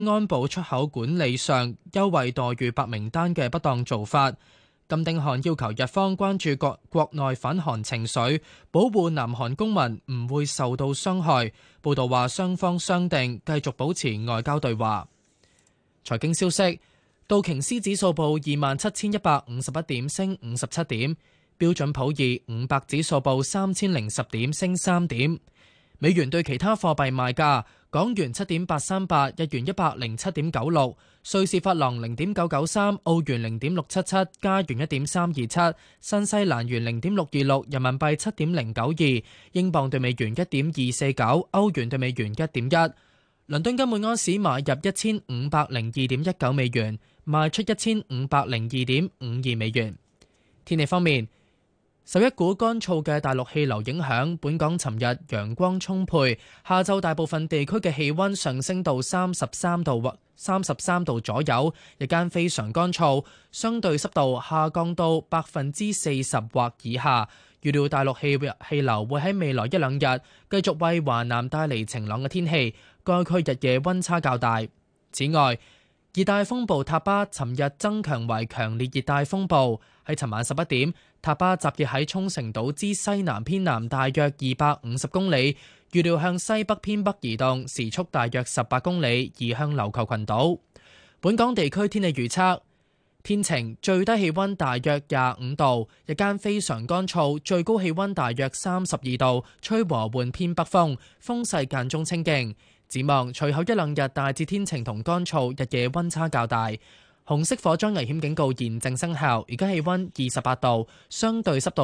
安保出口管理上優惠待遇白名單嘅不當做法。金丁漢要求日方關注國內反韓情緒，保護南韓公民唔會受到傷害。報道話雙方商定繼續保持外交對話。財經消息，道瓊斯指數報27,151點，升57點；標準普爾500指數報3010點，升3點。美元對其他貨幣賣價：港元7.838，日元107.96，瑞士法郎0.993，澳元0.677，加元1.327，新西蘭元0.626，人民幣7.092，英鎊對美元1.249，歐元對美元1.1。倫敦金每盎司買入1502.19美元，賣出1502.52美元。天氣方面，受一股乾燥嘅大陸氣流影響，本港尋日陽光充沛，下晝大部分地區嘅氣溫上升到33度左右，日間非常乾燥，相對濕度下降到40%或以下。預料大陸氣流會喺未來一兩日繼續為華南帶嚟晴朗嘅天氣，該區日夜溫差較大。此外，熱帶風暴塔巴尋日增強為強烈熱帶風暴，喺尋晚11點，塔巴集結喺沖繩島之西南偏南大約250公里，預料向西北偏北移動，時速大約18公里，移向琉球群島。本港地區天氣預測：天晴，最低氣溫大約25度，日間非常乾燥，最高氣溫大約32度，吹和緩偏北風，風勢間中清勁。展望隨後一兩日大致天晴同乾燥，日夜溫差較大。紅色火災危險警告現正生效，而家氣溫28度，相對濕度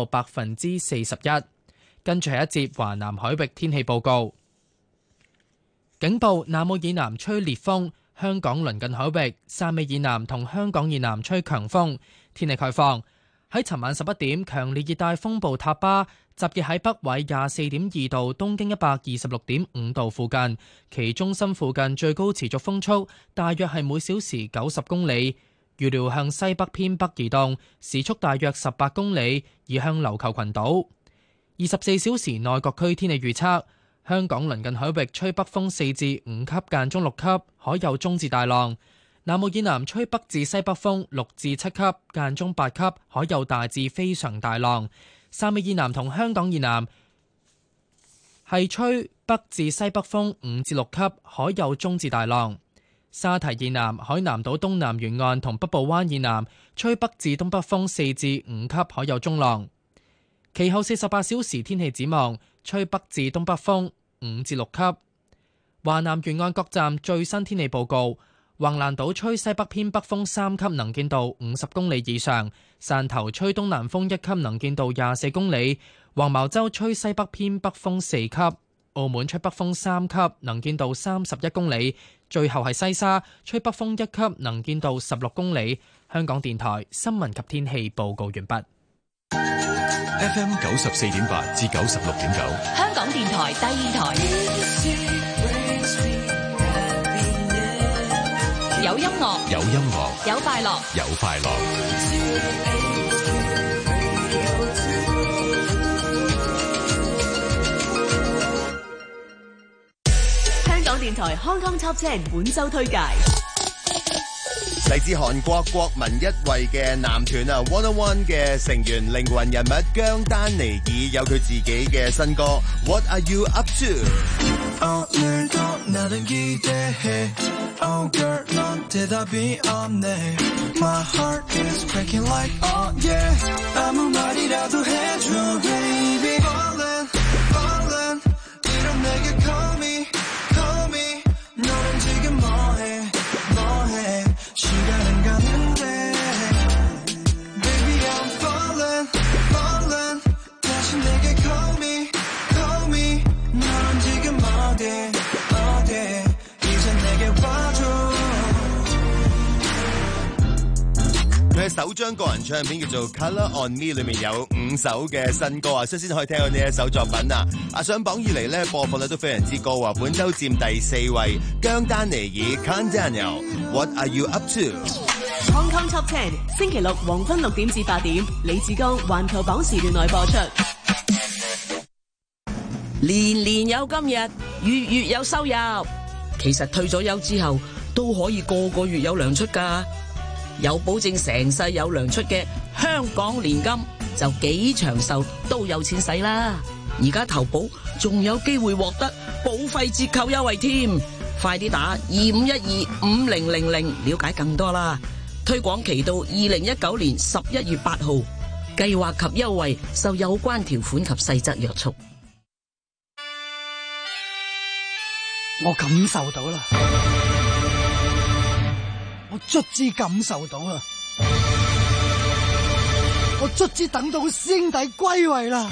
41%。跟住係一節華南海域天氣報告。警報：南澳以南吹烈風，香港鄰近海域汕尾以南同香港以南吹強風。天氣概況：喺尋晚11點，強烈熱帶風暴塔巴集結喺北緯24.2度、東經126.5度附近，其中心附近最高持續風速大約係每小時90公里，預料向西北偏北移動，時速大約18公里，移向琉球群島。24小時內各區天氣預測：香港鄰近海域吹北風4至5級，間中6級，海有中至大浪；南澳以南吹北至西北風6至7級，間中8級，海有大至非常大浪。汕尾以南同香港以南係吹北至西北風5至6級，海有中至大浪。沙堤以南、海南島東南沿岸同北部灣以南吹北至東北風4至5級，海有中浪。其後48小時天氣展望，吹北至東北風5至6級。華南沿岸各站最新天氣報告：橫瀾島吹西北偏北風3級，能見度50公里以上；汕頭吹東南風1級，能見度24公里；黃茅洲吹西北偏北風4級；澳門吹北風3級，能見度31公里；最後係西沙吹北風1級，能見度16公里。香港電台新聞及天氣報告完畢。 FM 94.8至96.9， 香港電台第二台，有音樂， 有音樂， 有快樂， 有快樂。 香港電台 Hong Kong Top 10本周推介。 嚟自韓國國民一位嘅男團啊 101 嘅成員靈魂人物姜丹尼爾有佢自己嘅新歌 What Are You Up To？오늘도 나를 기대해 Oh girl 넌 대답이 없네 My heart is breaking like oh yeah 아무 말이라도 해줘 baby Falling falling 이런 내게 call me call me 너는 지금 뭐해 뭐해 시간은 가는데 Baby I'm falling falling 다시 내게 call me call me 너는 지금 어디 이제 내게 와줘 佢嘅首張個人唱片叫做 Color on Me 裏面有5首嘅新歌啊，率先可以聽到呢一首作品啊！上榜以嚟咧播放率都非常之高啊，本周佔第4位，姜丹尼爾 Can Daniel What Are You Up To？Hong Kong Top 10星期六黃昏6點至8點，李志剛環球榜時段內播出。 年年有今日，月月有收入。其實退咗休之後， 都可以個個月有糧出㗎，有保證成世有糧出嘅香港年金就幾長壽都有錢使啦。而家投保仲有機會獲得保費折扣優惠添，快啲打25125000了解更多啦。推廣期到2019年11月8號，計劃及優惠受有關條款及細則約束。 我感受到啦，我卒之感受到啦，我卒之等到師兄弟歸位啦。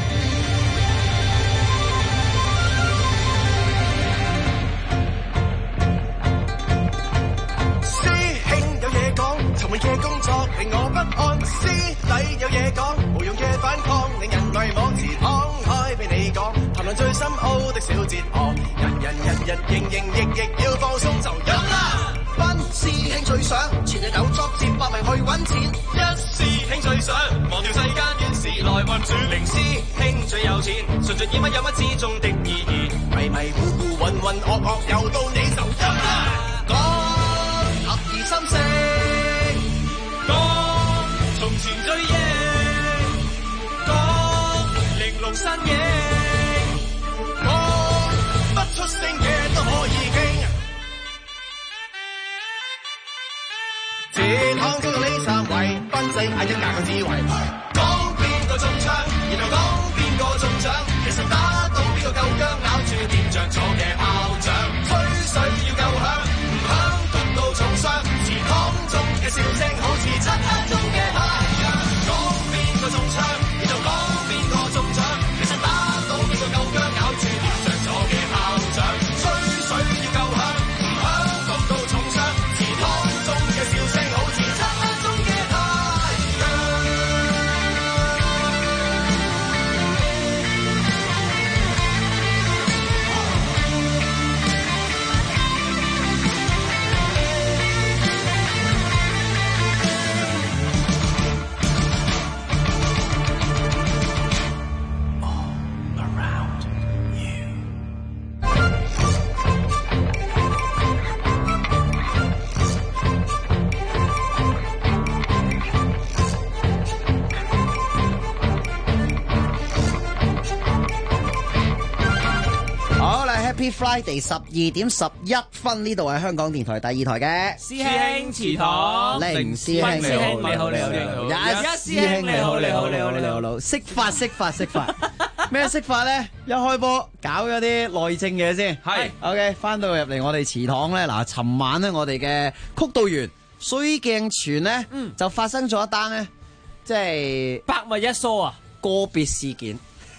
沉悶嘅工作令我不安，師弟有嘢講，無用嘅反抗令人迷惘，自敞開俾你講，談論最深奧的小哲學，人營役要放鬆就飲啦。班師兄最想前日有作接百名去揾錢，一師兄最想忘掉世間亂事來運轉，零師兄最有錢，純粹以乜有乜之中的意義，迷迷糊糊渾渾噩噩又到你就飲啦。講合二心聲。從前追憶，講玲瓏身影，講不出聲嘅都可以傾。前行中到呢三位，賓仔嗌一架個智慧，講邊個中槍，然後講邊個中獎，其實打到邊個夠薑，咬住電像坐嘅炮仗，吹水要夠響，唔響焗到重傷，前行中嘅笑聲好似漆黑中嘅太陽，講邊個中槍，然後講邊個中獎，其實打到邊個夠薑，咬住電像坐嘅炮仗，吹水要夠響，唔響焗到重傷，前行中嘅笑聲好似漆黑中嘅太陽。 Happy Friday 12:11，呢度係香港電台第2台嘅師兄祠堂， 凌師兄你好， 你好， 一師兄你好，你好，識法咩識法咧？一開波搞咗啲內政嘢先，係 OK， 翻到入嚟我哋祠堂咧，嗱，尋晚咧我哋嘅曲道園水鏡泉咧，就發生咗一單咧，即係百密一疏啊， 個別事件。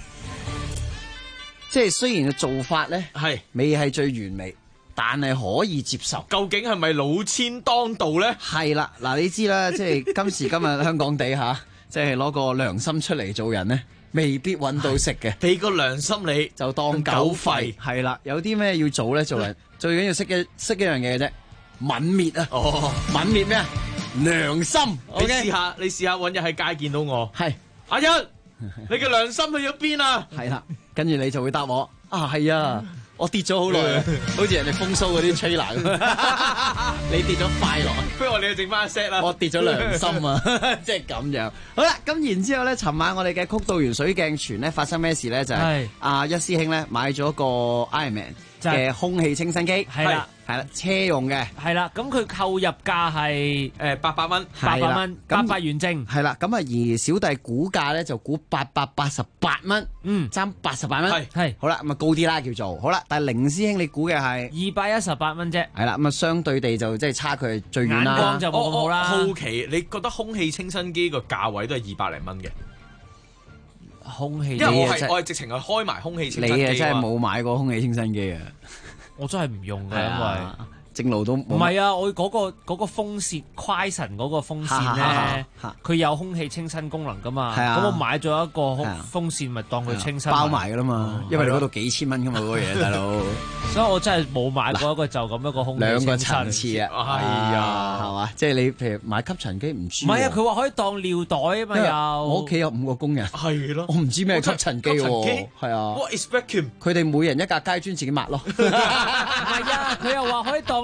即係雖然嘅做法咧係未係最完美，但係可以接受。 究竟係咪老千當道咧？ 係啦，嗱，你知啦，即係今時今日香港地吓，即係攞個良心出嚟做人咧，未必揾到食嘅。 俾個良心你就當狗吠。係啦，有啲咩要做咧？做人最緊要識一樣嘢嘅啫，泯滅啊！哦，泯滅咩啊？良心。 你試下，你試下揾日喺街見到我。 係阿一，你嘅良心去咗邊啊？ 係啦。跟住你就會答我啊，係啊，我跌咗好耐，好似人哋風騷嗰啲 trailer 咁。你跌咗快樂， 不如我哋剩翻一 set 啦。 我跌咗良心啊，即係咁樣。好啦，咁然之後咧，尋晚我哋嘅曲道園水鏡泉咧發生咩事咧？就係阿一師兄咧買咗個 Ironman 嘅空氣清新機， 係啦。 係啦，車用嘅， 係啦，咁佢購入價係 800蚊 ，800蚊，800元正， 係啦，咁啊而小弟估價咧就估888蚊，爭88蚊， 係， 好啦，咁啊高啲啦叫做，好啦，但係凌師兄你估嘅係 218蚊啫， 係啦，咁啊相對地就即係差距最遠啦， 眼光就冇咁好啦。 好奇你覺得空氣清新機個價位都係200零蚊嘅？ 空氣， 因為我係直情係開埋空氣清新機， 你啊真係冇買過空氣清新機啊！ 我真係唔用嘅，因為正路都唔係啊！我嗰個風扇，Quaison 嗰個風扇咧，佢有空氣清新功能噶嘛。咁我買咗一個風扇，咪當佢清新包埋噶啦嘛。因為你嗰度幾千蚊噶嘛嗰個嘢，大佬。 所以我真係冇買過一個就咁一個空氣清新。 兩個層次啊，係啊，係嘛？即係你譬如買吸塵機唔知。 唔係啊，佢話可以當尿袋啊嘛又。 我屋企有5個工人。 係咯。 我唔知咩吸塵機喎。係啊。 What is vacuum？ 佢哋每人一架街磚自己抹咯。 唔係啊，佢又話可以當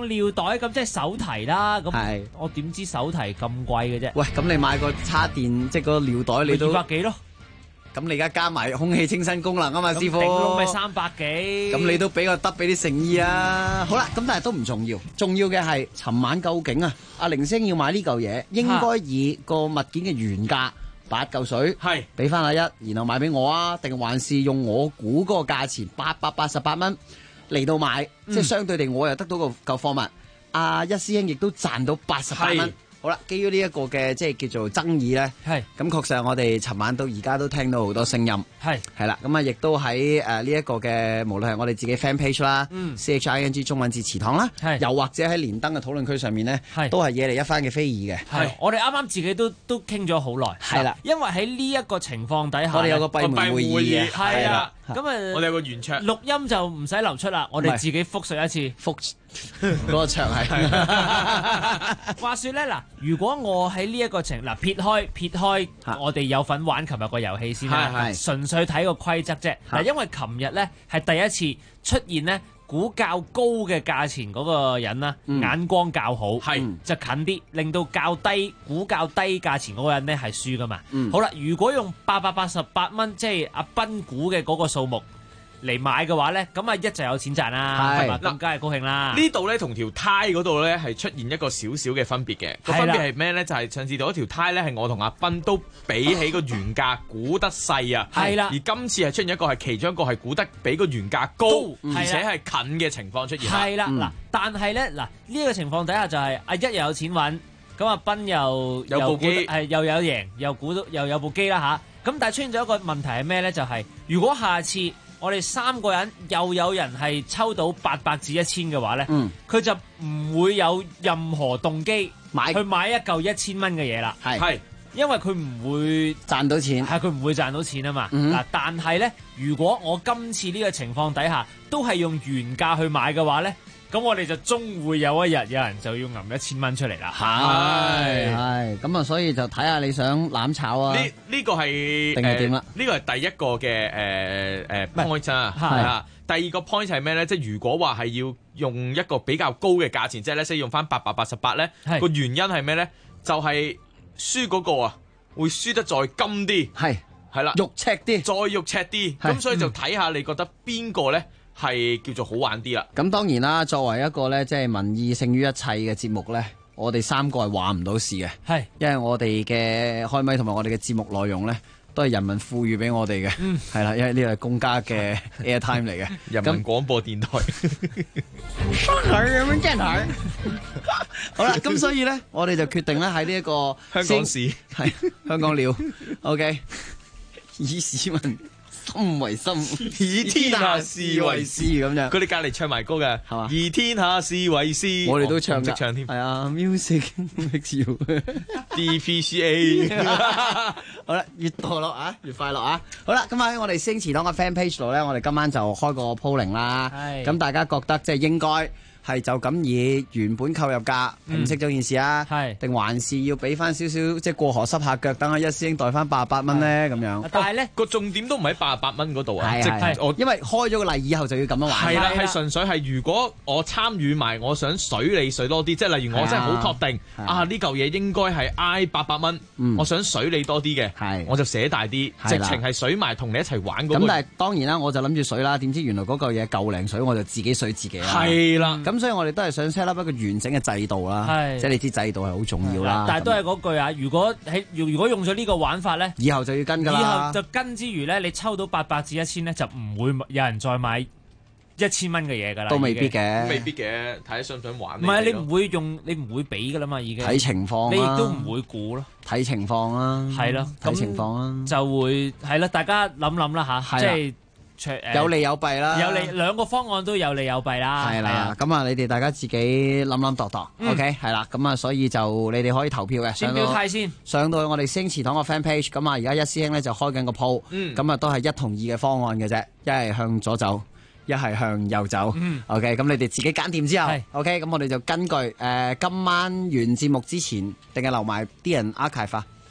當尿袋咁，即係手提啦。咁我點知手提咁貴嘅啫？ 喂，咁你買個叉電即係個尿袋你都 200幾咯。 咁你而家加埋空氣清新功能啊嘛，師傅。 頂籠咪300幾。 咁你都俾個得俾啲誠意啊！好啦，咁但係都唔重要，重要嘅係尋晚究竟啊，阿凌星要買呢嚿嘢，應該以個物件嘅原價8嚿水，係俾翻阿一，然後買俾我啊，定還是用我估嗰個價錢888蚊嚟到買，即係相對地我又得到個嚿貨物，阿一師兄亦都賺到88蚊。好啦，基於呢一個嘅即係叫做爭議咧，咁確實我哋尋晚到而家都聽到好多聲音，係啦，咁啊亦都喺呢一個嘅無論係我哋自己 fan page 啦，CHING 中文字祠堂啦，又或者喺連登嘅討論區上面咧，都係惹嚟一番嘅非議嘅。 我哋啱啱自己都傾咗好耐，係啦，因為喺呢一個情況底下， 我哋有個閉門會議嘅， 係啦，咁我哋有個原桌錄音就唔使流出啦，我哋自己複述一次， 嗰個場係。 話說咧嗱，如果我喺呢一個撇開我哋有份玩琴日個遊戲先啦，純粹睇個規則啫。嗱，因為琴日咧係第一次出現咧估較高嘅價錢嗰個人啦，眼光較好，就近啲，令到估較低價錢嗰個人咧係輸噶嘛。好啦，如果用888蚊，即係阿斌估嘅嗰個數目嚟買嘅話咧，咁啊一就有錢賺啦，係嘛？咁梗係高興啦。 呢度咧同條呔嗰度咧係出現一個少少嘅分別嘅，個分別係咩咧？就係上次嗰條呔咧係我同阿斌都比起個原價估得細啊，係啦。而今次係出現一個係其中一個係估得比個原價高，而且係近嘅情況出現。 係啦，嗱，但係咧嗱呢個情況底下就係阿一又有錢揾，咁阿斌又有部機， 又有贏，又估到又有部機啦嚇。咁但係出現咗一個問題係咩咧？就係如果下次我哋3個人又有人係抽到800至1000嘅話咧，佢就唔會有任何動機去買一嚿1000蚊嘅嘢啦。係，因為佢唔會賺到錢， 係佢唔會賺到錢啊嘛。嗱，但係咧，如果我今次呢個情況底下都係用原價去買嘅話咧，咁我哋就終會有一日有人就要揞1000蚊出嚟啦。 係咁啊，所以就睇下你想攬炒啊？ 呢個係定係點啦？ 呢個係第一個嘅point 啊。係第二個 point 係咩咧？即係如果話係要用一個比較高嘅價錢，即係咧，先用翻888咧，個原因係咩咧？就係輸嗰個啊，會輸得再金啲，係啦， 肉赤啲， 再肉赤啲。咁所以就睇下你覺得邊個咧？係叫做好玩啲啦。 咁當然啦，作為一個咧即係民意勝於一切嘅節目咧，我哋3個係話唔到事嘅。係，因為我哋嘅開咪同埋我哋嘅節目內容咧，都係人民賦予俾我哋嘅。係啦，因為呢個係公家嘅 airtime 嚟嘅， 人民廣播電台。 咁樣電台。好啦，咁所以咧，我哋就決定咧喺呢一個香港市係香港了。OK， 以市民心為心， 以天下事為事咁樣。 佢哋隔離唱埋歌嘅，係嘛？以天下事為事， 我哋都唱㗎， 唱添。 係啊 ，music makes you DPCA。 好啦，越墮落啊，越快樂啊！好啦，咁喺我哋星祠堂嘅 fan page 度咧，我哋今晚就開個 polling 啦。係。咁大家覺得即係應該係就咁以原本購入價平息咗件事啊？係。定還是要俾翻少少即係過河濕下腳，等阿一師兄袋翻88蚊咧咁樣？ 但係咧個重點都唔喺88蚊嗰度啊！ 係因為開咗個例以後就要咁樣玩。 係啦，係純粹係如果我參與埋，我想水你水多啲，即係例如我真係好確定啊呢嚿嘢應該係挨800蚊，我想水你多啲嘅，我就寫大啲，直情係水埋同你一齊玩嗰個。 咁但係當然啦，我就諗住水啦，點知原來嗰嚿嘢夠零水，我就自己水自己啦。 係啦。 咁所以我哋都係想 set up 一個完整嘅制度啦，即係你知制度係好重要啦。 但係都係嗰句啊，如果用咗呢個玩法咧， 以後就要跟㗎啦。 以後就跟之餘咧，你抽到800至1000咧，就唔會有人再買1000蚊嘅嘢㗎啦。 都未必嘅， 未必嘅，睇下想唔想玩。 唔係你唔會俾㗎啦嘛，已經。 睇情況， 你亦都唔會估咯。 睇情況啦， 係咯， 睇情況啦， 就會係啦。大家諗啦吓，即係。 有利有弊啦， 兩個方案都有利有弊啦。 係啦，咁啊，你哋大家自己諗度，OK，係啦，咁啊，所以就你哋可以投票嘅， 先表態先， 上到去我哋星祠堂個 fan page，咁啊，而家一師兄咧就開緊個 poll，咁啊都係1同2嘅方案嘅啫，一係向左走，一係向右走，OK，咁你哋自己揀掂之後，OK，咁我哋就根據今晚完節目之前，定係留埋啲人 archive 啊？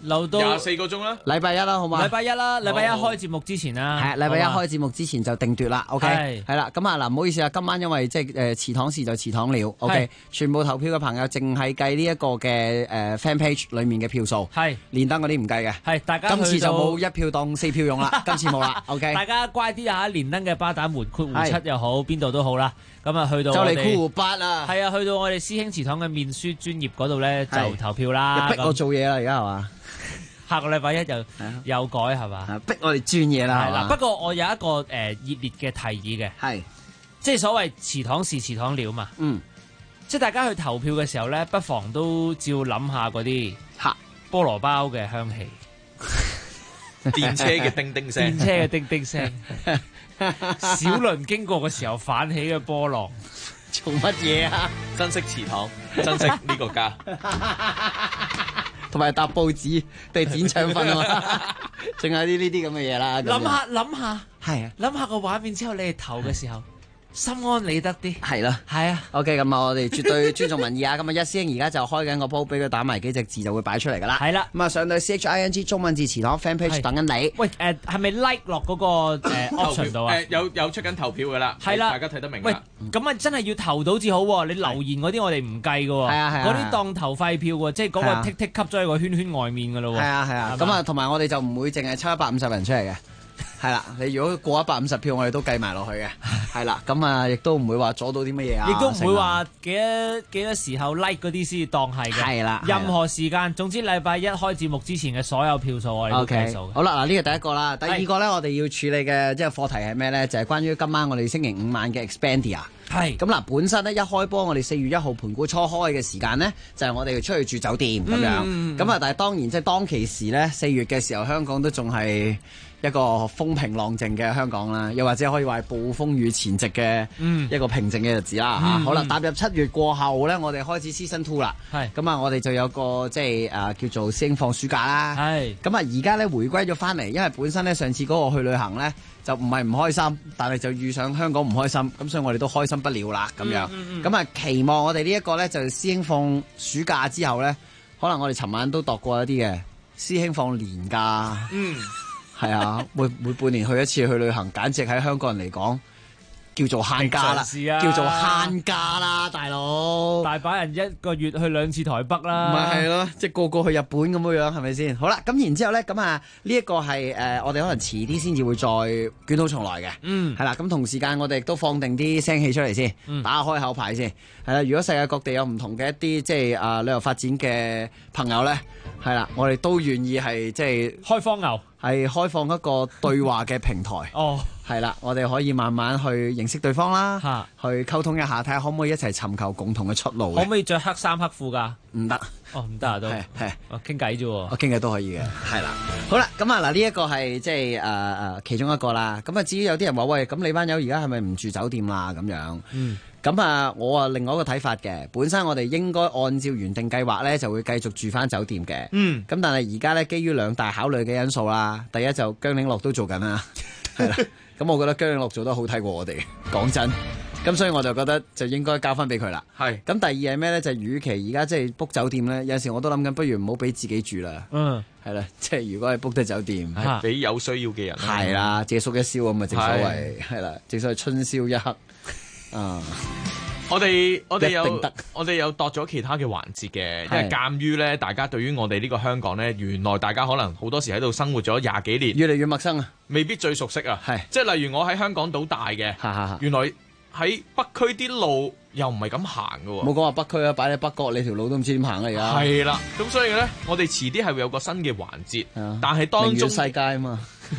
留到 24個鐘啦， 禮拜一啦，好嘛？ 禮拜一啦，禮拜一開節目之前啦， 係禮拜一開節目之前就定奪啦。OK，係啦，咁啊嗱，唔好意思啊，今晚因為即係祠堂事就祠堂了。OK，全部投票嘅朋友淨係計呢一個嘅fan page 裡面嘅票數，係連登嗰啲唔計嘅。係大家今次就冇1票當4票用啦，今次冇啦。OK，大家乖啲啊，連登嘅巴打門括弧7又好，邊度都好啦。咁啊，去到就嚟括弧8啦。係啊，去到我哋師兄祠堂嘅面書專頁嗰度咧，就投票啦。逼我做嘢啦，而家係嘛？下個禮拜一就又改係嘛？逼我哋轉嘢啦。係啦，不過我有一個熱烈嘅提議嘅，係即係所謂祠堂事祠堂了嘛。嗯，即係大家去投票嘅時候咧，不妨都照諗下嗰啲菠蘿包嘅香氣， 電車嘅叮叮聲， 電車嘅叮叮聲。小輪經過嘅時候泛起嘅波浪，做乜嘢啊？ 珍惜祠堂，珍惜呢個家， 同埋搭報紙定剪腸粉啊，仲有呢啲咁嘅嘢啦。 諗下，係啊，諗下個畫面之後，你哋投嘅時候，心安理得啲。係啦，係啊。OK， 咁我哋絕對尊重民意啊。咁啊，一師兄而家就開緊個鋪，俾佢打埋幾隻字就會擺出嚟噶啦。係啦。咁啊，上到 CHING 中文字祠堂 fan page 等緊你。喂， 係咪 like 落嗰個option 度啊？ 有出緊投票噶啦。係啦，大家睇得明。喂，咁啊真係要投到至好喎。你留言嗰啲我哋唔計噶喎。係啊係啊。嗰啲當投廢票喎，即係嗰個剔剔吸咗喺個圈圈外面噶咯喎。係啊係啊。咁啊，同埋我哋就唔會淨係抽150人出嚟嘅。係啦，你如果過150票，我哋都計埋落去嘅。係啦，咁啊，亦都唔會話阻到啲乜嘢啊，亦都唔會話幾多時候 like 嗰啲先當係嘅。係啦，任何時間，總之禮拜一開節目之前嘅所有票數我哋都計數嘅。好啦，嗱呢個第一個啦，第二個咧，我哋要處理嘅即係課題係咩咧？就係關於今晚我哋星期5晚嘅 Expandia。係咁嗱，本身咧一開波，我哋4月1號盤古初開嘅時間呢，就係我哋要出去住酒店咁樣。咁啊，但係當然即係當其時咧，4月嘅時候，香港都仲係一個風平浪靜嘅香港啦，又或者可以話係暴風雨前夕嘅一個平靜嘅日子啦嚇。好啦，踏入7月過後咧，我哋開始 Season 2啦。係咁啊，我哋就有個即係叫做師兄放暑假啦。係咁啊，而家咧回歸咗翻嚟，因為本身咧上次嗰個去旅行咧就唔係唔開心，但係就遇上香港唔開心，咁所以我哋都開心不了啦咁樣。咁啊，期望我哋呢一個咧就師兄放暑假之後咧，可能我哋尋晚都度過一啲嘅師兄放年假。係啊，每半年去一次去旅行，簡直喺香港人嚟講叫做慳家啦，叫做慳家啦，大佬。大把人1個月去2次台北啦。咪係咯，即係個去日本咁樣，係咪先？好啦，咁然之後咧，咁啊呢一個係我哋可能遲啲先至會再捲土重來嘅。係啦，咁同時間我哋亦都放定啲聲氣出嚟先，打下開口牌先。係啦，如果世界各地有唔同嘅一啲即係旅遊發展嘅朋友咧，係啦，我哋都願意係即係開荒牛。係開放一個對話嘅平台，係啦，我哋可以慢慢去認識對方啦，去溝通一下，睇下可唔可以一齊尋求共同嘅出路。可唔可以着黑衫黑褲㗎？唔得，唔得啊都係傾偈啫喎，我傾偈都可以嘅，係啦。好啦，咁啊嗱，呢一個係即係其中一個啦。咁啊，至於有啲人話喂，咁你班友而家係咪唔住酒店啦？咁樣。咁啊，我啊另外一個睇法嘅，本身我哋應該按照原定計劃咧，就會繼續住翻酒店嘅。咁但係而家咧，基於2大考慮嘅因素啦，第一就姜嶺樂都做緊啦，係啦。咁我覺得姜嶺樂做得好睇過我哋，講真。咁所以我就覺得就應該交翻俾佢啦。係。咁第二係咩咧？就係與其而家即係 book 酒店咧，有時我都諗緊，不如唔好俾自己住啦。係啦，即係如果係 book 得酒店， 係俾有需要嘅人。 係啦，借宿一宵咁啊，正所謂係啦，正所謂春宵一刻。 我哋有度咗其他嘅環節嘅，因為鑑於咧，大家對於我哋呢個香港咧，原來大家可能好多時喺度生活咗20幾年， 越嚟越陌生啊， 未必最熟悉啊。係，即係例如我喺香港島大嘅，原來喺北區啲路又唔係咁行㗎喎。冇講話北區啊，擺喺北角你條路都唔知點行啦而家。係啦，咁所以咧，我哋遲啲係會有個新嘅環節，但係當中世界啊嘛。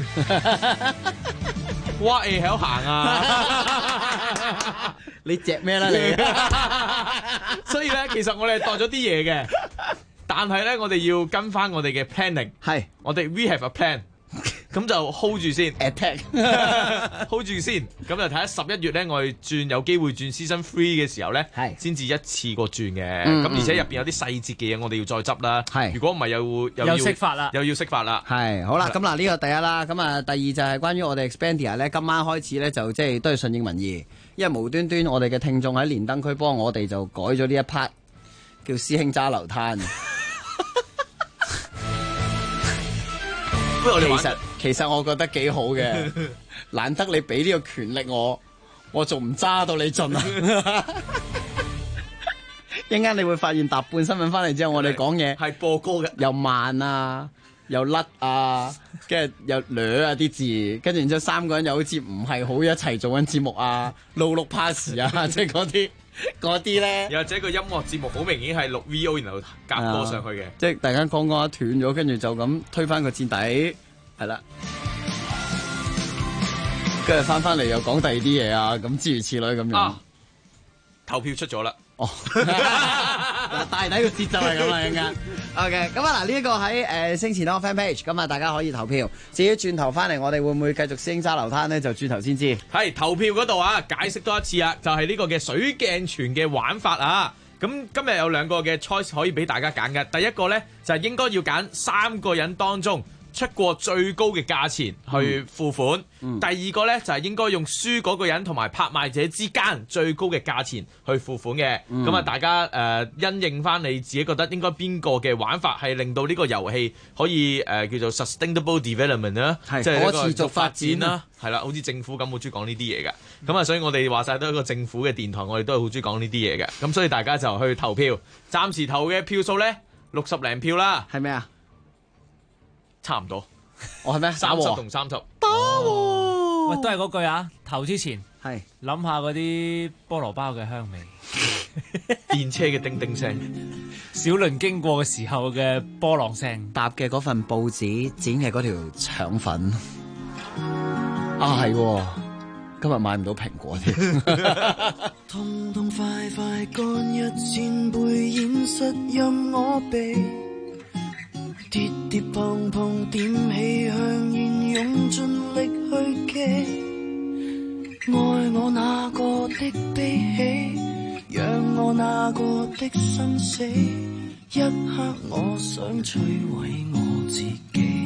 哇！喺度行啊！ 你隻咩啦你？ 所以咧，其實我哋度咗啲嘢嘅，但係咧，我哋要跟翻我哋嘅 planning。係，我哋 we have a plan。咁就 hold 住先 ，hold 住先。咁就睇下11月咧，我哋有機會轉 season 3嘅時候咧，先至一次過轉嘅。咁而且入邊有啲細節嘅嘢，我哋要再執啦。係，如果唔係又要釋法啦，又要釋法啦。係，好啦，咁嗱呢個第一啦。咁啊，第二就係關於我哋 Expandia 咧，今晚開始咧就即係都係順應民意，因為無端端我哋嘅聽眾喺連登區幫我哋就改咗呢一 part，叫師兄揸流灘。 不如我哋玩其實我覺得幾好嘅，難得你俾呢個權力我仲唔揸到你盡啊！一陣間你會發現搭半新聞翻嚟之後，我哋講嘢係播歌嘅， 又慢啊，又甩啊，跟住又掠啊啲字，跟住然之後三個人又好似唔係好一齊做緊節目啊，碌 pass 啊，即係嗰啲咧。 又或者個音樂節目好明顯係錄 VO 然後夾歌上去嘅， 即係大家講一斷咗，跟住就咁推翻個墊底，係啦。跟住翻嚟又講第二啲嘢啊，咁諸如此類咁樣。 投票出咗啦。 哦，嗱，大體個節奏係咁啊，陣間。OK， 咁啊嗱，呢一個喺星前嗰個 fan page，咁啊大家可以投票。至於轉頭翻嚟，我哋會唔會繼續師兄揸流灘咧？就轉頭先知。 係投票嗰度啊，解釋多一次啊，就係呢個嘅水鏡泉嘅玩法啊。咁今日有兩個嘅 choice 可以俾大家揀嘅。第一個咧就係應該要揀3個人當中出過最高嘅價錢去付款。第二個呢，就係應該用輸嗰個人同埋拍賣者之間最高嘅價錢去付款嘅。咁啊，大家因應翻你自己覺得應該邊個嘅玩法係令到呢個遊戲可以叫做 sustainable development 啦，即係可持續發展啦。係啦，好似政府咁好中意講呢啲嘢嘅。咁啊，所以我哋話晒都係一個政府嘅電台，我哋都係好中意講呢啲嘢嘅。咁所以大家就去投票，暫時投嘅票數呢，60零票啦。 係咩啊？ 差唔多， 我係咩 ？30同30， 打喎！ 喂，都係嗰句啊！投之前係諗下嗰啲菠蘿包嘅香味， 電車嘅叮叮聲， 小輪經過嘅時候嘅波浪聲， 搭嘅嗰份報紙剪嘅嗰條腸粉啊，係今日買唔到蘋果添。 痛痛快快乾一千杯現實任我避。跌跌碰碰點起香煙，用盡力去記，愛我那個的悲喜，讓我那個的生死，一刻我想摧毀我自己。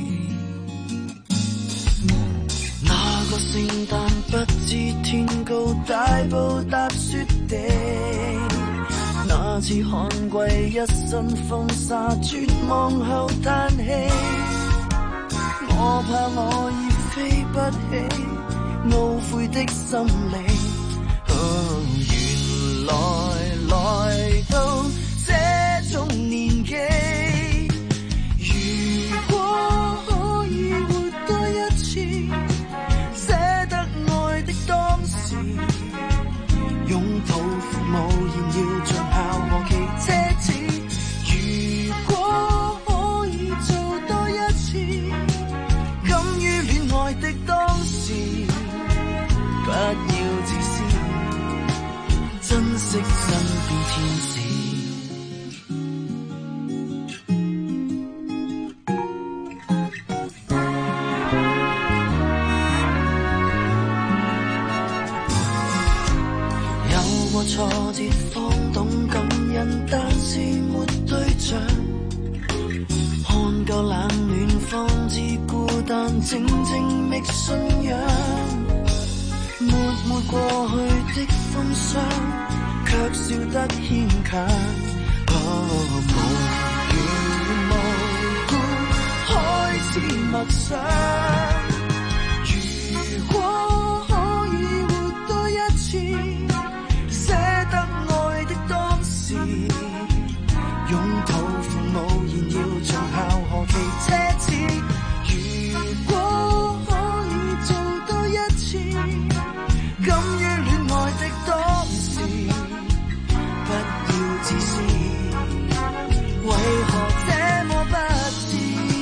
那個聖誕不知天高，大步踏雪地，那次看季一身風沙，絕望後嘆氣，我怕我已飛不起，懊悔的心理，原來到這種年紀，如果可以活多一次，捨得愛的當時，擁抱父母現要盡孝何其奢侈，如果可以做多一次，敢於戀愛的當時，不要自私，珍惜身邊天使。挫折方懂感恩，但是沒對象，看夠冷暖方知孤單，靜靜覓信仰，抹過去的風霜，卻笑得牽強，無緣無故開始默想，如果可以活多一次，捨得愛的當時，擁抱父母現要盡孝何其奢侈，如果可以做多一次，敢於戀愛的當時，不要自私，為何這麼不智，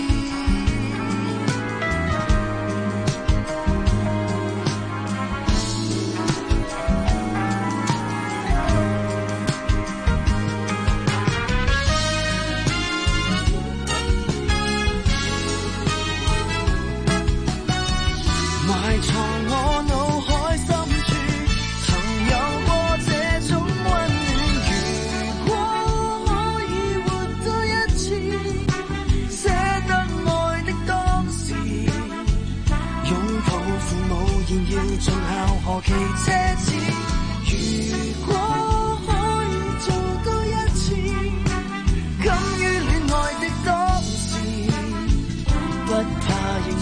埋藏我腦海深處，曾有過這種溫暖。如果可以活多一次，捨得愛的當時，擁抱父母現要盡孝何其奢侈。如果可以做多一次，敢於戀愛的當時，不怕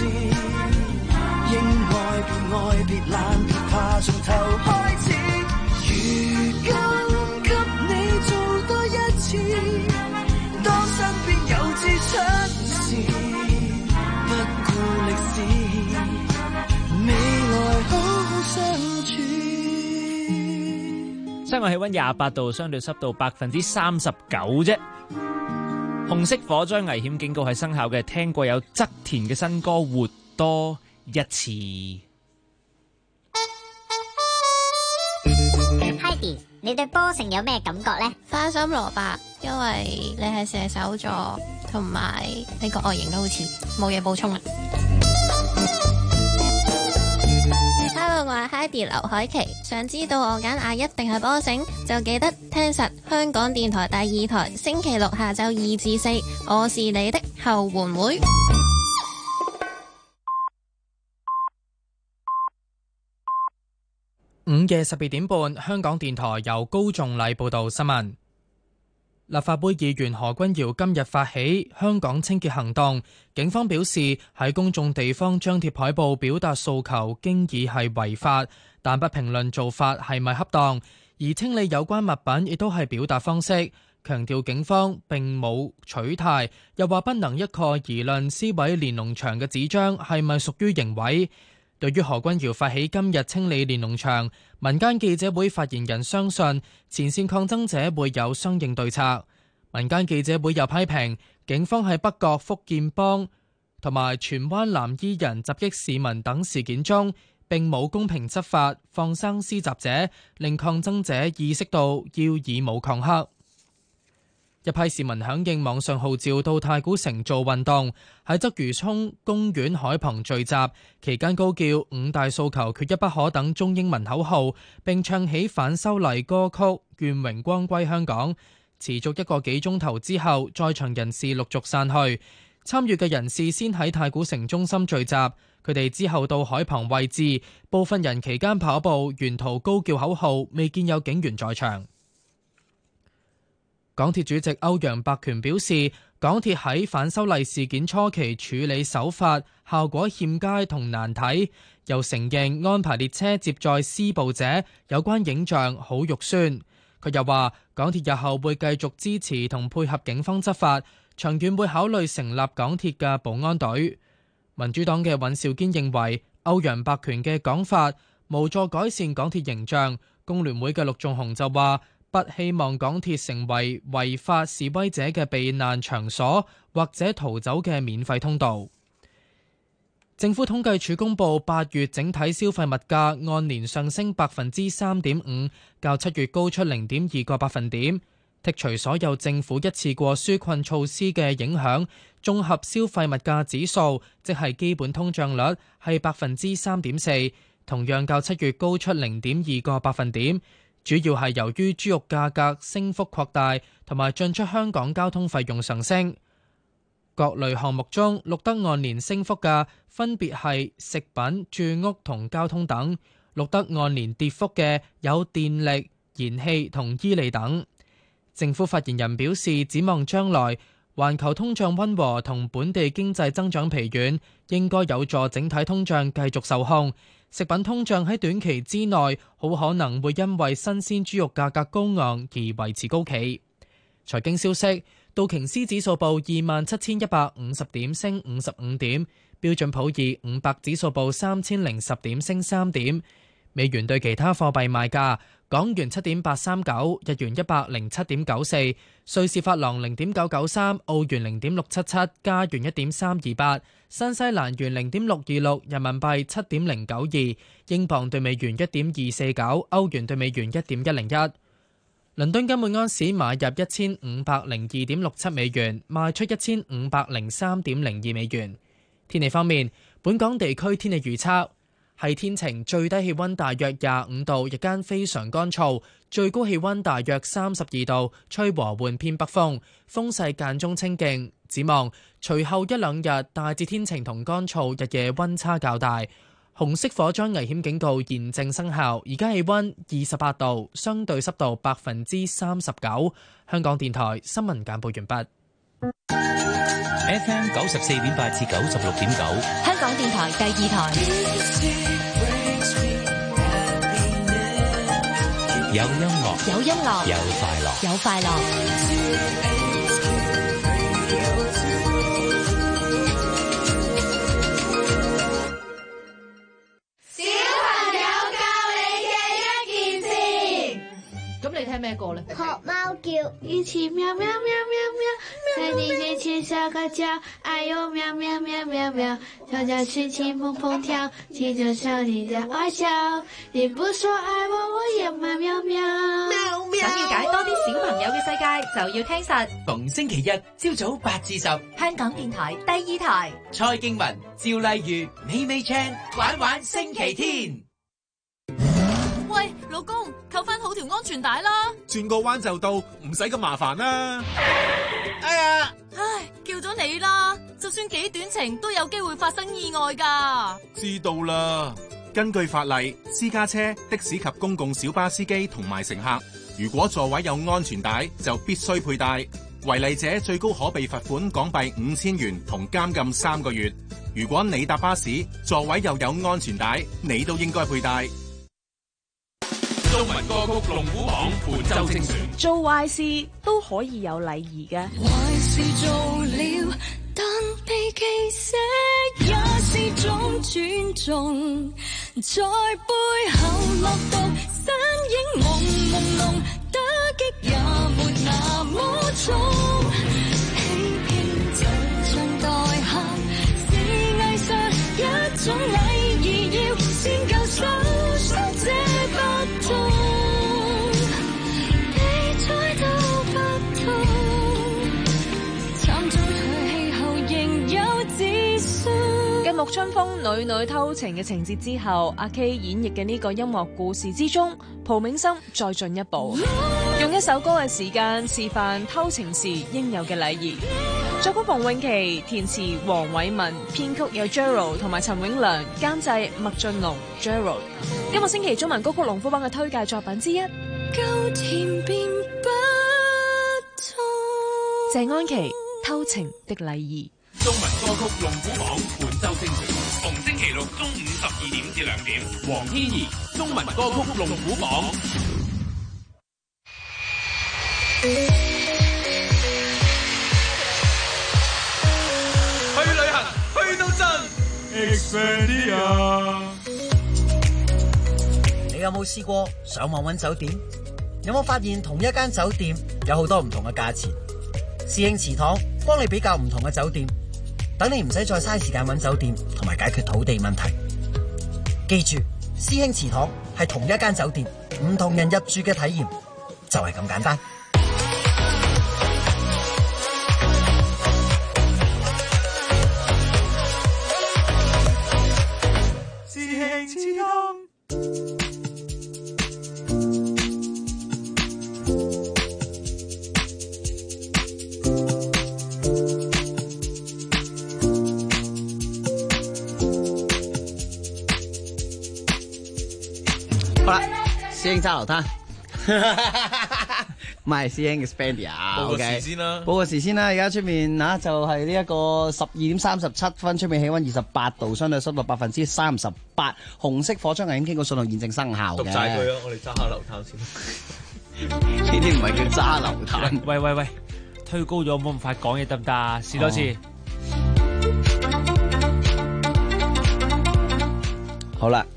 事，應愛別愛別懶別怕，從頭開始。如今給你做多一次，當身邊有志出事，不顧歷史，未來好好相處。 室外氣溫28度，相對濕度39%啫。紅色火災危險警告係生效嘅。聽過有側田嘅新歌《活多一次》。 Heidi， 你對波城有咩感覺呢？ 花心蘿蔔，因為你係射手座，同埋你個外形都好似。冇嘢補充啦。Hello， 我係 Heidi 劉海琪，想知道我揀亞一定係波城，就記得聽實香港電台第2台，星期六下晝2至4，我是你的後援會。 午夜12點半，香港電台由高頌禮報道新聞。立法會議員何君堯今日發起香港清潔行動，警方表示喺公眾地方張貼海報表達訴求，經已係違法，但不評論做法係咪恰當。而清理有關物品亦都係表達方式，強調警方並冇取態，又話不能一概而論撕毀連儂牆嘅紙張係咪屬於刑毀。對於何君堯發起今日清理連儂牆，民間記者會發言人相信前線抗爭者會有相應對策。民間記者會又批評警方喺北角福建幫同埋荃灣藍衣人襲擊市民等事件中並冇公平執法，放生施襲者，令抗爭者意識到要以武抗黑。一批市民響應網上號召到太古城做運動，喺鰂魚涌公園海旁聚集，期間高叫5大訴求缺一不可等中英文口號，並唱起反修例歌曲《願榮光歸香港》。持續1個幾鐘頭之後，在場人士陸續散去。參與嘅人士先喺太古城中心聚集，佢哋之後到海旁位置，部分人期間跑步，沿途高叫口號，未見有警員在場。港鐵主席歐陽伯權表示，港鐵喺反修例事件初期處理手法效果欠佳同難睇，又承認安排列車接載施暴者有關影像好肉酸。佢又話，港鐵日後會繼續支持同配合警方執法，長遠會考慮成立港鐵嘅保安隊。民主黨嘅尹兆堅認為，歐陽伯權嘅講法無助改善港鐵形象。工聯會嘅陸頌雄就話，不希望港鐵成為違法示威者嘅避難場所，或者逃走嘅免費通道。政府統計處公布8月整體消費物價按年上升3.5%，較7月高出0.2個百分點。剔除所有政府一次過紓困措施嘅影響，綜合消費物價指數即係基本通脹率係3.4%，同樣較7月高出0.2個百分點。主要係由於豬肉價格升幅擴大，同埋進出香港交通費用上升。各類項目中錄得按年升幅嘅分別係食品、住屋同交通等，錄得按年跌幅嘅有電力、燃氣同衣利等。政府發言人表示，展望將來，環球通脹溫和同本地經濟增長疲軟，應該有助整體通脹繼續受控。食品通脹喺短期之內好可能會因為新鮮豬肉價格高昂而維持高企。財經消息，道瓊斯指數報27,150點，升55點；標準普爾500指數報3010點，升3點。美元對其他貨幣賣價：港元7.839，日元107.94，瑞士法郎0.993，澳元0.677，加元1.328，新西蘭元0.626，人民幣7.092，英鎊對美元1.249，歐元對美元1.101。倫敦金每安士買入1502.67美元，賣出1503.02美元。天氣方面，本港地區天氣預測係天晴，最低氣溫大約25度，日間非常乾燥，最高氣溫大約32度，吹和緩偏北風，風勢間中清勁。展望隨後一兩日大致天晴同乾燥，日夜溫差較大。紅色火災危險警告現正生效，而家氣溫28度，相對濕度39%。香港電台新聞簡報完畢。 FM 94.8至96.9， 香港電台第二台。 有音樂， 有音樂， 有快樂， 有快樂。 聽咩歌咧？ 學貓叫， 一起喵喵喵喵喵，在你面前笑個叫，哎呦喵喵喵喵喵，悄悄事情砰砰跳，氣就像你在愛笑，你不說愛我，我也喵喵喵。 想了解多啲小朋友嘅世界，就要聽實。 逢星期日朝早8至10， 香港電台第二台。 蔡敬文、趙麗如、美美 Chan 玩玩星期天。 喂，老公，扣翻好條安全帶啦！ 轉個彎就到，唔使咁麻煩啦。 哎呀，唉，叫咗你啦，就算幾短程都有機會發生意外㗎。 知道啦。根據法例，私家車、的士及公共小巴司機同埋乘客，如果座位有安全帶，就必須佩戴。違例者最高可被罰款港幣5000元同監禁3個月。如果你搭巴士，座位又有安全帶，你都應該佩戴。 中文歌曲龍虎榜本周精選， 做壞事都可以有禮儀嘅。 壞事做了，但被記惜也是種尊重。在背後落毒，身影朦朦朧，打擊也沒那麼重。欺騙就像代客，是藝術一種禮儀，要先夠受傷這不痛，被猜到不痛，慘遭唾棄後仍有自信。 繼木春風女女偷情嘅情節之後，阿 K 演繹嘅呢個音樂故事之中，蒲銘心再進一步，用一首歌嘅時間示範偷情時應有嘅禮儀。作曲馮詠琪，填詞黃偉文，編曲有 Gerald 同埋陳永良，監製麥浚龍 Gerald。今個星期中文歌曲龍虎榜嘅推介作品之一， 夠甜便不痛。 謝安琪偷情的禮儀。 中文歌曲龍虎榜本周精選，逢星期六中午12點至2點，黃天怡中文歌曲龍虎榜。去旅行去到盡 Expedia。你有冇試過上網揾酒店？有冇發現同一間酒店有好多唔同嘅價錢？師兄祠堂幫你比較唔同嘅酒店，等你唔使再嘥時間揾酒店同埋解決土地問題。記住，師兄祠堂係同一間酒店，唔同人入住嘅體驗就係咁簡單。 師兄祠堂。好啦，師兄揸流灘，唔係師兄嘅 Expedia。 報個時先啦， 報個時先啦。而家出面就係呢一個12點37分，出面氣溫28度，相對濕度38%，紅色火災危險警告信號現正生效嘅。 讀晒佢啊！我哋揸下流灘先。 呢啲唔係叫揸流灘。 喂，推高咗冇咁快講嘢得唔得啊？試多次。 好啦。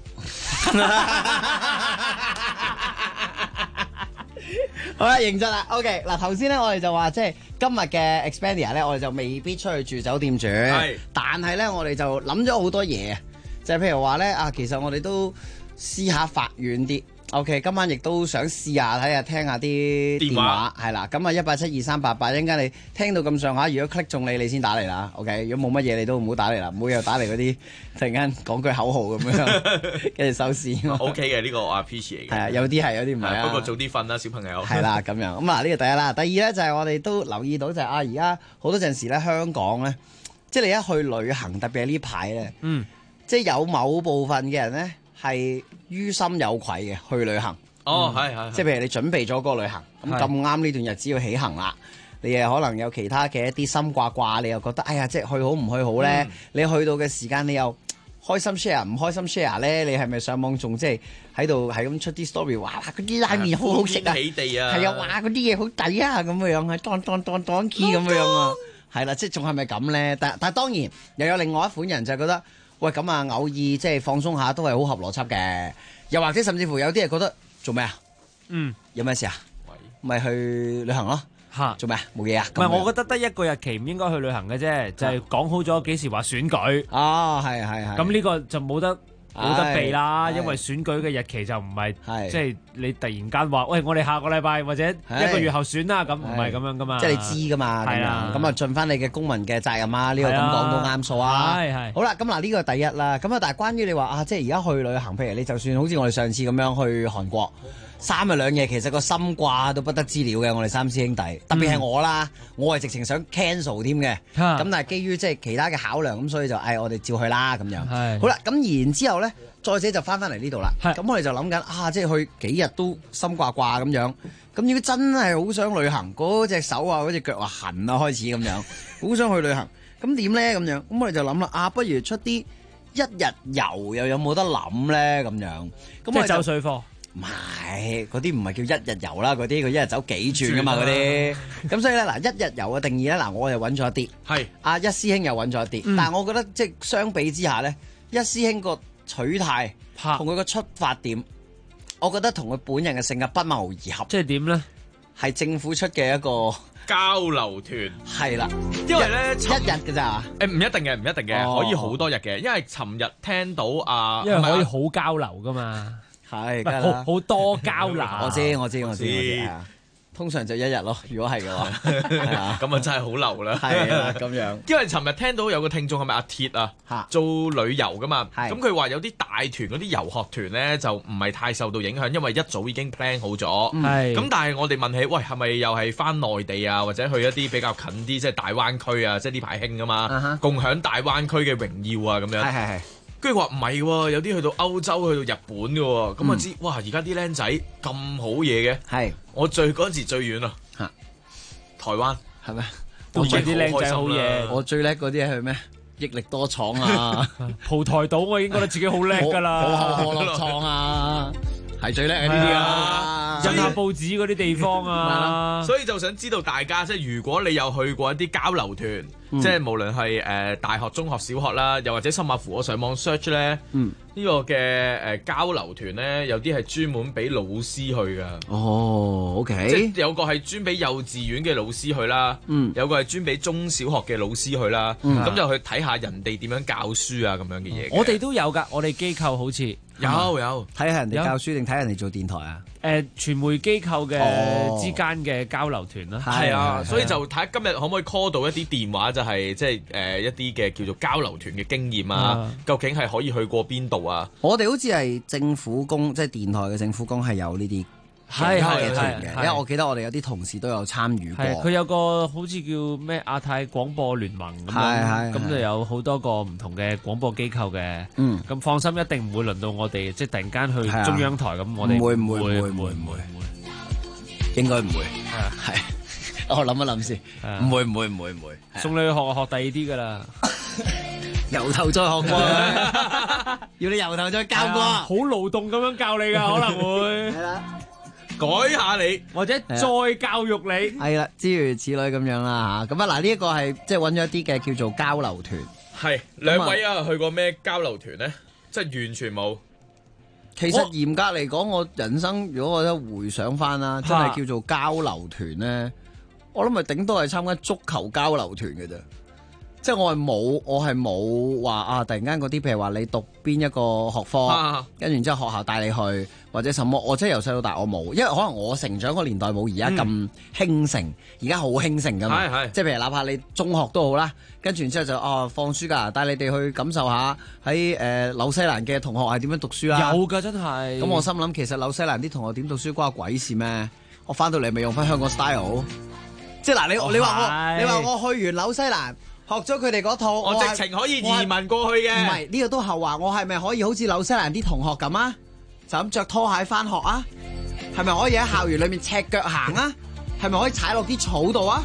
好啦，認真啦。OK， 嗱，頭先咧我哋就話即係今日嘅 Expedia 咧，我哋就未必出去住酒店住，但係咧我哋就諗咗好多嘢，就係譬如話咧其實我哋都試下發遠啲。OK， 今晚亦都想試下睇下聽下啲電話，係啦。咁1872388，一陣間你聽到咁上下，如果 click 中你先打嚟啦。OK， 如果冇乜嘢你都唔好打嚟啦，唔好又打嚟嗰啲突然間講句口號咁樣，跟住收線。 OK 嘅呢個我 appreciate 嘅。係啊，有啲係，有啲唔係啊。 不過早啲瞓啦，小朋友。係啦，咁樣咁呢個第一啦。第二咧就係我哋都留意到就係而家好多陣時咧香港咧，即係你一去旅行，特別係呢排咧，即係有某部分嘅人咧係於心有愧嘅去旅行。 係， 即係譬如你準備咗個旅行，咁啱呢段日子要起行啦， 你又可能有其他嘅一啲心掛掛，你又覺得哎呀，即係去好唔去好咧？你去到嘅時間，你又開心 share 唔開心 share 咧？你係咪上網仲即係喺度係咁出啲 story？哇！嗰啲拉麵好好食啊！ 起地啊！ 係啊！哇！嗰啲嘢好抵啊！咁樣係當 key 咁樣啊！係啦，即係仲係咪咁咧？但係當然又有另外一款人就係覺得，喂咁啊，偶爾即係放鬆下都係好合邏輯嘅。又或者甚至乎有啲人覺得做咩啊？有咩事啊？咪去旅行咯。做咩啊？冇嘢啊？ 唔係，我覺得得一個日期唔應該去旅行嘅啫，就係講好咗幾時話選舉。 哦，係。 咁呢個就冇得避啦，因為選舉嘅日期就唔係即係你突然間話，喂，我哋下個禮拜或者一個月後選啦，咁唔係咁樣噶嘛。 即係你知噶嘛。係啦。咁啊，盡翻你嘅公民嘅責任啊！呢個咁講都啱數啊。係。好啦，咁嗱呢個第一啦。咁啊，但係關於你話啊，即係而家去旅行，譬如你就算好似我哋上次咁樣去韓國。3日2夜，其實個心掛都不得之了嘅。我哋3師兄弟，特別係我啦，我係直情想 cancel 添嘅。咁但係基於即係其他嘅考量，咁所以就我哋照去啦咁樣。好啦，咁然之後咧，再者就翻嚟呢度啦。咁我哋就諗緊啊，即係去幾日都心掛掛咁樣。咁如果真係好想旅行，嗰隻手啊，嗰隻腳啊痕啊開始咁樣，好想去旅行，咁點咧咁樣？咁我哋就諗啦，啊，不如出啲一日遊又有冇得諗咧咁樣？咁即係走水貨。 唔係，嗰啲唔係叫一日遊啦，嗰啲佢一日走幾轉噶嘛，嗰啲。咁所以咧，嗱，一日遊嘅定義咧，嗱，我又揾咗一啲，係阿一師兄又揾咗一啲，但係我覺得即係相比之下咧，一師兄個取態同佢個出發點，我覺得同佢本人嘅性格不謀而合。 即係點咧？ 係政府出嘅一個交流團係啦， 因為咧一日嘅咋？ 唔一定嘅，可以好多日嘅，因為尋日聽到因為可以好交流噶嘛。 係， 好多交流。 我知。通常就一日咯，如果係嘅話， 咁啊真係好流啦。 係啊，咁樣。 因為尋日聽到有個聽眾係咪阿鐵啊，做旅遊噶嘛，咁佢話有啲大團嗰啲遊學團咧就唔係太受到影響，因為一早已經 plan 好咗。咁但係我哋問起，喂係咪又係翻內地啊，或者去一啲比較近啲，即係大灣區啊，即係呢排興噶嘛，共享大灣區嘅榮耀啊咁樣。係。跟住話唔係喎，有啲去到歐洲、去到日本嘅喎，咁我知哇！而家啲僆仔咁好嘢嘅， 係我嗰陣時最遠啊，台灣係咩？ 都唔係啲僆仔好嘢， 我最叻嗰啲係咩？益力多廠啊， 蒲台島我已經覺得自己好叻㗎啦， 可樂廠啊，係最叻嘅呢啲啊， 印下報紙嗰啲地方啊， 所以就想知道大家即係如果你有去過一啲交流團。即係無論係大學、中學、小學啦，又或者甚至乎我上網 search 咧，呢個嘅交流團咧，有啲係專門俾老師去㗎。 哦，OK， 即係有個係專俾幼稚園嘅老師去啦，有個係專俾中小學嘅老師去啦，咁就去睇下人哋點樣教書啊咁樣嘅嘢。 我哋都有㗎，我哋機構好似有睇下人哋教書定睇人哋做電台啊？ 傳媒機構嘅之間嘅交流團啦， 係啊，所以就睇下今日可唔可以 call 到一啲電話，就係即係一啲嘅叫做交流團嘅經驗啊，究竟係可以去過邊度啊？ 我哋好似係政府工，即係電台嘅政府工係有呢啲嘅團嘅，因為我記得我哋有啲同事都有參與過。 佢有個好似叫咩亞太廣播聯盟咁樣，咁就有好多個唔同嘅廣播機構嘅。咁放心，一定唔會輪到我哋，即係突然間去中央台咁，我哋唔會，應該唔會。係，我諗一諗先，唔會。 送你去學第二啲㗎啦， 由頭再學過，要你由頭再教過， 好勞動咁樣教你㗎，可能會係啦。 改下你， 或者再教育你， 係啦，諸如此類咁樣啦嚇。咁啊嗱，呢一個係即係揾咗一啲嘅叫做交流團。 係兩位啊，去過咩交流團咧？即係完全冇。 其實嚴格嚟講，我人生如果我一回想翻啦，真係叫做交流團咧，我諗咪頂多係參加足球交流團嘅啫。即係我係冇話啊！突然間嗰啲譬如話你讀邊一個學科，跟住然之後學校帶你去，或者什麼，我真係由細到大我冇，因為可能我成長個年代冇而家咁興盛，而家好興盛噶嘛。即係譬如哪怕你中學都好啦，跟住然之後就放暑假帶你哋去感受下喺紐西蘭嘅同學係點樣讀書啦。 有㗎真係。咁我心諗其實紐西蘭啲同學點讀書關我鬼事咩？我翻到嚟咪用翻香港 style。即係嗱，你話我去完紐西蘭。學咗佢哋嗰套， 我直情可以移民過去嘅。 唔係呢個都後話，我係咪可以好似紐西蘭啲同學咁啊？就咁着拖鞋翻學啊？係咪可以喺校園裏面赤腳行啊？係咪可以踩落啲草度啊？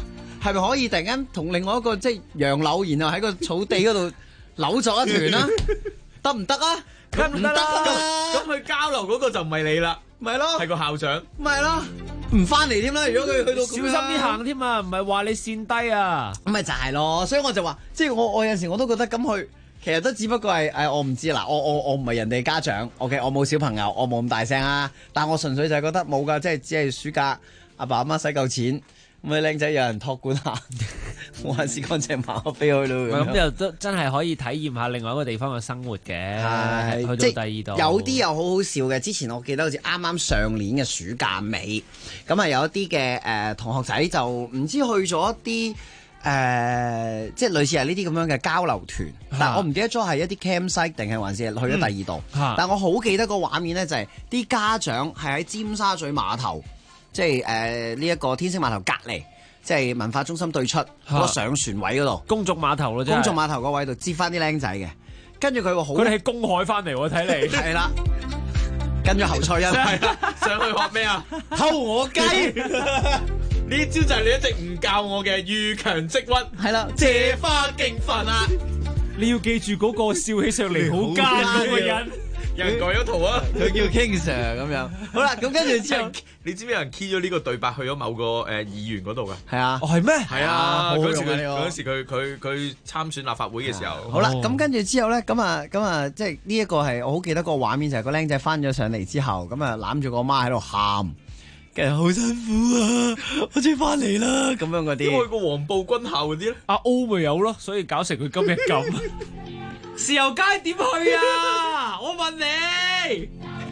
係咪可以突然間同另外一個即係楊柳，然後喺個草地嗰度扭作一團啦？得唔得啊？ 咁唔得啦！咁佢交流嗰個就唔係你啦， 咪咯， 係個校長， 咪咯，唔翻嚟添啦！如果佢去到小心啲行添啊，唔係話你跣低啊， 咁咪就係咯。所以我就話，即係我有陣時我都覺得咁佢其實都只不過係我唔知啦，我唔係人哋家長 ，OK， 我冇小朋友，我冇咁大聲啊，但我純粹就係覺得冇㗎，即係只係暑假阿爸阿媽使夠錢。咁啲僆仔有人託管下，我還是乾淨馬飛去咯。 咁又都真係可以體驗下另外一個地方嘅生活嘅，去到第二度。 有啲又好好笑嘅。之前我記得好似啱啱上年嘅暑假尾，咁啊有一啲嘅同學仔就唔知去咗一啲即係類似係呢啲咁樣嘅交流團，但我唔記得咗係一啲 campsite 定係還是去咗第二度。但我好記得個畫面咧，就係啲家長係喺尖沙咀碼頭。即係呢一個天星碼頭隔離，即係文化中心對出嗰個上船位嗰度， 公眾碼頭咯， 公眾碼頭嗰位度接翻啲僆仔嘅，跟住佢話好， 佢哋喺公海翻嚟喎，睇嚟係啦，跟住侯賽因上去學咩啊？ 偷我雞， 呢招就係你一直唔教我嘅遇強即屈， 係啦， 借花敬佛啊！ 你要記住嗰個笑起上嚟好奸嗰個人。 有人改咗圖啊！ 佢叫 King Sir 咁樣。好啦，咁跟住之後， 你知唔知有人 key 咗呢個對白去咗某個議員嗰度㗎？ 係啊， 哦係咩？ 係啊，嗰時佢參選立法會嘅時候。 好啦，咁跟住之後咧，咁啊，即係呢一個係我好記得個畫面，就係個僆仔翻咗上嚟之後，咁啊攬住個媽喺度喊，跟住好辛苦啊！我終於翻嚟啦，咁樣嗰啲。 因為個黃埔軍校嗰啲咧， 阿 O 咪有咯，所以搞成佢今日咁。豉油街點去啊？我問你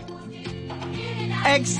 ，X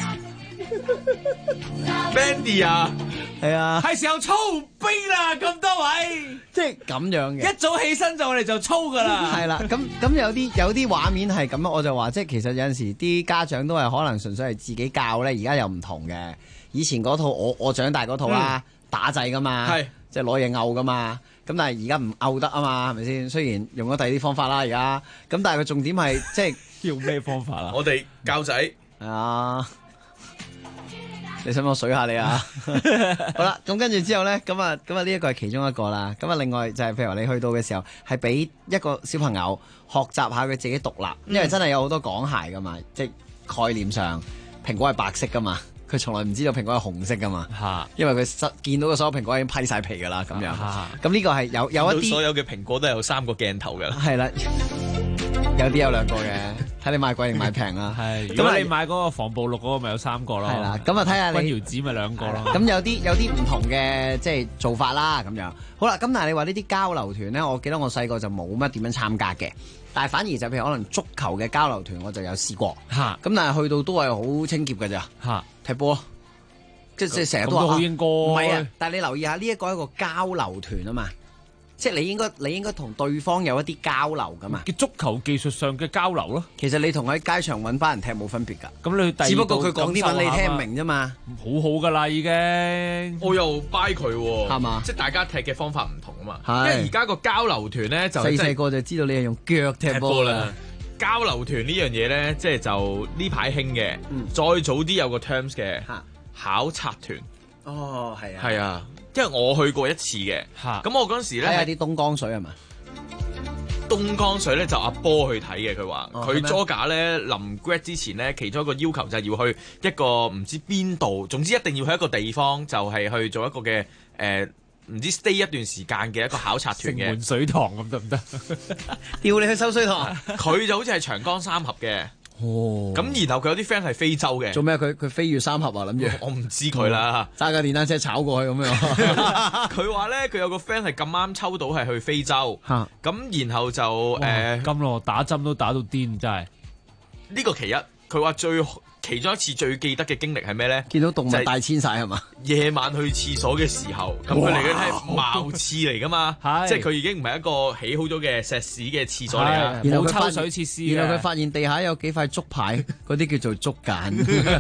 Mandy 啊， 係啊， 係時候操兵啦！咁多位， 即係咁樣嘅。 一早起身就我哋就操噶啦。 係啦，咁有啲畫面係咁，我就話即係其實有陣時啲家長都係可能純粹係自己教咧，而家又唔同嘅。以前嗰套我長大嗰套啦，打仔噶嘛，係即係攞嘢拗噶嘛。咁但係而家唔拗得啊嘛，係咪先？雖然用咗第二啲方法啦，而家咁，但係個重點係即係用咩方法啊？ 我哋教仔係啊，你使唔使我水下你啊？好啦，咁跟住之後咧，咁啊呢一個係其中一個啦。咁啊，另外就係譬如話你去到嘅時候，係俾一個小朋友學習下佢自己獨立，因為真係有好多港孩噶嘛，即係概念上蘋果係白色噶嘛。佢從來唔知道蘋果係紅色噶嘛，因為佢見到嘅所有蘋果已經批晒皮噶啦，咁樣。咁呢個係有一啲所有嘅蘋果都有3個鏡頭㗎啦。 係啦，有啲有2個嘅，睇你買貴定買平啦。 係，如果你買嗰個防暴綠嗰個咪有3個咯。 係啦，咁啊睇下你君瑤子咪2個咯。 咁有啲唔同嘅即係做法啦，咁樣。好啦，咁但係你話呢啲交流團咧，我記得我細個就冇乜點樣參加嘅。但係反而就譬如可能足球嘅交流團，我就有試過。咁但係去到都係好清潔㗎咋。踢波，即係成日都話好應該。 唔係啊，但係你留意下呢一個係一個交流團啊嘛，即係你應該同對方有一啲交流噶嘛。 嘅足球技術上嘅交流咯。 其實你同喺街場揾班人踢冇分別㗎。 咁你只不過佢講啲文你聽唔明啫嘛。 好好㗎啦已經。 我又 buy 佢喎， 係嘛？ 即係大家踢嘅方法唔同啊嘛。因為而家個交流團咧就細個就知道你係用腳踢波啦。 交流團呢樣嘢咧，即係就呢排興嘅。再早啲有個 terms 嘅考察團。 哦，係啊。 係啊，因為我去過一次嘅。咁我嗰陣時咧睇下啲東江水係嘛？ 東江水咧就阿波去睇嘅，佢話佢 Joga 咧臨 grad 之前咧，其中一個要求就係要去一個唔知邊度，總之一定要去一個地方，就係去做一個嘅唔知 stay 一段時間嘅一個考察團嘅。 城門水塘咁得唔得？ 調你去收水塘。 佢就好似係長江三峽嘅。哦。咁然後佢有啲 friend 係非洲嘅。 做咩？佢飛越三峽啊？諗住。 我唔知佢啦。 揸架電單車炒過去咁樣。 佢話咧，佢有個 friend 係咁啱抽到係去非洲。咁然後就咁咯，打針都打到癲，真係。 呢個其一，佢話其中一次最記得嘅經歷係咩咧？ 見到動物大遷晒係嘛？ 夜晚去廁所嘅時候，咁佢嚟嘅係茅廁嚟噶嘛？即係佢已經唔係一個起好咗嘅石屎嘅廁所嚟啦， 冇抽水設施。 然後佢發現地下有幾塊竹牌，嗰啲叫做竹簡。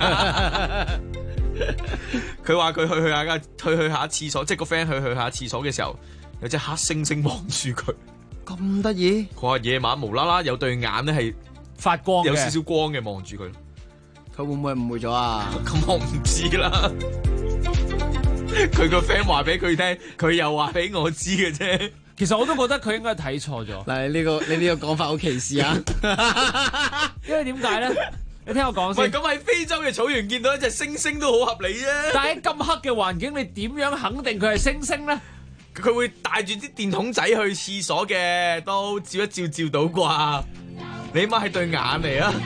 佢話佢去下廁所，即係個 friend 去下廁所嘅時候，有隻黑猩猩望住佢， 咁得意。 佢話夜晚無啦啦有對眼咧係發光， 有少少光嘅望住佢。 佢會唔會誤會咗啊？ 咁我唔知啦。 佢個 friend 話俾佢聽，佢又話俾我知嘅啫。 其實我都覺得佢應該睇錯咗。 嗱，你呢個講法好歧視啊！ 因為點解咧？你聽我講先。 喂，咁喺非洲嘅草原見到一隻猩猩都好合理啫。 但係喺咁黑嘅環境，你點樣肯定佢係猩猩咧？ 佢會帶住啲電筒仔去廁所嘅，都照一照到啩。你起碼係對眼嚟啊！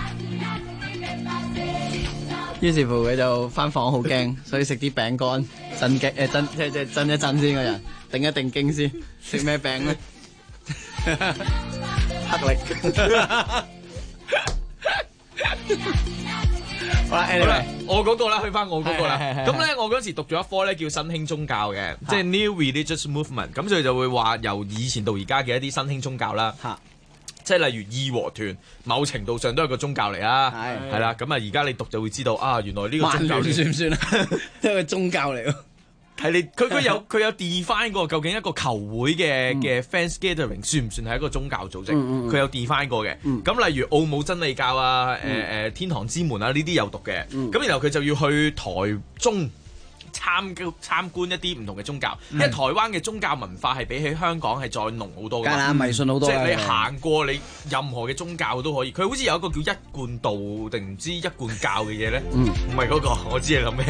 於是乎佢就翻房好驚，所以食啲餅乾震驚即係震一震先個人，定一定驚先。食咩餅咧？黑力。好啦 ，anyway， 我嗰個啦，去翻我嗰個啦。咁咧，我嗰時讀咗一科咧叫新興宗教嘅，即係 New Religious Movement。咁所以就會話由以前到而家嘅一啲新興宗教啦。即係例如義和團，某程度上都係個宗教嚟啦。係啦，咁啊，而家你讀就會知道啊，原來呢個宗教算唔算啊？都係個宗教嚟咯。 係你佢有 define 過究竟一個球會嘅 fans gathering 算唔算係一個宗教組織？佢有 define 過嘅。咁例如奧姆真理教啊、天堂之門啊呢啲有讀嘅。咁然後佢就要去台中參觀一啲唔同嘅宗教，因為台灣嘅宗教文化係比起香港係再濃好多㗎嘛。 迷信好多。 即係你行過你任何嘅宗教都可以。佢好似有一個叫一貫道定唔知一貫教嘅嘢咧？唔係嗰個，我知你諗咩？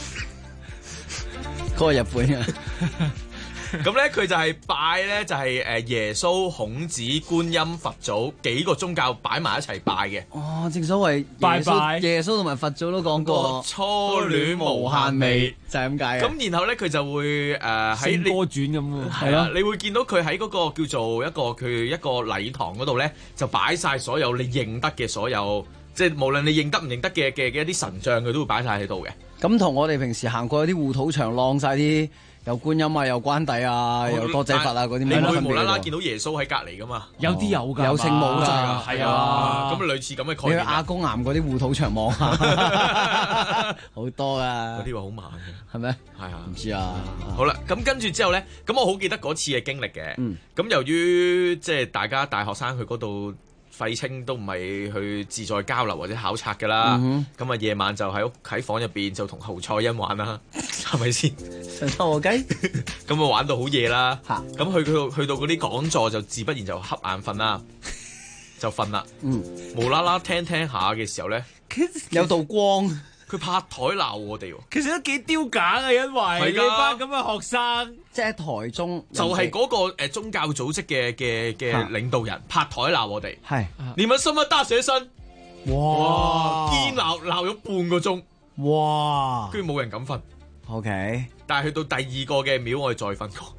嗰個日本嘅。 咁咧佢就係拜咧就係耶穌、孔子、觀音、佛祖幾個宗教擺埋一齊拜嘅。 哦，正所謂耶穌同埋佛祖都講過初戀無限味， 就係咁解嘅。 咁然後咧佢就會喺歌傳咁咯， 係啊，你會見到佢喺嗰個叫做佢一個禮堂嗰度咧，就擺晒所有你認得嘅所有，即係無論你認得唔認得嘅一啲神像，佢都會擺晒喺度嘅。 咁同我哋平時行過啲護土牆晾晒啲。有觀音啊，有關帝啊，有多仔佛啊嗰啲， 你唔會無啦啦見到耶穌喺隔離噶嘛？ 有啲有㗎， 有聖母㗎， 係啊，咁類似咁嘅概念。 你去亞公岩嗰啲護土牆望下，好多啊！ 嗰啲話好猛嘅， 係咩？ 係啊， 唔知啊。 好啦，咁跟住之後咧，咁我好記得嗰次嘅經歷嘅。咁由於即係大家大學生去嗰度。廢青都唔係去自在交流或者考察㗎啦，咁啊夜晚就喺房入邊就同侯賽因玩啦，係咪先？ 上拖雞， 咁啊玩到好夜啦，咁去到嗰啲講座就自不然就瞌眼瞓啦，就瞓啦，無啦啦聽下嘅時候咧， 有道光。 佢拍台鬧我哋喎， 其實都幾丟架嘅，因為呢班咁嘅學生， 即係台中就係嗰個宗教組織嘅領導人拍台鬧我哋， 係你們什麼大學生？哇！堅鬧咗半個鐘， 哇！ 居然冇人敢瞓。 OK， 但係去到第二個嘅廟，我哋再瞓過。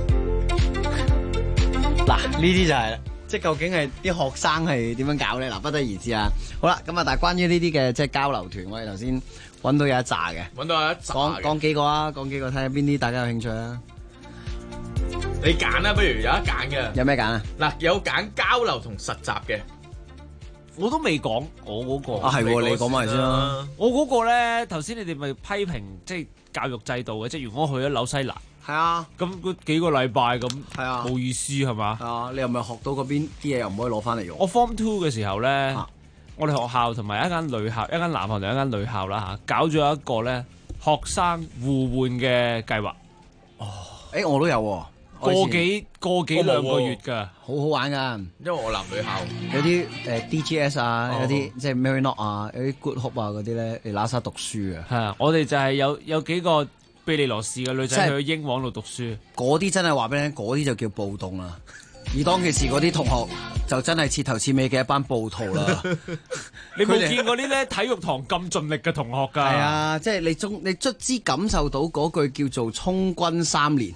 嗱，呢啲就係啦。即係究竟係啲學生係點樣搞咧？嗱，不得而知啊。好啦，咁啊，但係關於呢啲嘅即係交流團，我哋頭先揾到有一紮嘅， 揾到有一紮。 講幾個啊？講幾個睇下邊啲大家有興趣啊？ 你揀啦，不如有得揀嘅。 有咩揀啊？ 嗱，有揀交流同實習嘅。 我都未講我嗰個。 啊，係喎，你講埋先啦。 我嗰個咧，頭先你哋咪批評即係教育制度嘅，即係如果去咗紐西蘭。 係啊， 咁嗰幾個禮拜咁， 係啊， 冇意思係嘛？ 啊，你又咪學到嗰邊啲嘢又唔可以攞翻嚟用？ 我 Form 2嘅時候咧，我哋學校同埋一間女校，一間男校同一間女校啦嚇，搞咗一個咧學生互換嘅計劃。 哦，我都有喎， 個幾兩個月㗎， 好好玩㗎。 因為我男女校有啲DGS 啊，有啲即係 Maryknoll 啊，有啲 Good Hope 啊嗰啲咧嚟拉薩讀書嘅。 係啊，我哋就係有幾個庇理羅士嘅女仔去英皇度讀書， 嗰啲真係話俾你聽，嗰啲就叫暴動啦。而當其時嗰啲同學就真係徹頭徹尾嘅一班暴徒啦。 你冇見過啲咧體育堂咁盡力嘅同學㗎？ 係啊，即係你卒之感受到嗰句叫做充軍3年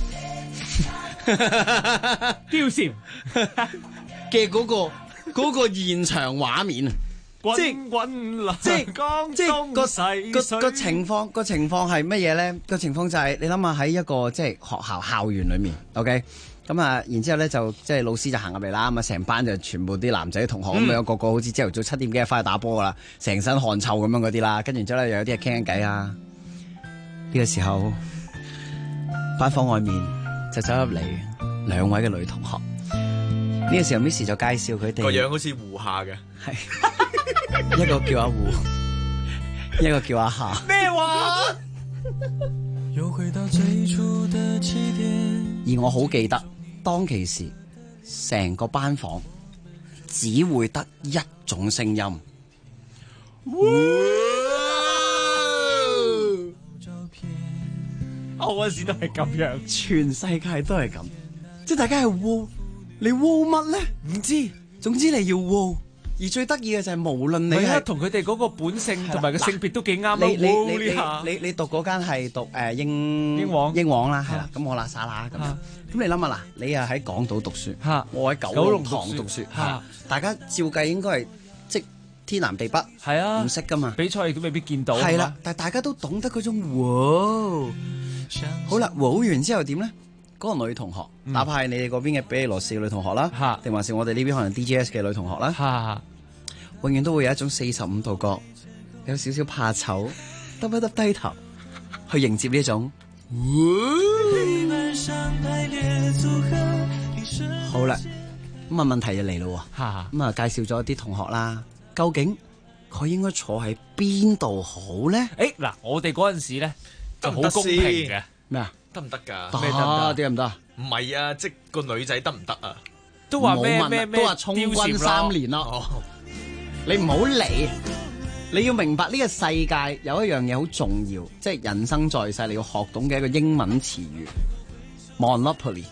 貂蟬嘅嗰個現場畫面啊！ 滾滾流江東逝個情況係乜嘢咧？個情況就係你諗下喺一個即係學校校園裏面 ，OK， 咁啊，然之後咧就即係老師就行入嚟啦，咁啊成班就全部啲男仔同學咁樣，個個好似朝頭早7點幾就翻去打波噶啦，成身汗臭咁樣嗰啲啦，跟住然之後咧又有啲人傾緊偈啊，呢個時候班房外面就走入嚟2位嘅女同學，呢個時候 Miss 就介紹佢哋個樣好似胡夏嘅， 係。一個叫阿胡，一個叫阿夏。 咩話？ 而我好記得當其時，成個班房只會得一種聲音。 我嗰時都係咁樣， 全世界都係咁，即係大家係 wow， 你 wow 乜咧？唔知，總之你要 wow。而最得意嘅就係無論你係同佢哋嗰個本性同埋個性別都幾啱。 你讀嗰間係讀英皇啦，係啦，咁我喇沙啦咁樣。咁你諗下嗱，你又喺港島讀書，我喺九龍塘讀書，大家照計應該係即天南地北， 係啊， 唔識噶嘛， 比賽亦都未必見到。 係啦，但係大家都懂得嗰種wow。好啦，wow完之後點咧？嗰個女同學，哪怕係你哋嗰邊嘅比利羅士嘅女同學啦，定還是我哋呢邊可能 DJS 嘅女同學啦，永遠都會有一種45度角，有少少怕醜，耷一耷低頭去迎接呢一種。好啦，咁啊問題就嚟咯，咁啊介紹咗啲同學啦，究竟佢應該坐喺邊度好咧？ 嗱，我哋嗰陣時咧就好公平嘅。 咩啊？ 得唔得㗎？ 點唔得？ 唔係啊，即個女仔得唔得啊？ 都話咩都話充軍3年咯。你唔好理，你要明白呢個世界有一樣嘢好重要，即係人生在世你要學懂嘅一個英文詞語 Monopoly。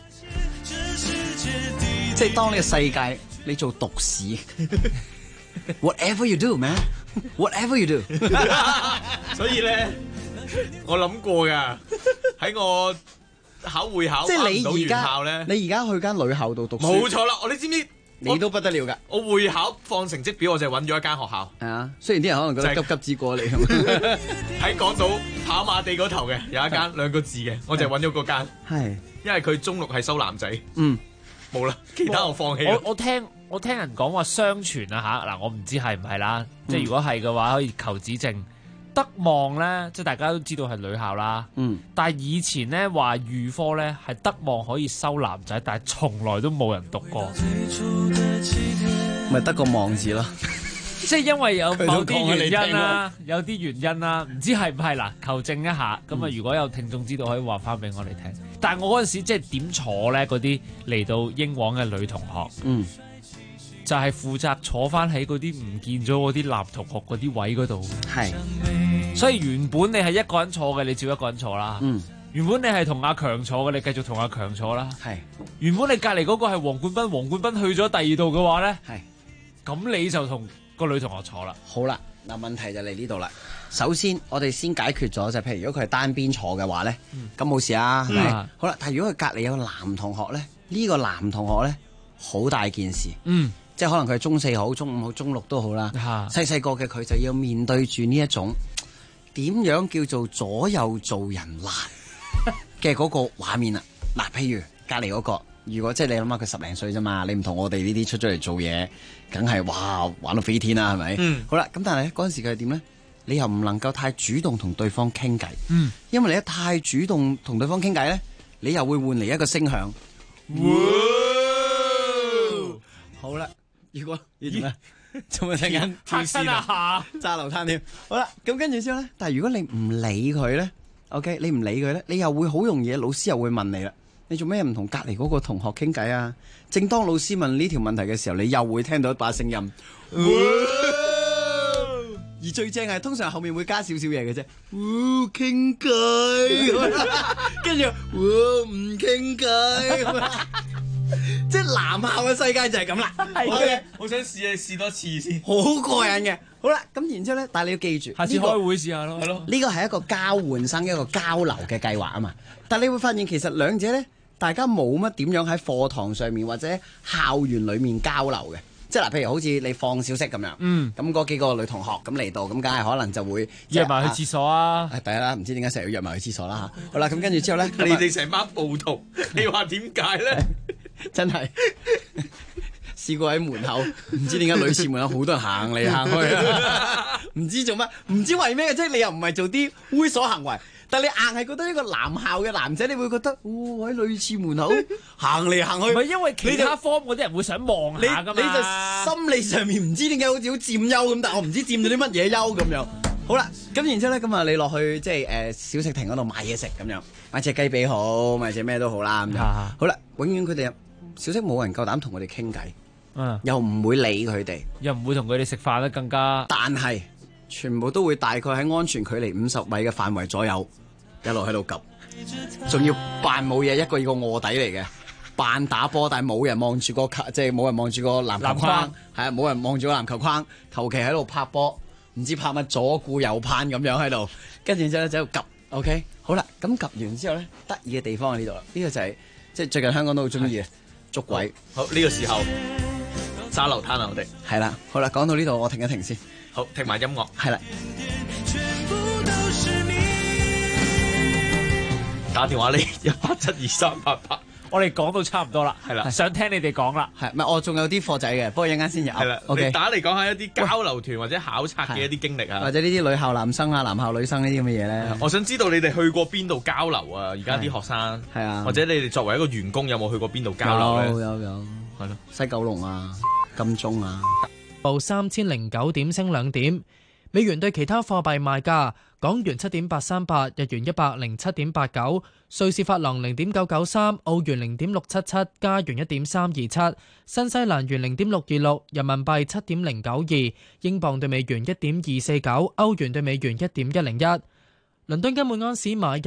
即係當呢個世界你做獨市，whatever you do man，whatever you do。 所以咧，我諗過㗎，喺我考會考即係考唔到原校咧， 你而家去間女校度讀書， 冇錯啦。你知唔知？ 你都不得了㗎！ 我會考放成績表，我就揾咗一間學校。 係啊，雖然啲人可能覺得急急之過嚟， 喺港島跑馬地嗰頭嘅有一間2個字嘅，我就揾咗嗰間。係，因為佢中六係收男仔。冇啦，其他我放棄。 我聽人講話相傳啊嚇，嗱我唔知係唔係啦，即係如果係嘅話，可以求指證。德望咧，即係大家都知道係女校啦。但係以前咧話預科咧係德望可以收男仔，但係從來都冇人讀過。 咪得個望字咯。 即係因為有某啲原因啦，有啲原因啦，唔知係唔係嗱？求證一下。咁啊，如果有聽眾知道，可以話翻俾我哋聽。但係我嗰陣時即係點坐咧？嗰啲嚟到英皇嘅女同學，就係負責坐翻喺嗰啲唔見咗嗰啲男同學嗰啲位嗰度。係，所以原本你係一個人坐嘅，你照一個人坐啦。原本你係同阿強坐嘅，你繼續同阿強坐啦。係，原本你隔離嗰個係黃冠斌，黃冠斌去咗第二度嘅話咧，係，咁你就同個女同學坐啦。 好啦，嗱問題就嚟呢度啦。首先，我哋先解決咗就係，譬如如果佢係單邊坐嘅話咧，咁冇事啊，係咪？好啦，但係如果佢隔離有個男同學咧，呢個男同學咧好大件事。即係可能佢係中4好、中5好、中6都好啦。細細個嘅佢就要面對住呢一種點樣叫做左右做人難嘅嗰個畫面啦。嗱，譬如隔離嗰個，如果即係你諗下佢10零歲啫嘛，你唔同我哋呢啲出咗嚟做嘢，梗係哇玩到飛天啦，係咪？好啦，咁但係咧嗰陣時佢係點咧？你又唔能夠太主動同對方傾偈，因為你一太主動同對方傾偈咧，你又會換嚟一個聲響。好啦。如果你點咧？仲咪聽緊跳線啊？炸流灘添。好啦，咁跟住之後咧，但係如果你唔理佢咧 ，OK， 你唔理佢咧，你又會好容易，老師又會問你啦。你做咩唔同隔離嗰個同學傾偈啊？正當老師問呢條問題嘅時候，你又會聽到一把聲音。而最正係通常後面會加少少嘢嘅啫。傾偈，跟住唔傾偈。即係男校嘅世界就係咁啦。 OK，我想試多次先， 好過癮嘅。好啦，咁然之後咧，但係你要記住， 下次開會試下咯。係咯， 呢個係一個交換生一個交流嘅計劃啊嘛。但係你會發現其實兩者咧，大家冇乜點樣喺課堂上面或者校園裡面交流嘅。即係嗱，譬如好似你放小息咁樣，咁嗰幾個女同學咁嚟到，咁梗係可能就會約埋去廁所啊。 第一啦，唔知點解成日要約埋去廁所啦嚇。好啦，咁跟住之後咧， 你哋成班暴徒，你話點解咧？ 真係試過喺門口，唔知點解女廁門口好多人行嚟行去，唔知做乜，唔知為咩嘅啫。你又唔係做啲猥瑣行為，但係你硬係覺得一個男校嘅男仔，你會覺得，喺女廁門口行嚟行去。 唔係因為其他科嗰啲人會想望下㗎嘛， 你就心理上面唔知點解好似好佔優咁，但係我唔知佔咗啲乜嘢優咁樣。 好啦，咁然之後咧，咁啊你落去即係小食亭嗰度買嘢食咁樣，買隻雞髀好，買隻咩都好啦咁樣。好啦，永遠佢哋小食冇人夠膽同佢哋傾偈，又唔會理佢哋， 又唔會同佢哋食飯咧，更加。 但係全部都會大概喺安全距離50米嘅範圍左右，一路喺度及，仲要扮冇嘢，一個臥底嚟嘅。扮打波，但係冇人望住個即係冇人望住個籃球框，係啊，冇人望住個籃球框，求其喺度拍波，唔知拍乜左顧右盼咁樣喺度，跟住之後咧就喺度及 ，OK， 好啦，咁及完之後咧，得意嘅地方喺呢度啦，呢個就係即係最近香港都好中意嘅捉鬼。 好，呢個時候沙流灘啊，我哋係啦，好啦，講到呢度我停一停先， 好，停埋音樂， 係啦。 打電話嚟1872388。 我哋講到差唔多啦， 係啦， 想聽你哋講啦， 係咪？我仲有啲貨仔嘅，不過一陣間先入。 係啦，你打嚟講下一啲交流團或者考察嘅一啲經歷啊， 或者呢啲女校男生啊、男校女生呢啲咁嘅嘢咧。 我想知道你哋去過邊度交流啊？而家啲學生係啊， 或者你哋作為一個員工有冇去過邊度交流咧？ 有，係咯，西九龍啊、金鐘啊。 報3009點升2點。美元對其他貨幣賣價：港元7.838，日元107.89，瑞士法郎0.993，澳元0.677，加元1.327，新西蘭元0.626，人民幣7.092，英鎊對美元1.249，歐元對美元1.101。倫敦金每安士買入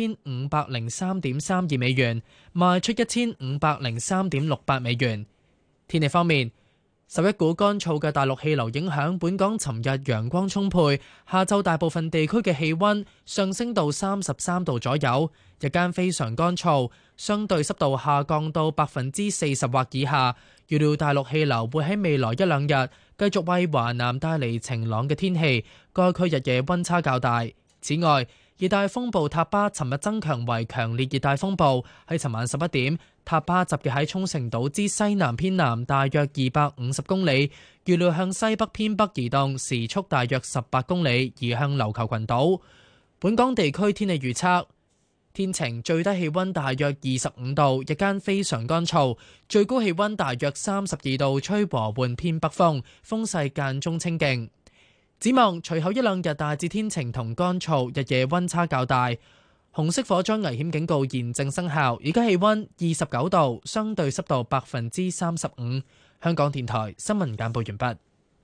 1503.32美元，賣出1503.68美元。天氣方面，受一股乾燥嘅大陸氣流影響，本港尋日陽光充沛，下晝大部分地區嘅氣溫上升到33度左右，日間非常乾燥，相對濕度下降到40%或以下。預料大陸氣流會喺未來1、2日繼續為華南帶嚟晴朗嘅天氣，該區日夜溫差較大。此外，熱帶風暴塔巴尋日增強為強烈熱帶風暴，喺尋晚11點，塔巴集結喺沖繩島之西南偏南大約250公里，預料向西北偏北移動，時速大約18公里，移向琉球群島。本港地區天氣預測：天晴，最低氣溫大約25度，日間非常乾燥，最高氣溫大約32度，吹和緩偏北風，風勢間中清勁。展望隨後1、2日大致天晴同乾燥，日夜溫差較大。紅色火災危險警告現正生效。而家氣溫29度，相對濕度35%。香港電台新聞簡報完畢。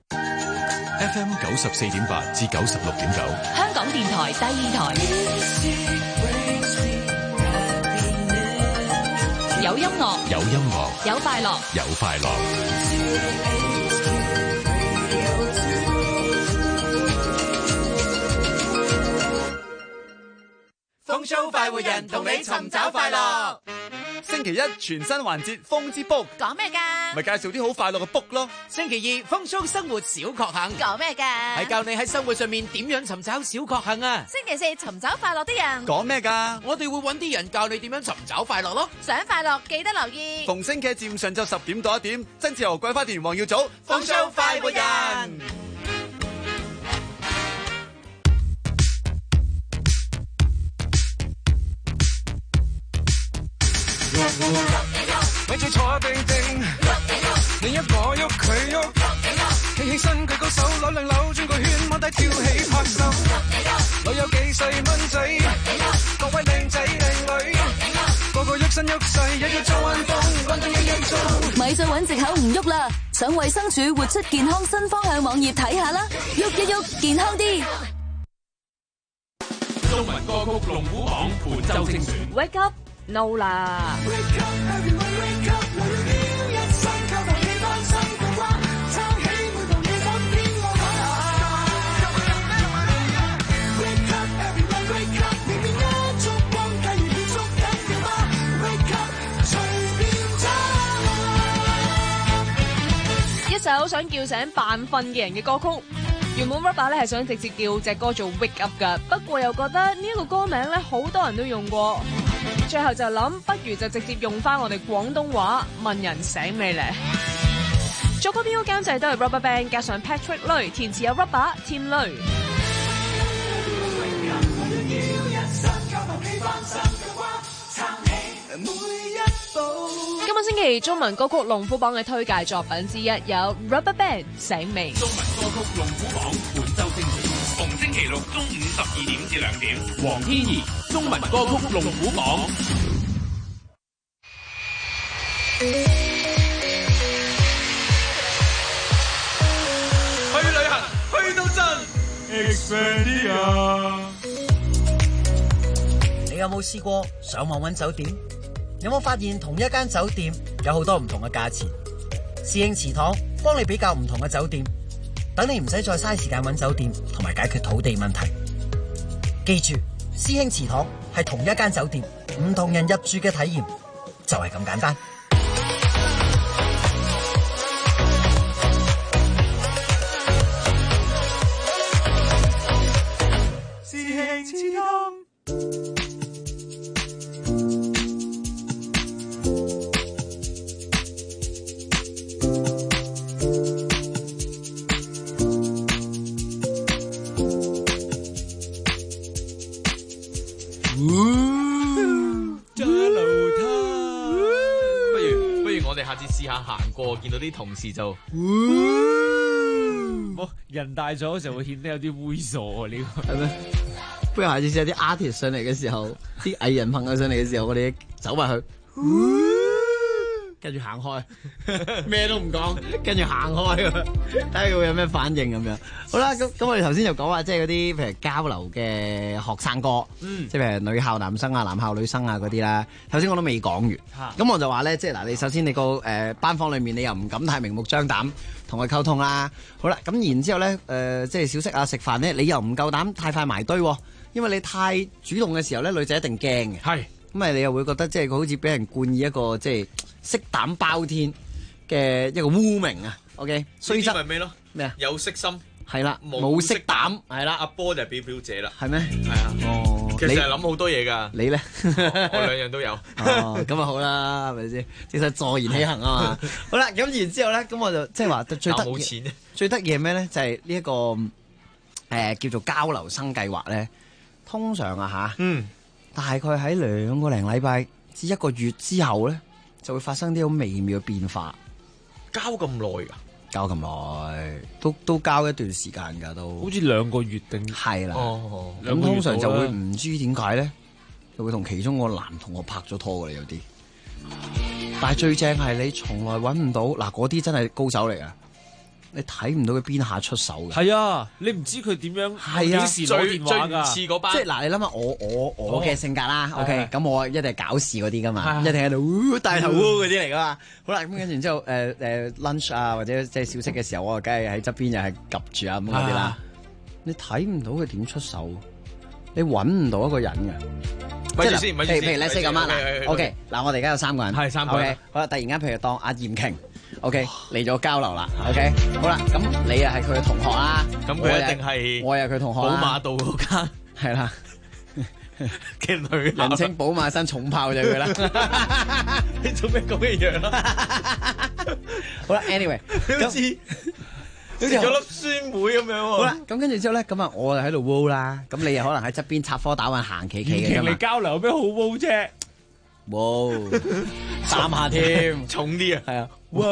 FM 94.8至96.9， 香港電台第2台。有音樂， 有音樂， 有快樂， 有快樂。 風騷快活人同你尋找快樂。 星期一全新環節風之 book， 講咩㗎？ 咪介紹啲好快樂嘅 book 咯。 星期二風騷生活小確幸， 講咩㗎？ 係教你喺生活上面點樣尋找小確幸啊。 星期四尋找快樂的人， 講咩㗎？ 我哋會揾啲人教你點樣尋找快樂咯。 想快樂記得留意。 逢星期一至五上晝10點到1點，曾志豪、桂花田、黃耀祖，風騷快活人。 咪住坐定定，你喐我喐佢喐，企起身舉高手，扭兩扭轉個圈，踎低跳起拍手。女有幾細蚊仔，各位靚仔靚女，個個喐身喐勢，日日做運動，運動日日做。 咪再揾藉口唔喐啦，上衛生署活出健康新方向網頁睇下啦，喐一喐健康啲。 中文歌曲龍虎榜本周精選。 Wake up！No 啦！一首想叫醒扮瞓嘅人嘅歌曲。原本 Rubber 咧係想直接叫隻歌做 Wake Up 噶，不過又覺得呢個歌名咧好多人都用過，最後就諗不如就直接用翻我哋廣東話問人醒未咧。作曲編曲監製都係 Rubber Band， 加上 Patrick Lui， 填詞有 Rubber 添 Lui。今個星期中文歌曲龍虎榜嘅推介作品之一有 Rubber Band 醒未。 中文歌曲龍虎榜本周精選。 逢星期六中午12點至2點，黃天怡中文歌曲龍虎榜。 去旅行去到盡 Expedia。 你有冇試過上網揾酒店？有冇發現同一間酒店有好多唔同嘅價錢？侍應祠堂幫你比較唔同嘅酒店，等你唔使再嘥時間揾酒店同埋解決土地問題。記住，師兄祠堂係同一間酒店，唔同人入住嘅體驗就係咁簡單。 師兄祠堂。 下次試下行過，見到啲同事就， 人大咗就會顯得有啲猥瑣啊！呢個係咩？不如下次試下啲 artist 上嚟嘅時候，啲藝人朋友上嚟嘅時候，我哋走埋去，跟住行開，咩都唔講，跟住行開，睇下佢會有咩反應咁樣。好啦，咁我哋頭先就講話，即係嗰啲譬如交流嘅學生歌，即係譬如女校男生啊、男校女生啊嗰啲啦。頭先我都未講完，咁我就話咧，即係嗱，你首先你個班房裏面，你又唔敢太明目張膽同佢溝通啦。好啦，咁然之後咧，即係小息啊、食飯咧，你又唔夠膽太快埋堆，因為你太主動嘅時候咧，女仔一定驚嘅。係。咁你又會覺得即係佢好似俾人冠以一個即係色膽包天嘅一個污名啊 ！OK， 雖則咪咩咯？ 咩啊？ 有色心係啦，冇色膽係啦。 阿波就係表姐啦， 係咩？ 係啊。哦，其實係諗好多嘢㗎。你咧？我兩樣都有。 哦，咁啊好啦，係咪先？其實坐言起行啊嘛。好啦，咁然之後咧，咁我就即係話最得冇錢最得意係咩咧？就係呢一個叫做交流生計劃咧。通常啊嚇，大概喺2個零禮拜至1個月之後咧，就會發生啲好微妙嘅變化。 交咁耐㗎？ 交咁耐，都交一段時間㗎，都好似2個月定係啦。 哦， 咁通常就會唔知點解咧，就會同其中個男同學拍咗拖㗎啦，有啲。但係最正係你從來揾唔到嗱，嗰啲真係高手嚟㗎。你睇唔到佢邊下出手嘅。係啊，你唔知佢點樣係啊， 時攞電話㗎。 即係嗱，你諗下我嘅性格啦，OK，咁我一定係搞事嗰啲㗎嘛，一定喺度大頭嗰啲嚟㗎嘛。好啦，咁跟住之後lunch 啊，或者即係小息嘅時候，我梗係喺側邊又係及住啊咁嗰啲啦。你睇唔到佢點出手，你揾唔到一個人嘅。 咪住先，咪住先。 譬如你識咁啊，嗱 OK，嗱我哋而家有3個人， 係3個人。 好啦，突然間譬如當阿嚴瓊。OK 嚟咗交流啦 ，OK 好啦，咁你又係佢嘅同學啦， 咁佢一定係我又係佢同學啦， 寶馬道嗰間係啦嘅女， 人稱寶馬山重炮就佢啦。 你做咩咁嘅樣啊？ 好啦 ，anyway， 好似有粒酸梅咁樣喎。 好啦，咁跟住之後咧，咁啊，我就喺度 wow 啦，咁你又可能喺側邊插科打諢行企企嘅嘛。 嚟交流有咩好 wow 啫？ 哇，3下添， 重啲啊， 係啊。 哇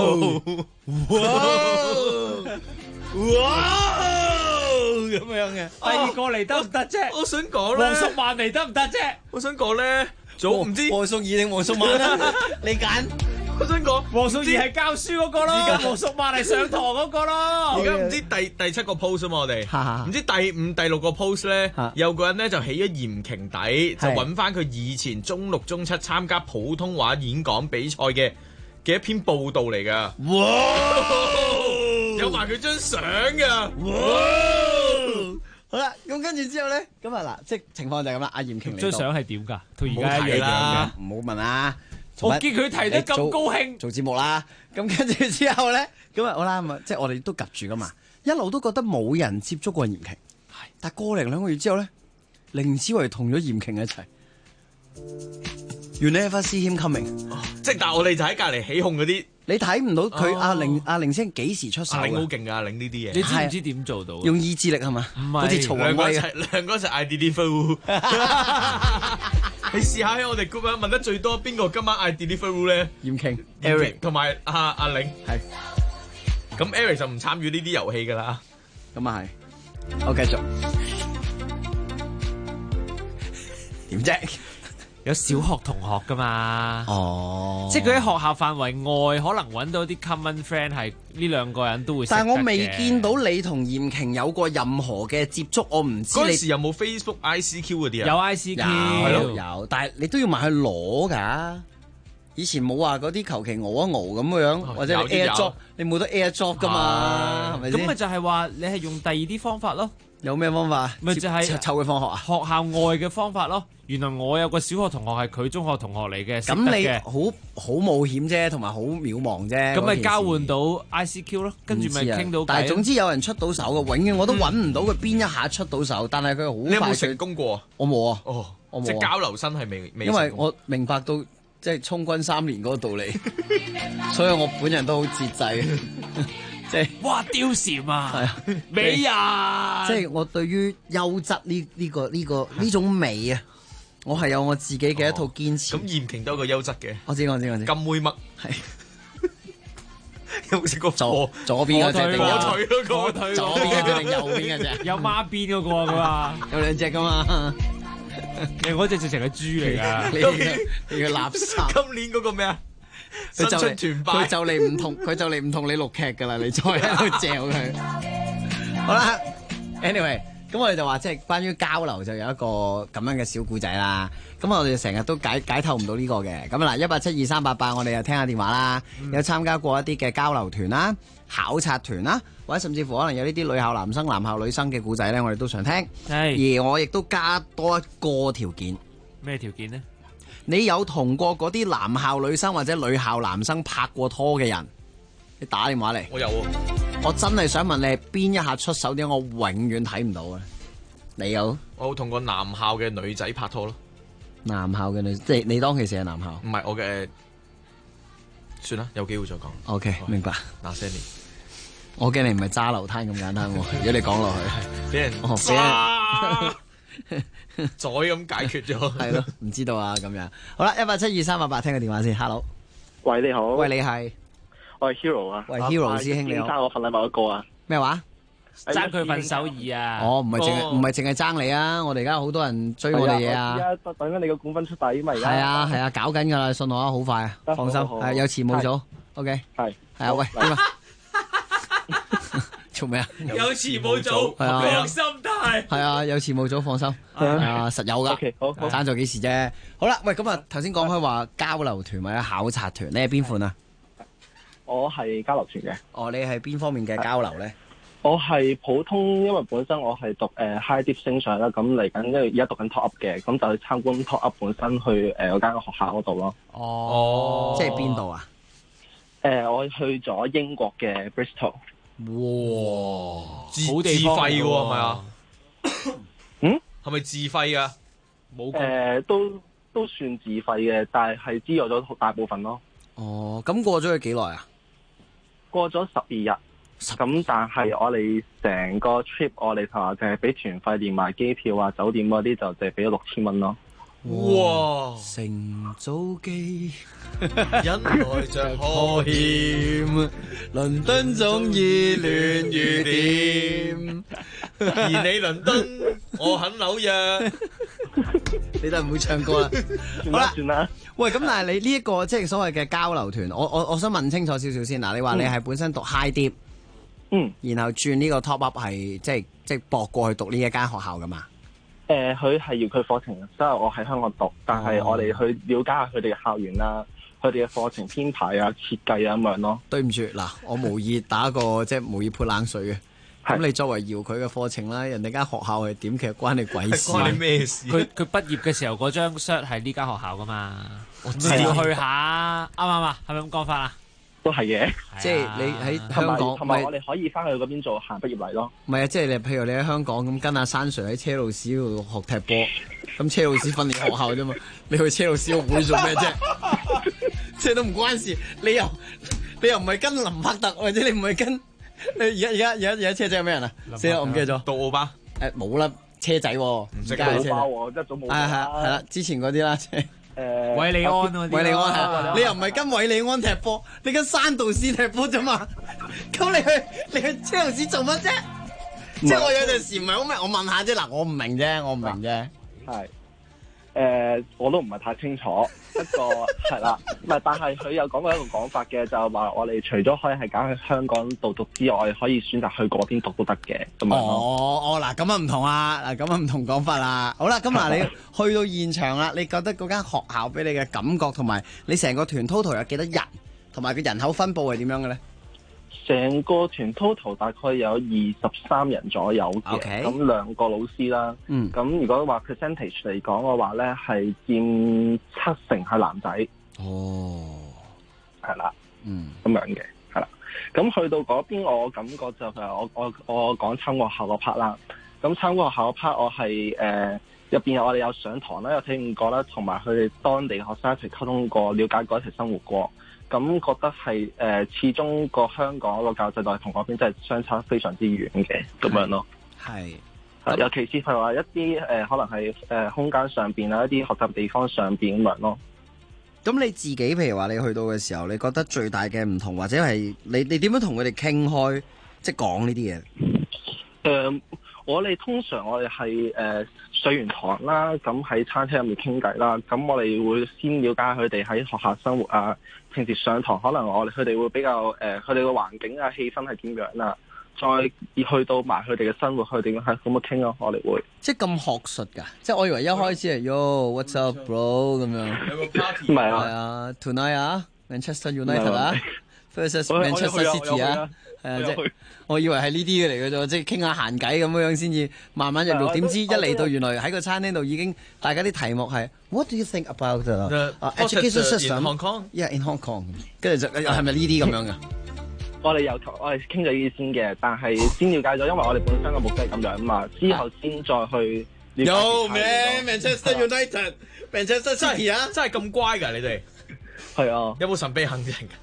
咁樣嘅，第2個嚟得唔得啫？ 我想講咧， 黃淑蔓嚟得唔得啫？ 我想講咧，早唔知黃淑儀定黃淑蔓啊？你揀。 我想講黃淑儀係教書嗰個咯，而家黃淑蔓係上堂嗰個咯。 而家唔知第7個 post 啊嘛，我哋唔知第5、第6個 post 咧，有個人咧就起咗嚴瓊底，就揾翻佢以前中6、中7參加普通話演講比賽嘅一篇報道嚟噶。哇！有埋佢張相噶。哇！ 好啦，咁跟住之後咧，咁啊嗱，即係情況就係咁啦。阿嚴瓊張相係點噶？同而家一樣嘅， 唔好問啊。 我見佢提得咁高興， 做節目啦。咁跟住之後咧，咁啊好啦，即係我哋都夾住噶嘛，一路都覺得冇人接觸過嚴瓊。但係過嚟2個月之後咧，凌子維同咗嚴瓊一齊。You never see him coming， 即係但係我哋就喺隔離起哄嗰啲， 你睇唔到佢阿凌星幾時出手？ 阿凌好勁㗎，阿凌呢啲嘢， 你知唔知點做到？ 用意志力係嘛？ 唔係， 好似曹雲威兩個一齊嗌 delivery。你試下喺我哋 group 問得最多邊個今晚嗌 delivery 咧？ 嚴瓊、Eric 同埋阿凌。 係。 咁 Eric 就唔參與呢啲遊戲㗎啦。 咁啊係。 我繼續。點啫？ 有小學同學噶嘛？ 哦， 即係佢喺學校範圍外，可能揾到啲 common friend 係呢兩個人都會識得嘅。 但係我未見到你同嚴瓊有過任何嘅接觸，我唔知你嗰時有冇 Facebook ICQ 嗰啲啊？ 有 ICQ， 有，但係你都要埋去攞㗎。以前冇話嗰啲求其熬一熬咁樣，或者你 AirDrop，你冇得 AirDrop 㗎嘛，係咪先？ 咁咪就係話你係用第二啲方法咯。 有咩方法？ 咪就係湊佢放學啊？ 學校外嘅方法咯。原來我有個小學同學係佢中學同學嚟嘅， 咁你好冒險啫，同埋好渺茫啫。 咁咪交換到 ICQ 咯，跟住咪傾到。 但係總之有人出到手嘅，永遠我都揾唔到佢邊一下出到手，但係佢好快。 你有冇成功過啊？ 我冇啊。 哦， 我冇。 即係交流生係未， 因為我明白到即係充軍3年嗰個道理，所以我本人都好節制。即係哇貂蟬啊， 係啊， 美人！ 即係我對於優質呢種美啊，我係有我自己嘅一套堅持。 咁嚴瓊都有個優質嘅， 我知。金妹嘜係有冇食過左邊嗰隻定火腿左邊嗰隻定右邊嗰隻？ 有孖邊嗰個㗎嘛？ 有兩隻㗎嘛？ 你嗰隻直情係豬嚟㗎， 你個垃圾！ 今年嗰個咩啊？ 佢就嚟唔同你錄劇噶啦，你再喺度嚼佢。好啦 ，anyway， 咁我哋就話即係關於交流就有一個咁樣嘅小故仔啦。咁我哋成日都解透唔到呢個嘅。咁嗱，1872388，我哋又聽下電話啦。有參加過一啲嘅交流團啦、考察團啦，或者甚至乎可能有呢啲女校男生、男校女生嘅故仔咧，我哋都想聽。而我亦都加多一個條件。 咩條件呢？ 你有同過嗰啲男校女生或者女校男生拍過拖嘅人，你打電話嚟。 我有喎。 我真係想問你係邊一下出手啲，我永遠睇唔到嘅。你有？ 我有同個男校嘅女仔拍拖咯。 男校嘅女，即係你當其時係男校？ 唔係我嘅，算啦，有機會再講。 OK，明白。 那些年， 我驚你唔係揸流灘咁簡單喎。如果你講落去， 俾人揸。 再咁解決咗， 係咯，唔知道啊咁樣。好啦，1872388，聽個電話先。Hello， 喂，你好。喂， 你係？ 我係 Hero 啊。 喂，Hero 師兄你好。 爭我份禮物一個啊？ 咩話？ 爭佢份手藝啊？ 哦，唔係淨係爭你啊！我哋而家好多人追我哋嘢啊！ 而家等緊你個冠軍出底嘛？而家係啊，搞緊㗎啦，信我啊，好快啊，放心。係有遲冇早。OK。係啊，喂，點啊？做咩啊？ 有遲冇早，放心態。 係啊，有遲冇早，放心。係啊，實有噶。 OK，好。 爭咗幾時啫？好啦，喂，咁啊，頭先講開話交流團或者考察團，你係邊款啊？ 我係交流團嘅。 哦，你係邊方面嘅交流咧？ 我係普通，因為本身我係讀High Dip 升上啦，咁嚟緊，因為而家讀緊 Top Up 嘅，咁就去參觀 Top Up 本身去嗰間學校嗰度咯。 哦，即係邊度啊？ 我去咗英國嘅 Bristol。 哇！ 好地方自費嘅喎，係咪啊？ 嗯， 係咪自費噶？ 冇都算自費嘅，但係資助咗大部分咯。 哦，咁過咗去幾耐啊？ 過咗12日。咁但係我哋成個 trip 我哋話淨係俾團費，連埋機票啊、酒店嗰啲就淨係俾咗6000蚊咯。 哇！ 乘早機， 忍耐着可險， 倫敦總已亂如點， 而你倫敦，我肯紐約。 你都唔會唱歌啦。 好啦，算啦。 喂，咁但係你呢一個即係所謂嘅交流團，我想問清楚少少先嗱。你話你係本身讀 High Dip，然後轉呢個 Top Up 係即係駁過去讀呢一間學校噶嘛？ 佢係要佢課程，所以我喺香港讀，但係我哋去了解下佢哋嘅校園啦，佢哋嘅課程編排啊、設計啊咁樣咯。 對唔住，嗱，我無意打個即係無意潑冷水嘅。咁你作為搖佢嘅課程啦，人哋間學校係點，其實關你鬼事。 關你咩事？ 佢畢業嘅時候嗰張 cert 係呢間學校噶嘛？我要去下，啱唔啱啊？係咪咁講法啊？ 都係嘅， 即係你喺香港， 同埋我哋可以翻去嗰邊做行畢業禮咯。 唔係啊，即係你譬如你喺香港咁跟阿山 Sir 喺車路士嗰度學踢波，咁車路士訓練學校啫嘛，你去車路士學會做咩啫？即係都唔關事，你又唔係跟林柏特，或者你唔係跟你而家車仔係咩人啊？死啦，我唔記得咗。 杜奧巴冇啦，車仔唔識杜奧巴喎，一早冇。 係啦，之前嗰啲啦。 韋利安嗰啲， 韋利安係，你又唔係跟韋利安踢波，你跟山道士踢波啫嘛？咁你去車路士做乜啫？ 即係我有陣時唔係好明，我問下啫。嗱，我唔明啫，我唔明啫。 係。我都唔係太清楚，不過係啦，唔係，但係佢有講過一個講法嘅，就係話我哋除咗可以係揀去香港度讀之外，可以選擇去嗰邊讀都得嘅咁樣咯。 嗱咁啊唔同啦，嗱咁啊唔同講法啦。好啦，咁嗱你去到現場啦，你覺得嗰間學校俾你嘅感覺同埋你成個團 total 有幾多人，同埋個人口分佈係點樣嘅咧？ 成個團 total 大概有23人左右嘅，咁2個老師啦。咁如果話 percentage 嚟講嘅話咧，係佔70%係男仔。係啦。咁樣嘅，係啦。咁去到嗰邊，我感覺就係我講參觀學校嗰 part 啦。咁參觀學校嗰 part，我係入邊我哋有上堂啦，有體驗過啦，同埋佢哋當地學生一齊溝通過、了解過、一齊生活過。咁覺得係始終個香港個教育制度同嗰邊真係相差非常之遠嘅咁樣咯。係，尤其是係話一啲可能係空間上邊啊，一啲學習地方上邊咁樣咯。 咁你自己譬如話你去到嘅時候，你覺得最大嘅唔同，或者係你點樣同佢哋傾開，即係講呢啲嘢？ 我哋通常我哋係上完堂啦，咁喺餐廳入面傾偈啦，咁我哋會先了解佢哋喺學校生活啊，平時上堂可能佢哋會比較佢哋嘅環境啊、氣氛係點樣啊，再去到埋佢哋嘅生活，佢哋係咁樣傾咯，我哋會即係咁學術㗎，即係我以為一開始係 Yo what's up bro 咁樣， 有個 party 唔係啊， 係啊 tonight 啊 Manchester United 啊 versus Manchester City 啊。即係我以為係呢啲嘅嚟嘅啫，即係傾下閒偈咁樣先至慢慢入腦。點知一嚟到原來喺個餐廳度已經大家啲題目係 What do you think about the education system in Hong Kong? Yeah, in Hong Kong。跟住就係咪呢啲咁樣嘅？ 我哋傾咗呢啲先嘅，但係先了解咗，因為我哋本身嘅目的係咁樣啊嘛，之後先再去。 有咩 Manchester United、Manchester City 啊？真係咁乖㗎你哋？ 係啊。 有冇神秘行程㗎？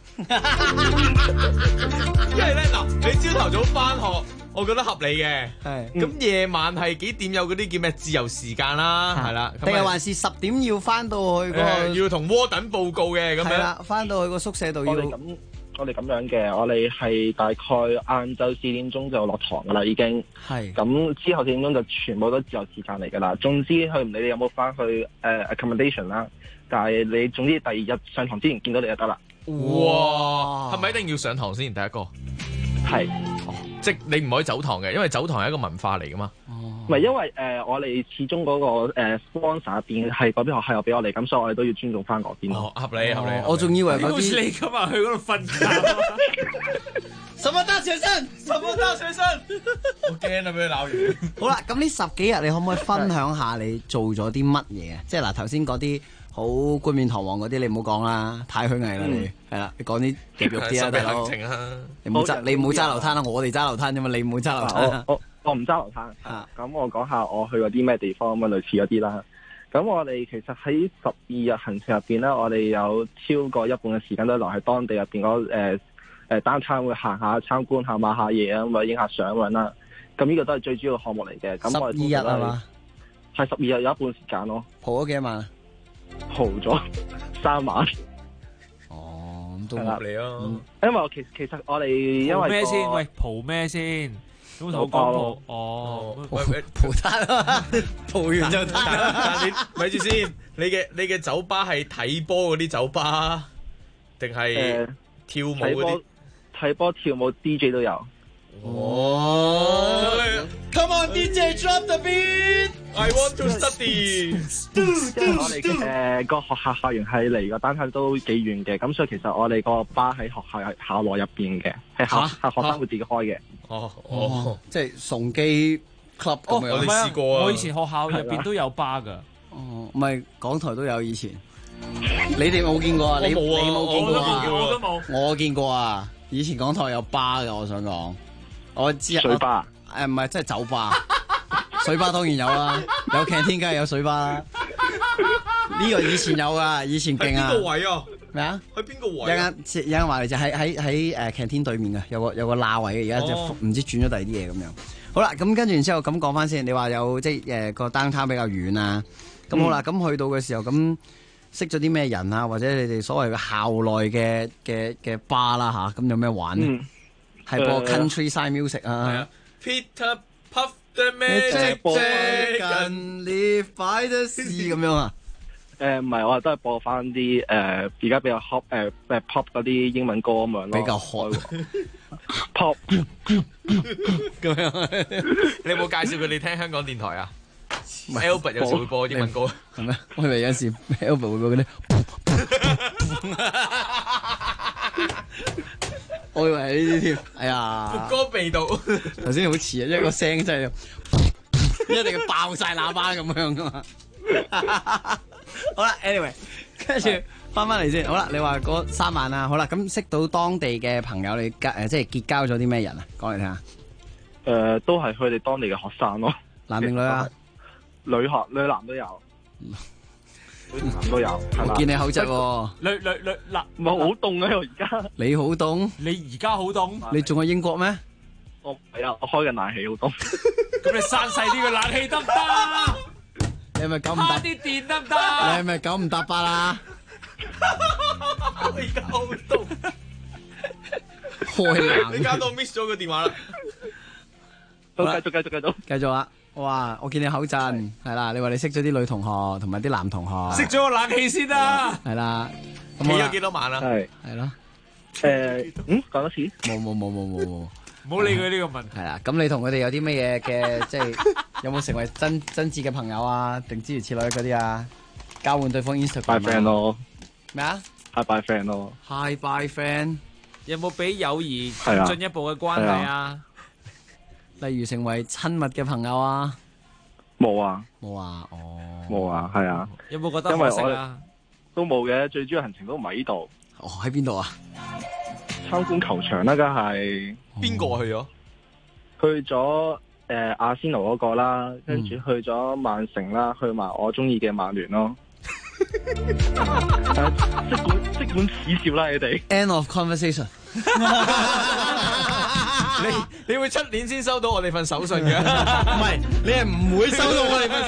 因為咧嗱，你朝頭早翻學，我覺得合理嘅。係。咁夜晚係幾點有嗰啲叫咩自由時間啦？係啦。 定係還是10點要翻到去嗰要同窩等報告嘅咁樣。係啦， 翻到去個宿舍度要。 我哋咁樣嘅，我哋係大概晏晝4點鐘就落堂噶啦，已經。係。咁之後4點鐘就全部都自由時間嚟噶啦。總之佢唔理你有冇翻去accommodation 啦，但係你總之第二日上堂之前見到你就得啦。 哇！係咪一定要上堂先？第一個係， 即係你唔可以走堂嘅，因為走堂係一個文化嚟噶嘛。 唔係因為我哋始終嗰個sponsor 入邊係嗰邊學校有俾我哋，咁所以我哋都要尊重翻嗰邊。 合理合理。 我仲以為嗰啲好似你咁啊，去嗰度瞓覺。 什麼大學生？ 什麼大學生？我驚啊！俾佢鬧完。 好啦，咁呢10幾日你可唔可以分享下你做咗啲乜嘢啊？即係嗱，頭先嗰啲好冠冕堂皇嗰啲，你唔好講啦，太虛偽啦你。係啦，你講啲夾肉啲啊，大佬。你唔好揸流灘啦，我哋揸流灘啫嘛，你唔好揸流灘。 我唔揸流灘，咁我講下我去過啲咩地方咁啊，類似嗰啲啦。咁我哋其實喺12日行程入邊咧，我哋有超過一半嘅時間都留喺當地入邊嗰單餐會行下參觀下買下嘢啊，咁啊影下相咁樣啦。咁呢個都係最主要嘅項目嚟嘅。咁我哋 12日係嘛？ 係12日有一半時間咯。 蒲咗幾多晚啊？ 蒲咗3晚。 哦，咁都合理啊。 因為我其實我哋因為咩先？喂，蒲咩先？咁同我講哦， 蒲攤啊，蒲完就攤。 但你咪住先，你嘅酒吧係睇波嗰啲酒吧，定係跳舞嗰啲？ 睇波跳舞 DJ 都有。 哦 ，Come on DJ drop the beat， I want to study。 即係我哋個學校校園係離個單車都幾遠嘅，咁所以其實我哋個巴喺學校內入邊嘅，係學生會自己開嘅。 哦， 即係崇基 club 咁樣。 我哋試過啊。 我以前學校入邊都有巴噶。 哦，唔係港台都有以前。你哋冇見過啊？你冇見過啊？ 我都冇。 我見過啊！以前港台有巴嘅，我想講。我知水吧？ 唔係，即係酒吧。水吧當然有啦，有 canteen 梗係有水吧啦。呢個以前有噶，以前勁啊！ 喺邊個位啊？ 咩啊？ 喺邊個位？ 有間話嚟就喺canteen 對面嘅，有個罅位嘅，而家就唔知轉咗第二啲嘢咁樣。好啦，咁跟住然之後咁講翻先，你話有即係個 downtown 比較遠啊。咁好啦，咁去到嘅時候咁識咗啲咩人啊？或者你哋所謂嘅校內嘅bar啦嚇，咁有咩玩咧？係播 countryside music 啊。 Peter Puff the magic 近你快啲試咁樣啊？ 唔係，我係都係播翻啲而家比較 pop pop 嗰啲英文歌咁樣咯。 比較 hot pop 咁樣。 你有冇介紹佢哋聽香港電台啊？Albert 有時會播英文歌， 係咩？我以為有時 Albert 會播嗰啲，我以為係呢啲添。哎呀， 歌味道。 頭先好似啊，一個聲真係一定要爆晒喇叭咁樣噶嘛。好啦 ，anyway， 跟住翻嚟先。好啦，你話嗰3萬啊，好啦，咁識到當地嘅朋友，你即係結交咗啲咩人啊？講嚟聽下。 都係佢哋當地嘅學生咯。 男定女啊？ 女男都有，女男都有。 我見你口窒喎。 女嗱， 唔係好凍啊！我而家。 你好凍？ 你而家好凍？ 你仲喺英國咩？ 我係啊，我開緊冷氣好凍。 咁你閂細啲個冷氣得唔得？ 你係咪9唔搭？ 啲電得唔得？ 你係咪9唔搭8啊？ 我而家好凍。 開冷。 你搞到 miss 咗個電話啦。 好，繼續。 繼續啊！哇，我見你口震，係啦。你話你識咗啲女同學同埋啲男同學。 熄咗個冷氣先啦。 係啦。 起咗幾多萬啊？ 係咯。 講多次。 冇。 唔好理佢呢個問題。 係啦，咁你同佢哋有啲咩嘢嘅，即係有冇成為真摯嘅朋友啊？定諸如此類嗰啲啊？交換對方 Instagram。 Bye friend 咯。 咩啊 ？Hi bye friend 咯。 Hi bye friend。 有冇俾友誼進一步嘅關係啊？ 例如成為親密嘅朋友啊？ 冇啊。 冇啊？哦。 冇啊，係啊。 有冇覺得可惜啊？ 都冇嘅，最主要行程都唔喺呢度。 哦，喺邊度啊？ 參觀球場啦，梗係。 邊個去咗？ 去咗阿仙奴嗰個啦，跟住去咗曼城啦，去埋我中意嘅曼聯咯。即管恥笑啦，你哋。 End of conversation。 你會出年先收到我哋份手信嘅？ 唔係，你係唔會收到我哋份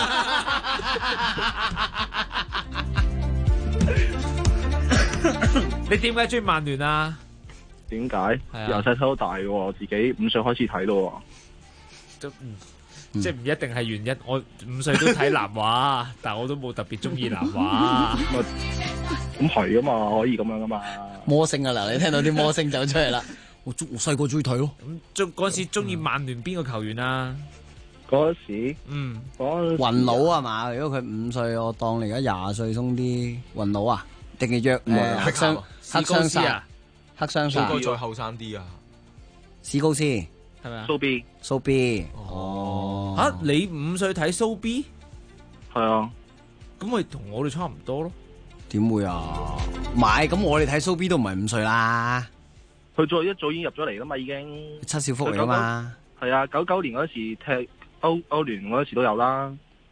手信。你點解中意曼聯啊？ 點解？由細睇到大嘅，我自己5歲開始睇咯。 即係唔一定係原因。我5歲都睇南華，但我都冇特別中意南華。 咁係噶嘛，可以咁樣噶嘛。 魔星啊嗱，你聽到啲魔星走出嚟啦。我細個中意睇咯。 咁嗰時中意曼聯邊個球員啊？ 嗰時， 雲佬係嘛？如果佢5歲，我當你而家20歲鬆啲。雲佬啊？定係約黑雙煞？黑雙煞。 應該再後生啲啊。 史高斯係咪啊？ 蘇 B。 哦。 吓，你5歲睇蘇 B？ 係啊。 咁咪同我哋差唔多咯。 點會啊？唔係，咁我哋睇蘇 B 都唔係5歲啦。 佢一早已經入咗嚟啦嘛，已經。 七小福嚟噶嘛。 係啊，99年嗰時踢歐聯嗰時都有啦。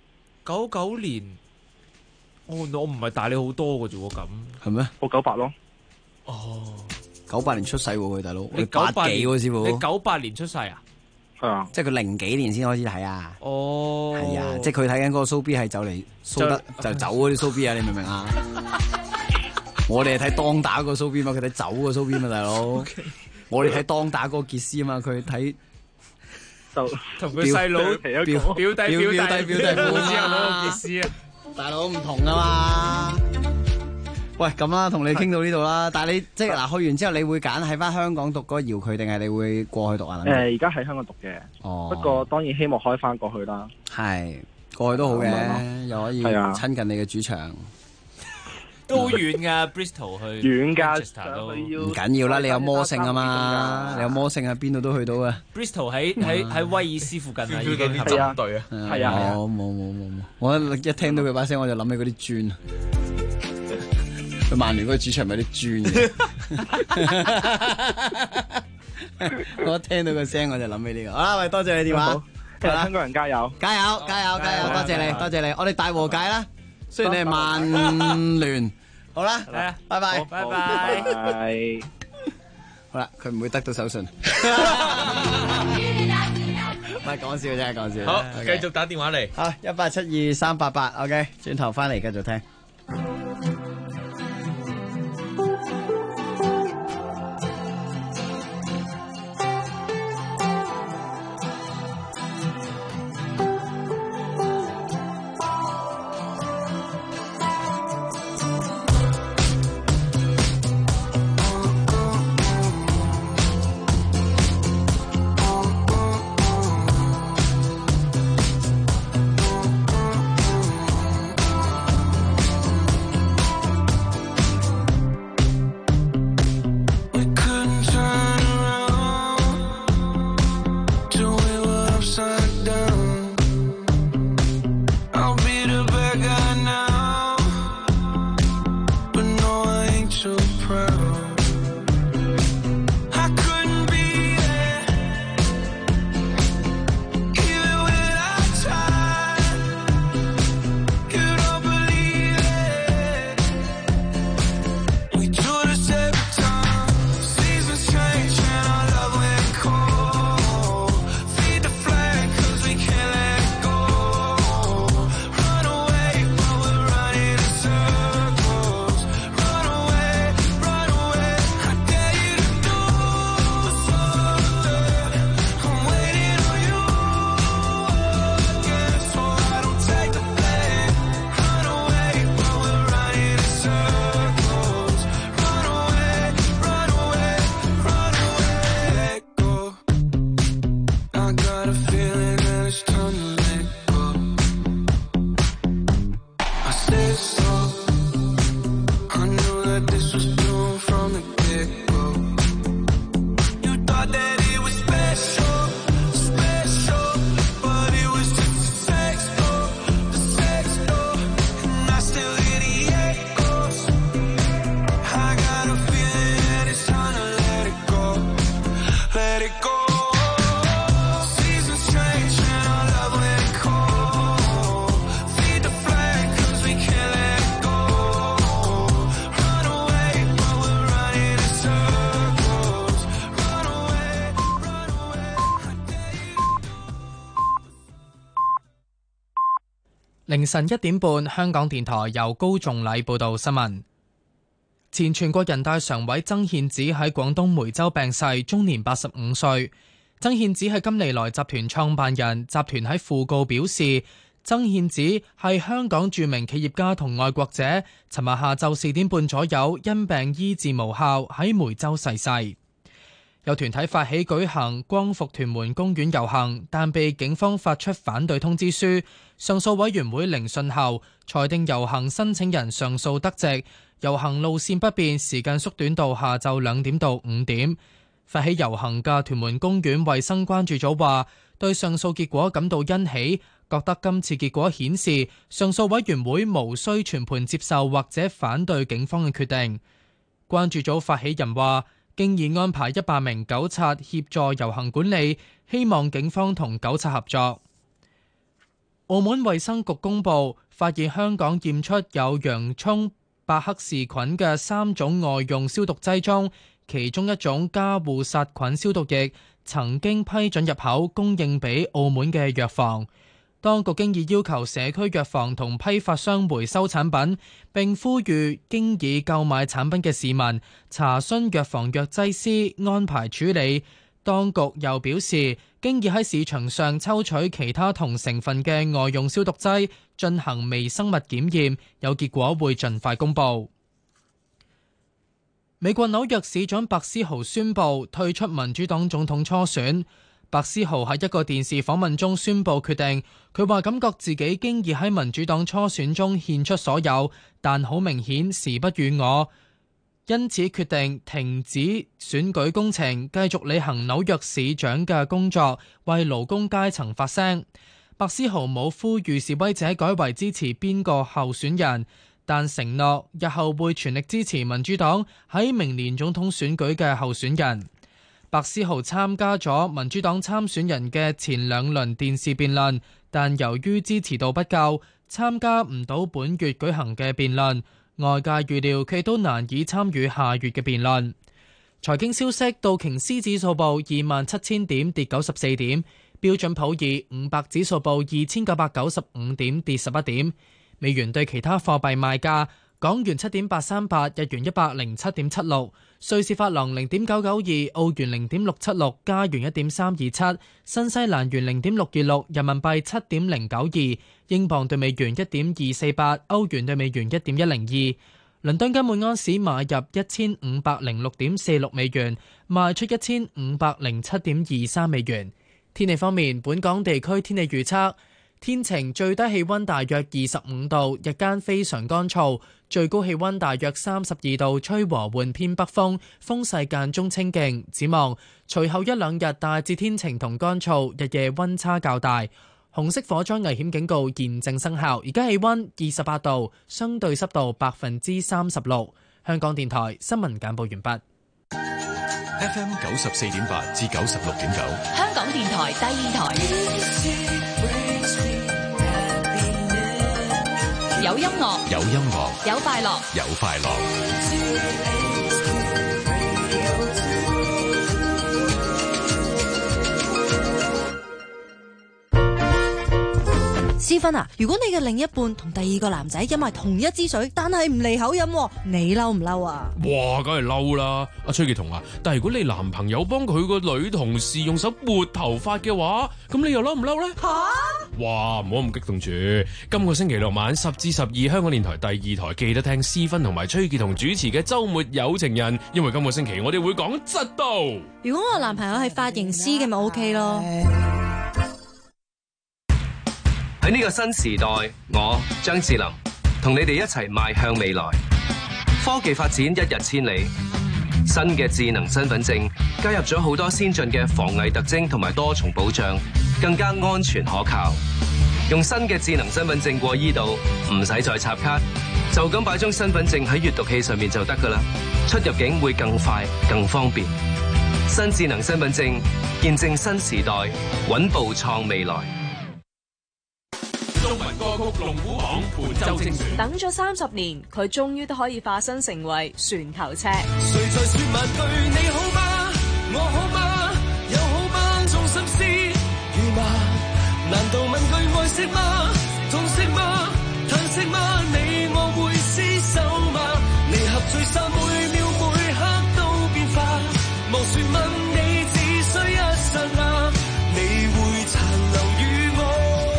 99年，我唔係大你好多嘅啫喎，咁。 係咩？ 我98咯。 哦。 98年出世喎，佢大佬。 你 98幾喎師傅？ 你98年出世啊？ 係啊。 即係佢0幾年先開始睇啊。 哦。 係啊，即係佢睇緊嗰個蘇 B 係走嚟蘇得就走嗰啲蘇 B 啊，你明唔明啊？我哋係睇當打嗰個蘇 B 嘛，佢睇走個蘇 B 嘛，大佬。Okay. 我哋睇當打嗰個傑斯啊嘛，佢睇就同佢細佬表弟夫之後嗰個傑斯啊， 大佬唔同啊嘛。喂，咁啦，同你傾到呢度啦。但係你即係嗱，去完之後，你會揀喺翻香港讀嗰個遙距，定係你會過去讀啊？ 而家喺香港讀嘅。哦。不過當然希望開翻過去啦。 係過去都好嘅，又可以親近你嘅主場。 都好遠噶 ，Bristol 去遠㗎， 唔緊要啦，你有魔性啊嘛，你有魔性啊，邊度都去到啊。 Bristol 喺威爾斯附近啊，已經係針對啊， 係啊， 冇，我一聽到佢把聲我就諗起嗰啲磚，佢曼聯嗰個主場咪啲磚嘅，我一聽到個聲我就諗起呢個。好啦，喂，多謝你電話， 香港人加油， 加油，多謝你，我哋大和解啦。雖然你係曼聯，好啦，拜拜， 拜。 好啦，佢唔會得到手信，唔係講笑啫，講笑。 好，繼續打電話嚟。 好，1872388，OK，轉頭翻嚟繼續聽。 I got a feeling that it's time to let it go. I said so. I knew that this was doomed from the get-go. You thought that it was special, special, but it was just a sex door, and I still hear the echoes. I got a feeling that it's time to let it go, let it go. Seasons change and our love let it cold. Feed the flag 'cause we can't let it go. Run away, but we're running in circles. Run away, run away. 凌晨1點半，香港電台由高仲禮報道新聞。前全國人大常委曾憲梓喺廣東梅州病逝，終年85歲。曾憲梓係金利來集團創辦人，集團喺訃告表示，曾憲梓係香港著名企業家同愛國者。尋日下晝4點半左右，因病醫治無效喺梅州逝世。有團體發起舉行光復屯門公園遊行，但被警方發出反對通知書。上訴委員會聆訊後，裁定遊行申請人上訴得直，遊行路線不變，時間縮短到下晝2點到5點。發起遊行嘅屯門公園衛生關注組話，對上訴結果感到欣喜，覺得今次結果顯示上訴委員會無需全盤接受或者反對警方嘅決定。關注組發起人話，經已安排100名糾察協助遊行管理，希望警方同糾察合作。澳門衛生局公布，發現香港驗出有洋蔥伯克氏菌嘅3種外用消毒劑中，其中一種加護殺菌消毒液曾經批准入口供應俾澳門嘅藥房。當局經已要求社區藥房同批發商回收產品，並呼籲經已購買產品嘅市民查詢藥房藥劑師安排處理。當局又表示，經已喺市場上抽取其他同成分嘅外用消毒劑進行微生物檢驗，有結果會盡快公佈。美國紐約市長白思豪宣布退出民主黨總統初選。白思豪喺一個電視訪問中宣布決定，佢話感覺自己經已喺民主黨初選中獻出所有，但好明顯時不與我，因此決定停止選舉工程，繼續履行紐約市長嘅工作，為勞工階層發聲。白思豪冇呼籲示威者改為支持邊個候選人，但承諾日後會全力支持民主黨喺明年總統選舉嘅候選人。白思豪參加咗民主黨參選人嘅前2輪電視辯論，但由於支持度不夠，參加唔到本月舉行嘅辯論。外界預料佢都難以參與下月嘅辯論。財經消息，道瓊斯指數報27,000點，跌94點；標準普爾500指數報2,995點，跌11點。美元對其他貨幣賣價：港元7.838，日元107.76，瑞士法郎0.992，澳元0.676，加元1.327，新西蘭元0.626，人民幣7.092，英鎊對美元1.248，歐元對美元1.102。倫敦金每安士買入1506.46美元，賣出1507.23美元。天氣方面，本港地區天氣預測。天晴，最低氣溫大約25度，日間非常乾燥，最高氣溫大約32度，吹和緩偏北風，風勢間中清勁。展望隨後1-2日大致天晴同乾燥，日夜溫差較大。紅色火災危險警告現正生效。而家氣溫28度，相對濕度36%。香港電台新聞簡報完畢。 FM 94.8至96.9， 香港電台第二台。有音樂， 有音樂， 有快樂， 有快樂。 思芬啊，如果你嘅另一半同第2個男仔飲埋同一支水，但係唔離口飲，你嬲唔嬲啊？ 哇，梗係嬲啦！阿崔傑彤啊，但係如果你男朋友幫佢個女同事用手撥頭髮嘅話，咁你又嬲唔嬲呢？吓！哇，唔好咁激動住。今個星期6晚10至12，香港電台第2台記得聽思芬同埋崔傑彤主持嘅週末有情人，因為今個星期我哋會講嫉妒。 如果我男朋友係髮型師嘅咪 OK 咯。 喺呢個新時代，我張智霖同你哋一齊邁向未來。科技發展一日千里，新嘅智能身份證加入咗好多先進嘅防偽特徵同埋多重保障，更加安全可靠。用新嘅智能身份證過依度，唔使再插卡，就咁擺張身份證喺閱讀器上面就得㗎啦。出入境會更快更方便。新智能身份證見證新時代，穩步創未來。 中文歌曲龍虎榜本周精選。 等咗30年，佢終於都可以化身成為船頭尺。 誰在說萬句你好嗎？我好嗎？有好嗎？縱心思如麻，難道問句愛惜嗎？痛惜嗎？嘆息嗎？你我會廝守嗎？離合聚散，每秒每刻都變化。無說問你，只需一剎那，你會殘留於我。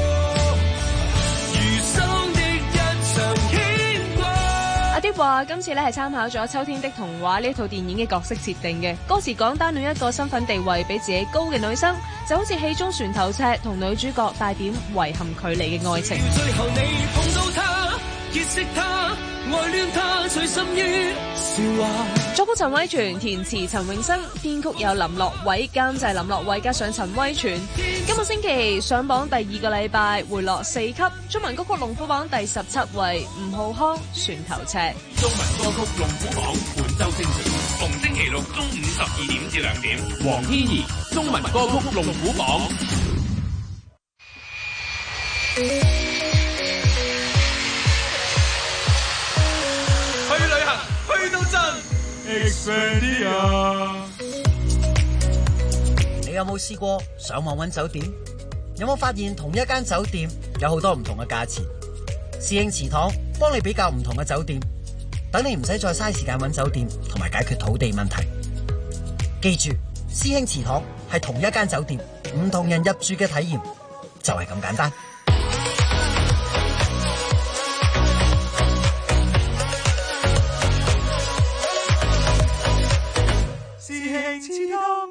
阿啲話今次咧係參考咗《秋天的童話》呢套電影嘅角色設定嘅，歌詞講單戀一個身份地位比自己高嘅女生，就好似戲中船頭尺同女主角帶點遺憾距離嘅愛情。 最後你碰到他，結識他，愛戀他，隨心於笑話。 作曲陳威全，填詞陳永生，編曲有林樂偉，監製林樂偉加上陳威全。今個星期上榜第2個禮拜，回落4級。中文歌曲龍虎榜第17位，吳浩康船頭尺。 中文歌曲龍虎榜本周精選，逢星期六中午12點至2點。黃天怡，中文歌曲龍虎榜。 去旅行，去到真。 你有冇試過上網揾酒店？有冇發現同一間酒店有好多唔同嘅價錢？師兄祠堂幫你比較唔同嘅酒店，等你唔使再嘥時間揾酒店同埋解決土地問題。記住，師兄祠堂係同一間酒店，唔同人入住嘅體驗就係咁簡單。 師兄祠堂。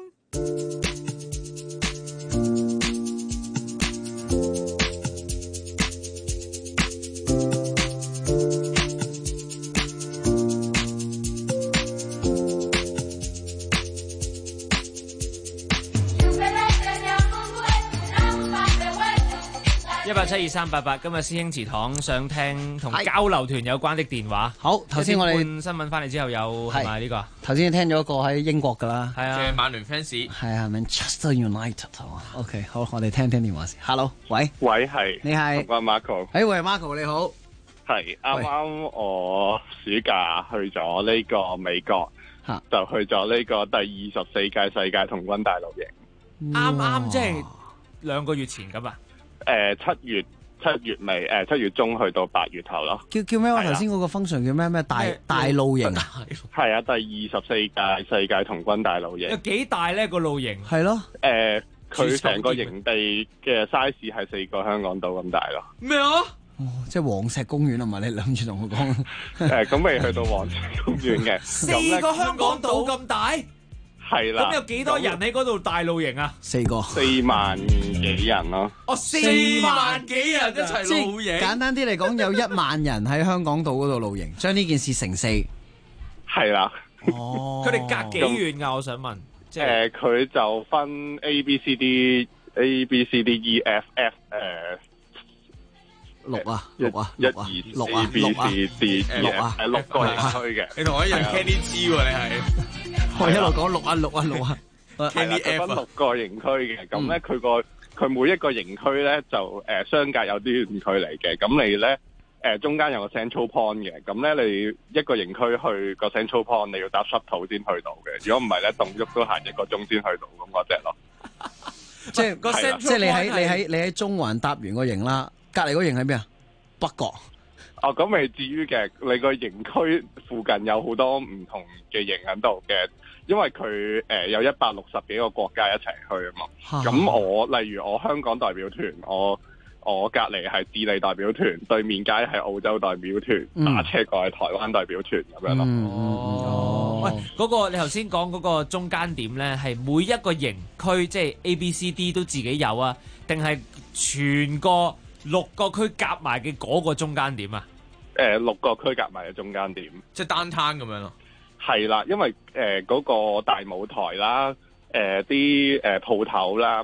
172-388，今日師兄祠堂想聽同交流團有關的電話。 好，頭先我哋新聞翻嚟之後有係咪呢個？ 頭先聽咗個喺英國噶啦， 係啊， 嘅曼聯 fans， 係啊 Manchester United 係嘛 ？OK， 好，我哋聽電話先。Hello， 喂， 係， 你係？ 我係 Marco。 喂，Marco 你好。 係，啱啱我暑假去咗呢個美國，就去咗呢個第24屆世界童軍大露營。 啱即係2個月前咁啊？ 7月尾，7月中去到8月頭咯。 叫咩話？頭先嗰個 function 叫咩大露營？ 係啊，第24屆世界童軍大露營。 有幾大呢個露營？ 係咯。 佢成個營地嘅 size 係4個香港島咁大咯。 咩啊？ 即係黃石公園啊嘛？你諗住同我講？ 咁未去到黃石公園嘅。 4個香港島咁大？ 係啦， 咁有幾多人喺嗰度大露營啊 ？4個 ，4萬幾人咯。 4萬幾人一齊露營。 簡單啲嚟講，有1萬人喺香港島嗰度露營，將呢件事乘4。 係啦。 哦。佢哋隔幾遠㗎？我想問。 佢就分 A B C D E F F 6啊 ，1、2、3 A B C D E F 6個營區嘅。 你同我一樣 Kenny G 喎，你係。 我一路講6啊。 係啦，佢分6個營區嘅，咁咧佢每一個營區咧就相隔有啲遠距離嘅，咁你咧中間有個 Central Point 嘅，咁咧你一個營區去個 Central Point 你要搭 shuttle 先去到嘅，如果唔係咧動喐都行1個鐘先去到咁嗰隻咯。 即係你喺中環搭完個營啦，隔離個營喺邊啊？北角。 哦，咁未至於嘅，你個營區附近有好多唔同嘅營喺度嘅，因為佢有160幾個國家一齊去啊嘛。咁例如我香港代表團，我隔離係智利代表團，對面街係澳洲代表團，打車過去台灣代表團咁樣咯。 喂，嗰個你頭先講嗰個中間點咧，係每一個營區即係 A、B、C、D 都自己有啊，定係全個 6個區夾埋嘅嗰個中間點啊 ？6個區夾埋嘅中間點， 即係單攤咁樣咯。 係啦，因為嗰個大舞台啦，啲鋪頭啦，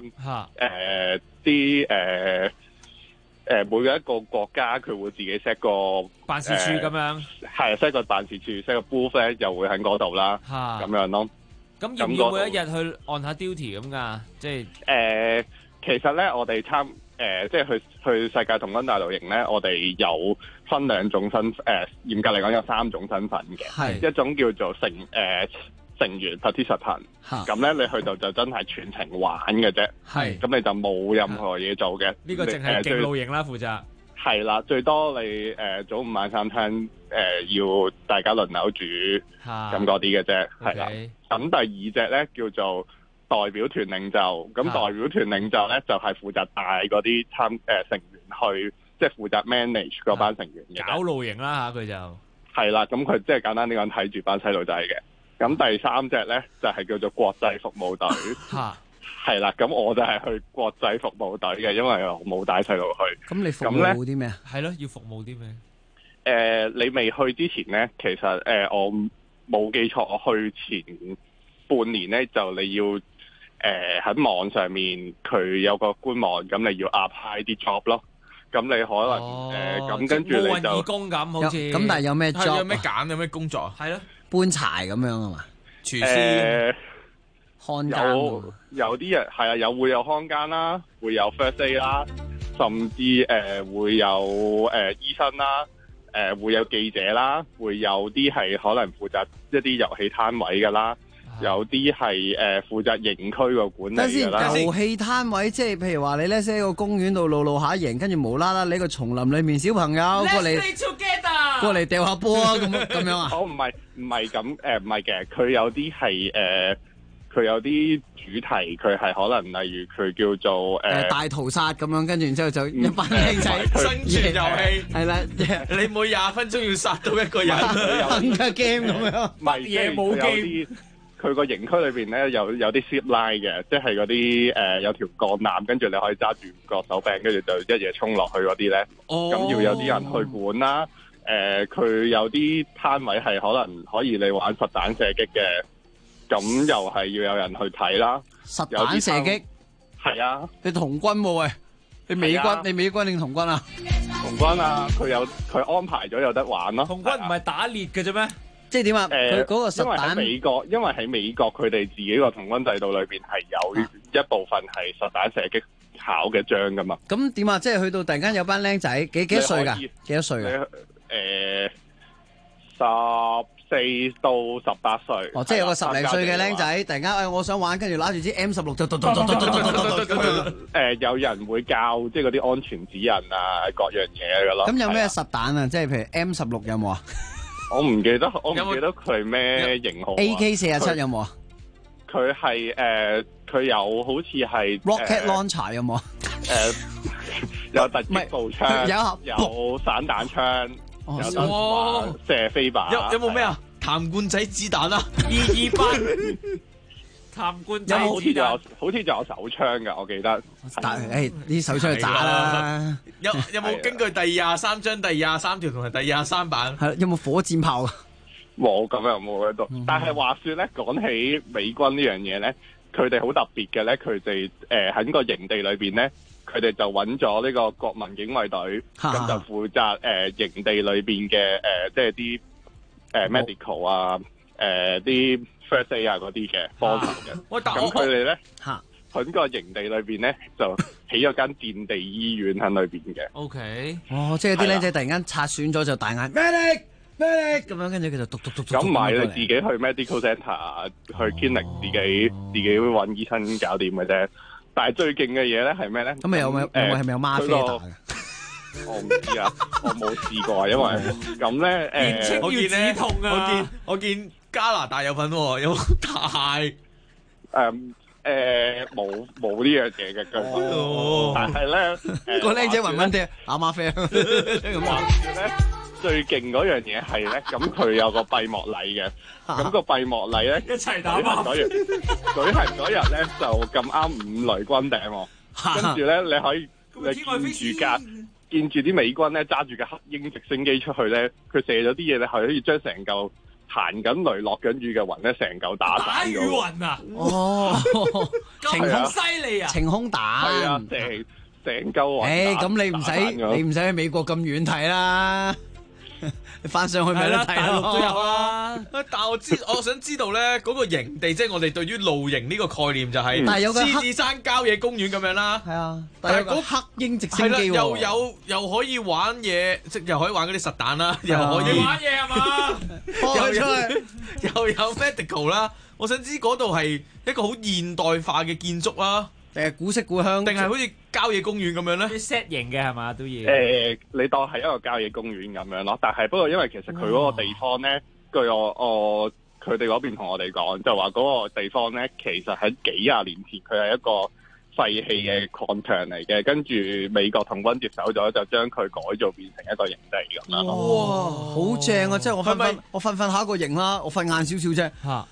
啲每一個國家佢會自己 set 個辦事處咁樣， 係 set 個辦事處 set 個 booth 咧，又會喺嗰度啦，咁樣咯。 咁要唔要每一日去按下 duty 咁㗎？即係其實咧，我哋即係去世界童軍大露營咧，我哋有分兩種嚴格嚟講有3種身份嘅，一種叫做成員 participant，咁咧你去到就真係全程玩嘅啫，咁你就冇任何嘢做嘅。 呢個淨係勁露營啦，負責。 係啦，最多你早午晚三餐要大家輪流煮咁嗰啲嘅啫，係啦。咁第二隻咧叫做代表團領袖，咁代表團領袖咧就係負責帶嗰啲成員去，即係負責 manage 嗰班成員嘅。 搞露營啦嚇，佢就係啦，咁佢即係簡單啲講睇住班細路仔嘅。咁第3隻咧就係叫做國際服務隊，係啦，咁我就係去國際服務隊嘅，因為我冇帶細路去。 咁你服務啲咩啊？ 係咯，要服務啲咩？ 你未去之前咧，其實我冇記錯，我去前半年咧就你要喺網上面佢有個官網，咁你要 apply 啲 job 咯。咁你可能咁跟住你就義工咁，好似咁，但係有咩 job？ 有咩揀？有咩工作啊？ 係咯， 搬柴咁樣啊嘛， 廚師、 看更。 有啲人係啊，會有看更啦，會有 first aid 啦，甚至會有醫生啦，會有記者啦，會有啲係可能負責一啲遊戲攤位㗎啦。有啲係負責營區個管理㗎啦。 遊戲攤位即係譬如話你咧喺個公園度露下營，跟住無啦啦你個叢林裏面小朋友過嚟掉下波啊咁樣啊？ 唔係咁唔係嘅，佢有啲係佢有啲主題，佢係可能例如佢叫做大屠殺咁樣，跟住然之後就一班僆仔生存遊戲係啦， 你每20分鐘要殺到一個人， 哼嘅 game 咁樣， 乜嘢冇 game。佢個營區裏邊咧有啲 zip line 嘅，即係嗰啲有條鋼纜，跟住你可以揸住個手柄，跟住就一嘢衝落去嗰啲咧。咁要有啲人去管啦。佢有啲攤位係可能可以你玩實彈射擊嘅，咁又係要有人去睇啦。 實彈射擊係啊， 你童軍喎喂，你美軍你美軍定童軍啊？ 童軍啊，佢安排咗有得玩咯。 童軍唔係打獵嘅啫咩？ 即係點啊？佢嗰個實彈， 因為喺美國佢哋自己個童軍制度裏邊係有一部分係實彈射擊考嘅章噶嘛。 咁點啊？即係去到突然間有班僆仔幾多歲㗎？幾多歲㗎 ？14到18歲。 哦，即係有個10零歲嘅僆仔，突然間我想玩，跟住攞住支 M16就有人會教即係嗰啲安全指引啊，各樣嘢㗎咯。 咁有咩實彈啊？即係譬如 M16有冇啊？ 我唔記得佢係咩型號。 AK47有冇啊？ 佢係佢有好似係 Rocket Launcher 有冇啊？ 有突擊步槍，有散彈槍，有射飛靶。 有冇咩啊？彈罐仔子彈啊 ！228彈罐仔， 好似就有手槍㗎，我記得。 但係呢手槍係渣啦。 有冇根據第23章第23條同埋第23版？ 係有冇火箭炮啊？ 冇，咁又冇喺度。但係話說咧，講起美軍呢樣嘢咧，佢哋好特別嘅咧，佢哋喺個營地裏邊咧，佢哋就揾咗呢個國民警衛隊，咁就負責營地裏邊嘅即係啲medical 啊，啲 first aid 啊嗰啲嘅幫手嘅。咁佢哋咧喺個營地裏邊咧就起咗間戰地醫院喺裏邊嘅。 OK， 即係啲僆仔突然間擦損咗就大嗌 medic 咁樣，跟住佢就篤。 咁唔係你自己去 medical center 去 clinic 自己揾醫生搞掂嘅啫。但係最勁嘅嘢咧係咩咧？ 咁咪有冇係咪有嗎啡打嘅？ 我唔知啊，我冇試過，因為咁咧我見咧，我見加拿大有份喎，有太冇呢樣嘢嘅佢，但係咧個僆仔暈暈啲打嗎啡咁話咧。最勁嗰樣嘢係咧，咁佢有個閉幕禮嘅，咁個閉幕禮咧一齊打嘛。 舉行嗰日咧就咁啱5雷轟頂喎，跟住咧你可以見住見住啲美軍咧揸住架黑鷹直升機出去咧，佢射咗啲嘢咧，係可以將成嚿行緊雷落緊雨嘅雲咧，成嚿打散咗。 打雨雲啊！ 哦， 晴空犀利啊！ 晴空彈係啊，成嚿雲。 咁你唔使去美國咁遠睇啦。你翻上去咪得睇咯， 都有啊。 但係我想知道咧，嗰個營地即係我哋對於露營呢個概念就係獅子山郊野公園咁樣啦。 係啊，但係嗰黑鷹直升機又可以玩嘢，即又可以玩嗰啲實彈啦，又可以玩嘢係嘛？ 又有 medical 啦。我想知嗰度係一個好現代化嘅建築啦。 定係古色古香， 定係好似郊野公園咁樣咧？ 啲 set 型嘅係嘛都要。 你當係一個郊野公園咁樣咯。但係不過因為其實佢嗰個地方咧，據我佢哋嗰邊同我哋講，就話嗰個地方咧，其實喺幾廿年前佢係一個廢棄嘅礦場嚟嘅，跟住美國同軍接手咗，就將佢改造變成一個營地咁樣。 哇，好正啊！即係我瞓下一個營啦，我瞓晏少少啫。嚇！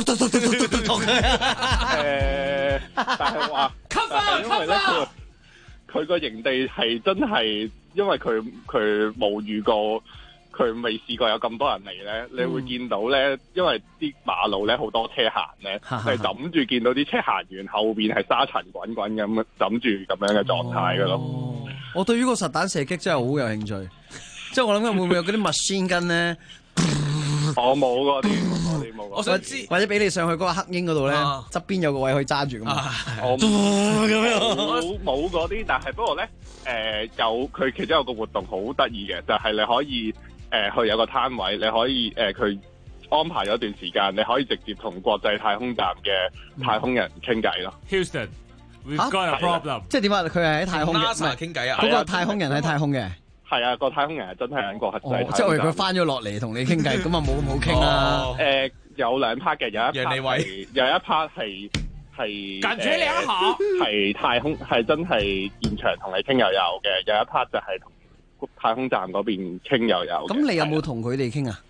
但係話，因為咧佢個營地係真係，因為佢冇遇過，佢未試過有咁多人嚟咧。你會見到咧，因為啲馬路咧好多車行咧，係揼住見到啲車行完後邊係沙塵滾滾咁揼住咁樣嘅狀態噶咯。 我對於個實彈射擊真係好有興趣，即係我諗緊會唔會有嗰啲 machine gun 咧？ 我冇嗰啲， 我想知， 或者俾你上去嗰個黑鷹嗰度咧，側邊有個位可以揸住咁嘛？ 我冇嗰啲，但係不過咧，佢其中有個活動好得意嘅，就係你可以去有個攤位，你可以佢安排咗一段時間，你可以直接同國際太空站嘅太空人傾偈咯。 Houston，we've got a problem。 即係點啊？佢係喺太空嘅， 傾偈啊！ 嗰個太空人喺太空嘅。 係啊，個太空人係真係喺個核仔。 即係佢翻咗落嚟同你傾偈，咁啊冇咁好傾啦。 有兩 part 嘅，有一 part 係近住你一下， 係太空係真係現場同你傾又有嘅，有一 part 就係同太空站嗰邊傾又有。 咁你有冇同佢哋傾啊？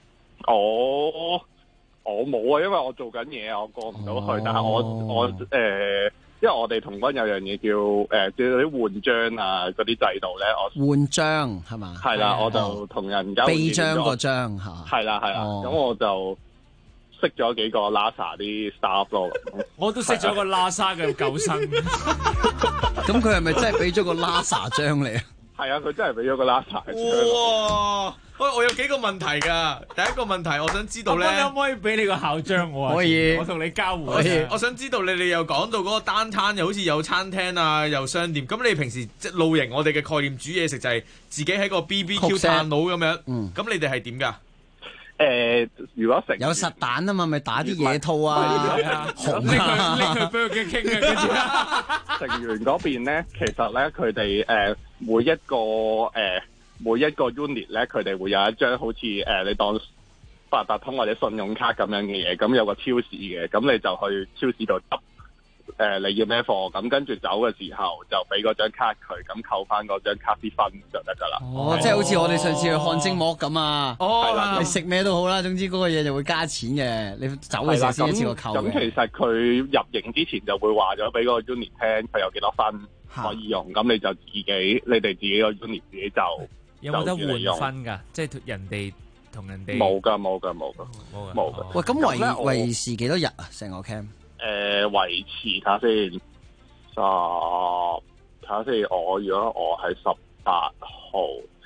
我冇啊，因為我做緊嘢，我過唔到去。但係我因為我哋同軍有樣嘢叫啲換章啊嗰啲制度咧，我換章係嘛？ 係啦，我就同人交臂章個章嚇。 係啦，咁我就識咗幾個 NASA 啲 staff 咯。 我都識咗個 NASA 嘅救生。 咁佢係咪真係俾咗個 NASA 章你啊？ 係啊，佢真係俾咗個 NASA 章。 哇！我有幾個問題㗎。第一個問題，我想知道咧， 可唔可以俾你個校章我啊？ 可以， 我同你交換。 我想知道你哋又講到嗰個單攤，又好似有餐廳啊，又商店。咁你平時即係露營，我哋嘅概念煮嘢食就係自己喺個 BBQ 炭爐咁樣。咁你哋係點㗎？ 如果食有實彈啊嘛，咪打啲野兔啊， 紅啊，拎佢俾佢傾啊，跟住成員嗰邊咧，其實咧佢哋每一個 unit 咧，佢哋會有一張好似你當八達通或者信用卡咁樣嘅嘢，咁有個超市嘅，咁你就去超市度執你要咩貨，咁跟住走嘅時候就俾嗰張卡佢，咁扣翻嗰張卡啲分就得噶啦。 即係好似我哋上次去看精膜咁啊。係啦，你食咩都好啦，總之嗰個嘢就會加錢嘅，你走嘅時候先一次過扣嘅。 咁其實佢入營之前就會話咗俾嗰個 unit 聽，佢有幾多分可以用，咁你就你哋自己個 unit 自己就。 有冇得換分㗎？即係人哋同人哋冇㗎。 喂，咁維持幾多日啊？成個 camp？ 維持睇下先，如果我係18號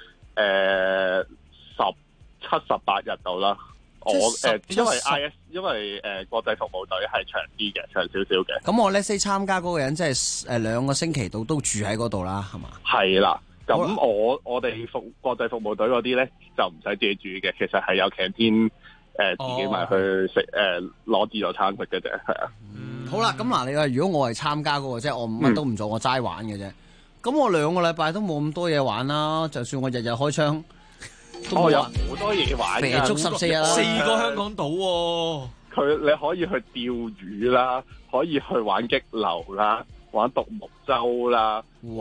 ，17、18日到啦。因為國際服務隊係長啲嘅，長少少嘅。 咁我 let's say 參加嗰個人，即係2個星期都住喺嗰度啦，係嘛？ 係啦。咁我哋國際服務隊嗰啲咧就唔使自己煮嘅，其實係有 canteen 自己埋去食攞自助餐食嘅啫，係啊。 好啦，咁嗱，你話如果我係參加嗰個，即係我乜都唔做，我齋玩嘅啫。咁我2個禮拜都冇咁多嘢玩啦，就算我日日開槍， 都有好多嘢玩嘅， 足14日啦 ，4個香港島喎。 你可以去釣魚啦，可以去玩激流啦，玩獨木舟啦，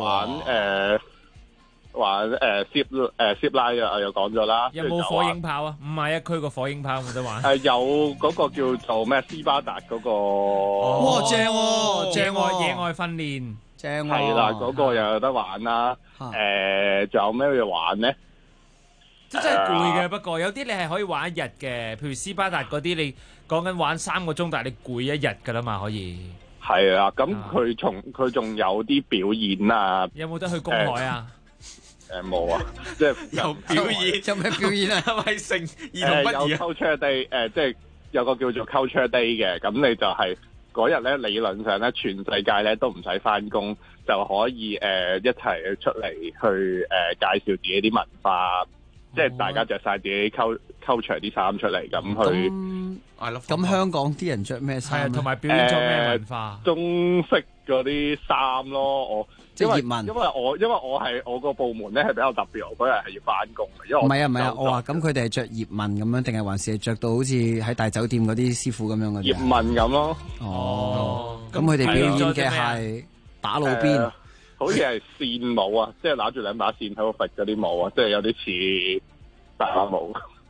玩zip line 啊，又講咗啦。 有冇火影炮啊？501區個火影炮有冇得玩？ 有嗰個叫做咩斯巴達嗰個。 哇，正喎， 野外訓練， 正係啦，嗰個又有得玩啦。仲有咩嘢玩咧？ 真係攰嘅，不過有啲你係可以玩一日嘅，譬如斯巴達嗰啲，你講緊玩3個鐘，但係你攰一日㗎啦嘛，可以。 係啊，咁佢仲有啲表演啊。 有冇得去公海啊？ 冇啊，即係有表演， 有咩表演啊？ 係咪成兒童不宜有 culture day， 即係有個叫做 culture day 嘅，咁你就係嗰日咧，理論上咧，全世界咧都唔使返工，就可以一齊出嚟去介紹自己啲文化，即係大家着晒自己 culture 啲衫出嚟咁去。 咁香港啲人着咩衫？ 同埋表演咗咩文化？ 中式嗰啲衫咯， 即係葉問。 因為我個部門咧係比較特別，我嗰日係要返工嘅。因為唔係啊，我話咁佢哋係着葉問咁樣，定係還是係着到好似喺大酒店嗰啲師傅咁樣嘅？ 葉問咁咯。 哦，咁佢哋表演嘅係打路邊， 好似係線舞啊，即係拿住兩把線喺度揈嗰啲舞啊，即係有啲似大把舞。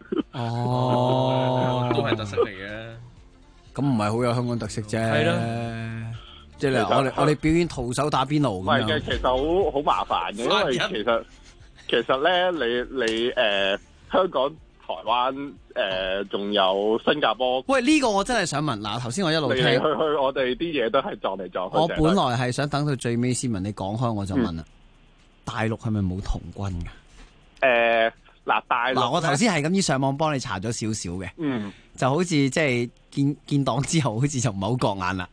哦， 都係特色嚟嘅。 咁唔係好有香港特色啫。 係咯。 即係我哋表演徒手打邊爐咁樣。 唔係嘅，其實好麻煩嘅，因為其實咧，你香港、台灣仲有新加坡。 喂，呢個我真係想問嗱，頭先我一路聽去，我哋啲嘢都係撞嚟撞去。 我本來係想等到最尾先問你講開，我就問啦，大陸係咪冇童軍㗎？ 嗱，大陸我頭先係咁依上網幫你查咗少少嘅，就好似即係建黨之後，好似就唔係好覺眼啦。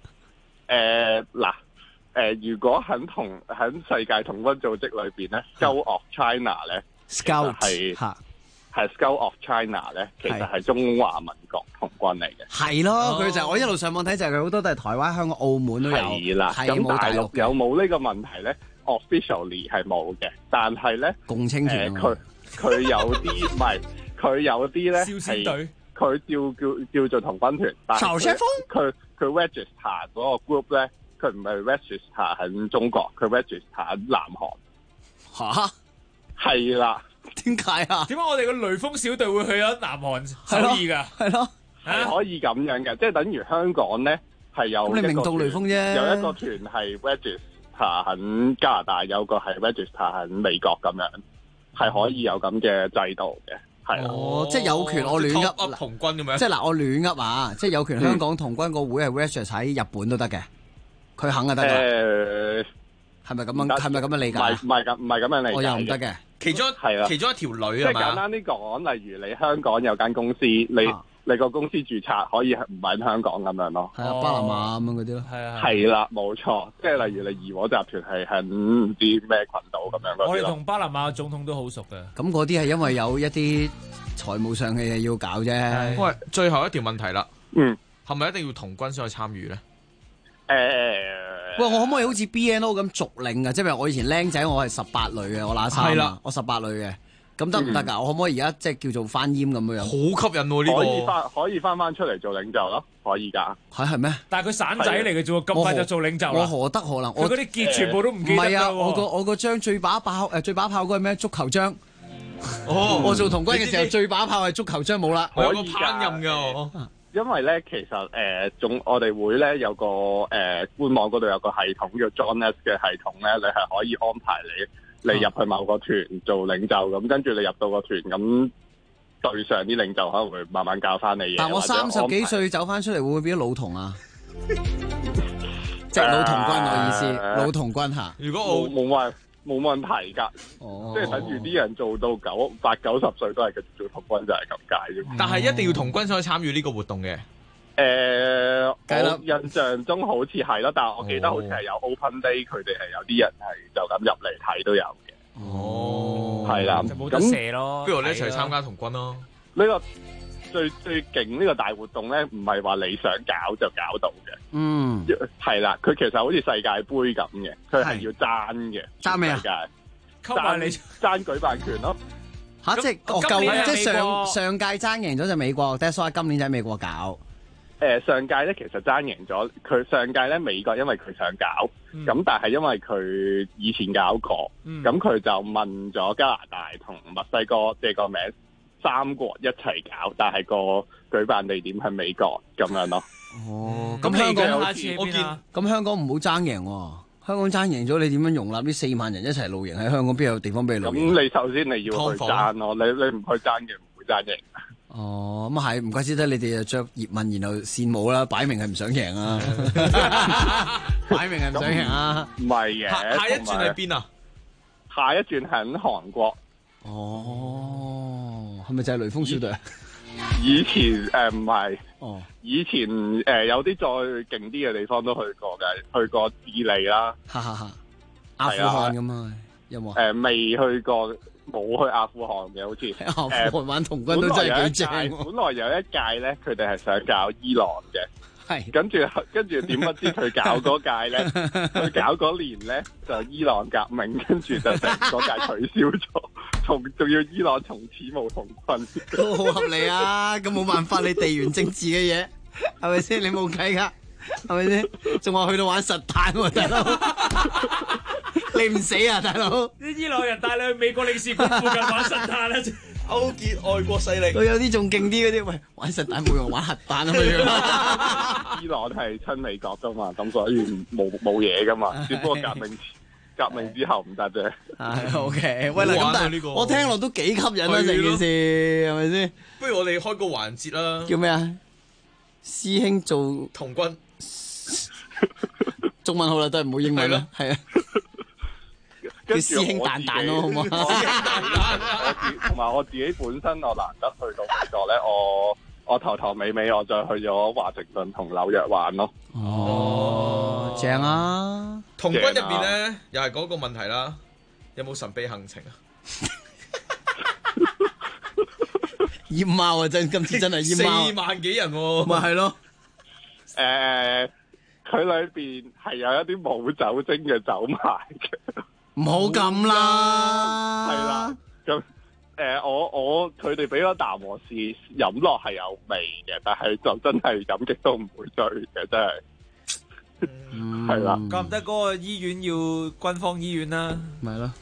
如果喺世界童軍組織裏邊咧，Scout of China 咧 ，Scout 係 Scout of China 咧，其實係中華民國童軍嚟嘅。 係咯，佢就我一路上網睇就係佢好多都係台灣、香港、澳門都有。 係啦，咁大陸有冇呢個問題咧 ？Officially 係冇嘅，但係咧， 共青團佢有啲唔係，佢有啲咧係佢叫做童軍團，但係佢 register 嗰個 group 咧，佢唔係 register 喺中國，佢 register 喺南韓。 吓？ 係啦。 點解啊？ 點解我哋個雷鋒小隊會去咗南韓首爾㗎？ 係咯， 係可以咁樣嘅，即係等於香港咧係有咁你明道雷鋒啫， 有一個團係 register 喺加拿大，有個係 register 喺美國咁樣，係可以有咁嘅制度嘅。係哦，即係有權我亂噏童軍咁樣。 即係嗱，我亂噏啊！即係有權香港童軍個會係 register 喺日本都得嘅，佢肯就得㗎。係咪咁樣？係咪咁樣理解？ 唔係咁樣理解。 我又唔得嘅。 其中一條女即係簡單啲講，例如你香港有間公司，你個公司註冊可以唔喺香港咁樣咯。 係啊，巴拿馬咁樣嗰啲咯。 係啦，冇錯。即係例如你怡和集團係喺唔知咩群島咁樣嗰啲咯。 我哋同巴拿馬總統都好熟嘅。 咁嗰啲係因為有一啲財務上嘅嘢要搞啫。 喂，最後一條問題啦。係咪一定要童軍先去參與咧？ 喂，我可唔可以好似 BNO 咁續領啊？即係我以前僆仔，我係18類嘅，我乸衫啊，我18類嘅，咁得唔得㗎？我可唔可以而家即係叫做翻閹咁樣？ 好吸引喎呢個！可以翻出嚟做領袖咯，可以㗎。 係咩？ 但係佢散仔嚟嘅啫喎，咁快就做領袖啦？ 我何德何能？ 佢嗰啲結全部都唔記得㗎喎。 唔係啊，我個張最把炮嗰個咩足球章？我做童軍嘅時候最把炮係足球章冇啦。 我有個烹飪㗎。 因為咧，其實我哋會咧有個官網嗰度有個系統叫 Join Us 嘅系統咧，你係可以安排你入去某個團做領袖咁，跟住你入到個團咁，對上啲領袖可能會慢慢教翻你嘢。 但我30幾歲走翻出嚟，會唔會變咗老童啊？即係老童軍我意思，老童軍嚇。 如果我冇問題㗎，即係等住啲人做到8、90歲都係繼續做童軍就係咁解啫。 但係一定要童軍先可以參與呢個活動嘅。 我印象中好似係咯，但係我記得好似係有 open day，佢哋係有啲人係就咁入嚟睇都有嘅。 哦， 係啦， 就冇得射咯。 不如我哋一齊參加童軍咯。 呢個最勁呢個大活動咧，唔係話你想搞就搞到嘅。係啦，佢其實好似世界盃咁嘅，佢係要爭嘅。 爭咩啊？ 爭舉辦權咯。 嚇！即係舊年即係上屆爭贏咗就美國，但係所以今年就喺美國搞。 上屆咧其實爭贏咗，佢上屆咧美國因為佢想搞，咁但係因為佢以前搞過，咁佢就問咗加拿大同墨西哥借個名，3國一齊搞，但係個舉辦地點係美國咁樣咯。 哦，咁香港下次我見咁香港唔好爭贏喎。 香港爭贏咗，你點樣容納呢4萬人一齊露營喺香港？邊有地方俾你露營？ 咁你首先你要去爭咯，你唔去爭嘅唔會爭贏。 哦，咁係，唔怪之得你哋就着葉問，然後羨慕啦，擺明係唔想贏啊！擺明係唔想贏啊！ 唔係嘅， 下一轉係邊啊？ 下一轉係喺韓國。 哦，係咪就係雷鋒小隊啊？ 以前唔係，以前有啲再勁啲嘅地方都去過嘅，去過智利啦， 阿富汗咁啊，有冇？ 未去過，冇去阿富汗嘅，好似阿富汗玩童軍都真係幾正。 本來有一屆咧，佢哋係想搞伊朗嘅。 係， 跟住點不知佢搞嗰屆咧，佢搞嗰年咧就伊朗革命，跟住就成嗰屆取消咗，仲要伊朗從此冇童軍， 都好合理啊！咁冇辦法，你地緣政治嘅嘢係咪先？你冇計噶，係咪先？仲話去到玩實彈喎，大佬，你唔死啊，大佬？ 啲伊朗人帶你去美國領事館附近玩實彈啦！ 勾結外國勢力， 佢有啲仲勁啲嗰啲，喂，玩實彈冇用，玩核彈啊嘛！ 伊朗係親美國噶嘛，咁所以冇嘢噶嘛，只不過革命之後唔得啫。 係 OK，喂嗱，咁但係我聽落都幾吸引啊，成件事係咪先？ 不如我哋開個環節啦。 叫咩啊？師兄做童軍， 中文好啦，都係唔好英文啦，係啊。叫師兄蛋蛋咯，好唔好？ 同埋我自己本身我難得去到美國咧，我頭尾我再去咗華盛頓同紐約玩咯。 哦，正啊！ 童軍入邊咧，又係嗰個問題啦，有冇神秘行程啊？ 閹貓啊！今次真係閹貓 ，4萬幾人喎， 咪係咯。 佢裏邊係有一啲冇酒精嘅酒賣嘅。 唔好咁啦， 係啦，咁我佢哋俾咗啖我試，飲落係有味嘅，但係就真係飲極都唔會醉嘅，真係，係啦。 怪唔得嗰個醫院要軍方醫院啦， 咪咯，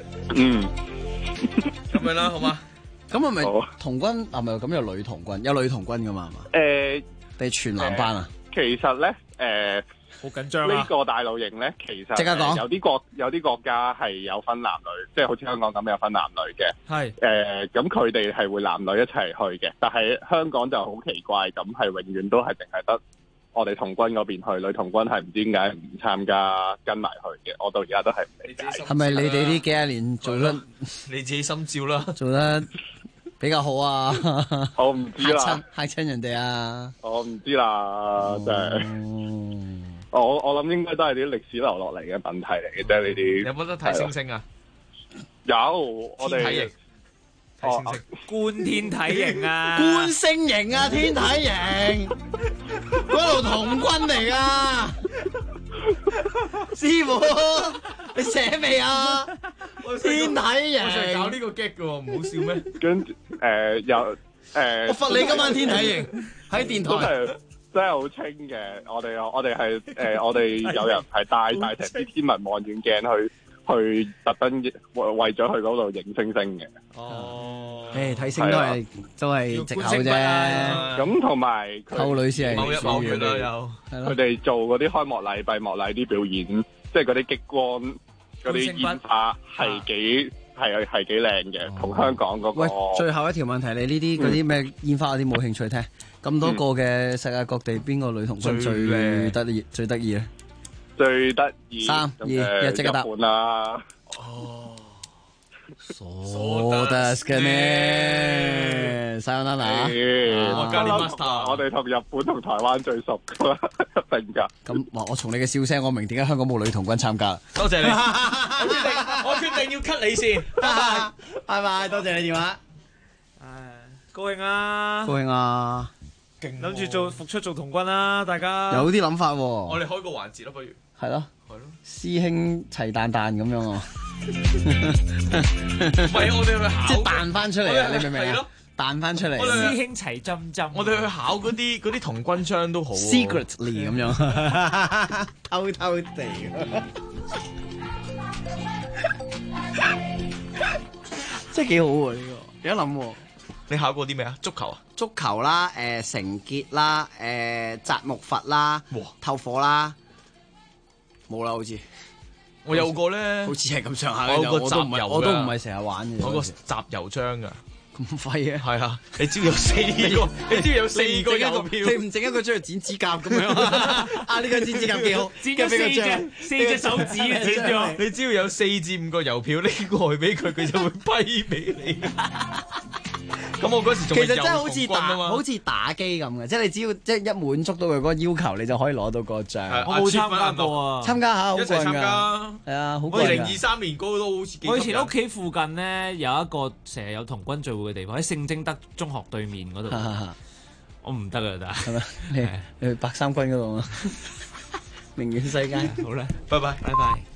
咁樣啦，好嘛？ 咁係咪童軍係咪咁有女童軍？有女童軍噶嘛？係嘛？定全男班啊？ 其實咧， 好緊張啊！ 呢個大露營咧，其實即刻講有啲國家係有分男女，即係好似香港咁有分男女嘅。 係咁佢哋係會男女一齊去嘅，但係香港就好奇怪，咁係永遠都係淨係得我哋童軍嗰邊去，女童軍係唔知點解唔參加跟埋去嘅。我到而家都係唔理解。 係咪你哋呢幾廿年做得你自己心照啦？ 做得比較好啊！ 我唔知啦， 嚇親人哋啊！ 我唔知啦，真係。我諗應該都係啲歷史留落嚟嘅問題嚟嘅啫，呢啲。 有冇得睇星星啊？ 有，我哋睇星星， 觀天體營啊， 觀星營啊，天體營，嗰度童軍嚟噶。師傅，你寫未啊？天體營， 我想搞呢個 gag 嘅喎，唔好笑咩？ 跟住我罰你今晚天體營喺電台。 真係好清嘅，我哋係我哋有人係帶成啲天文望遠鏡去特登為咗去嗰度影星星嘅。 哦，睇星都係藉口啫。 咁同埋溝女先係某月啦，有佢哋做嗰啲開幕禮、閉幕禮啲表演，即係嗰啲激光嗰啲煙花係幾靚嘅，同香港嗰個。 喂，最後一條問題，你呢啲嗰啲咩煙花嗰啲冇興趣聽？咁多個嘅世界各地，邊個女童軍最得意咧？ 最得意 3、2、1，即刻答。 日本啦。 哦，そうですかね。さよなら。 我哋同日本同台灣最熟噶啦，一定㗎。 咁我從你嘅笑聲，我明點解香港冇女童軍參加。 多謝你，我決定要 cut 你先。 拜拜，多謝你電話。 高興啊！ 高興啊！ 諗住復出做童軍啦，大家有啲諗法喎。 我哋開個環節咯，不如係咯，師兄齊蛋蛋咁樣啊！ 唔係我哋去考， 即係彈翻出嚟啊！你明唔明啊？彈翻出嚟， 師兄齊針針， 我哋去考嗰啲童軍章都好 secretly 咁樣，偷偷地，真係幾好喎！呢個有得諗喎。 你考過啲咩啊？足球啊？ 足球啦，繩結啦，紮木筏啦，透火啦，冇啦好似。 我有個咧， 好似係咁上下嘅， 我有個我都唔係， 集郵我都唔係成日玩嘅。 我個集郵章㗎。 咁廢嘅？ 係啊，你只要有4個，你只要有4個郵票， 你唔整一個出去剪指甲咁樣啊？呢個剪指甲幾好， 剪咗4隻手指啊！剪咗， 你只要有4至5個郵票拎過去俾佢，佢就會批俾你。咁我嗰時仲其實真係好似打機咁嘅，即係你只要即係一滿足到佢嗰個要求，你就可以攞到個獎。 我冇參加過啊， 參加下好一齊參加。 係啊，好。 我2023年嗰個都好似幾。 我以前屋企附近咧有一個成日有童軍聚會嘅地方，喺聖貞德中學對面嗰度。我唔得啊，得係咪？你去白衫軍嗰度啊？名苑世界。 好啦， 拜拜， 拜拜。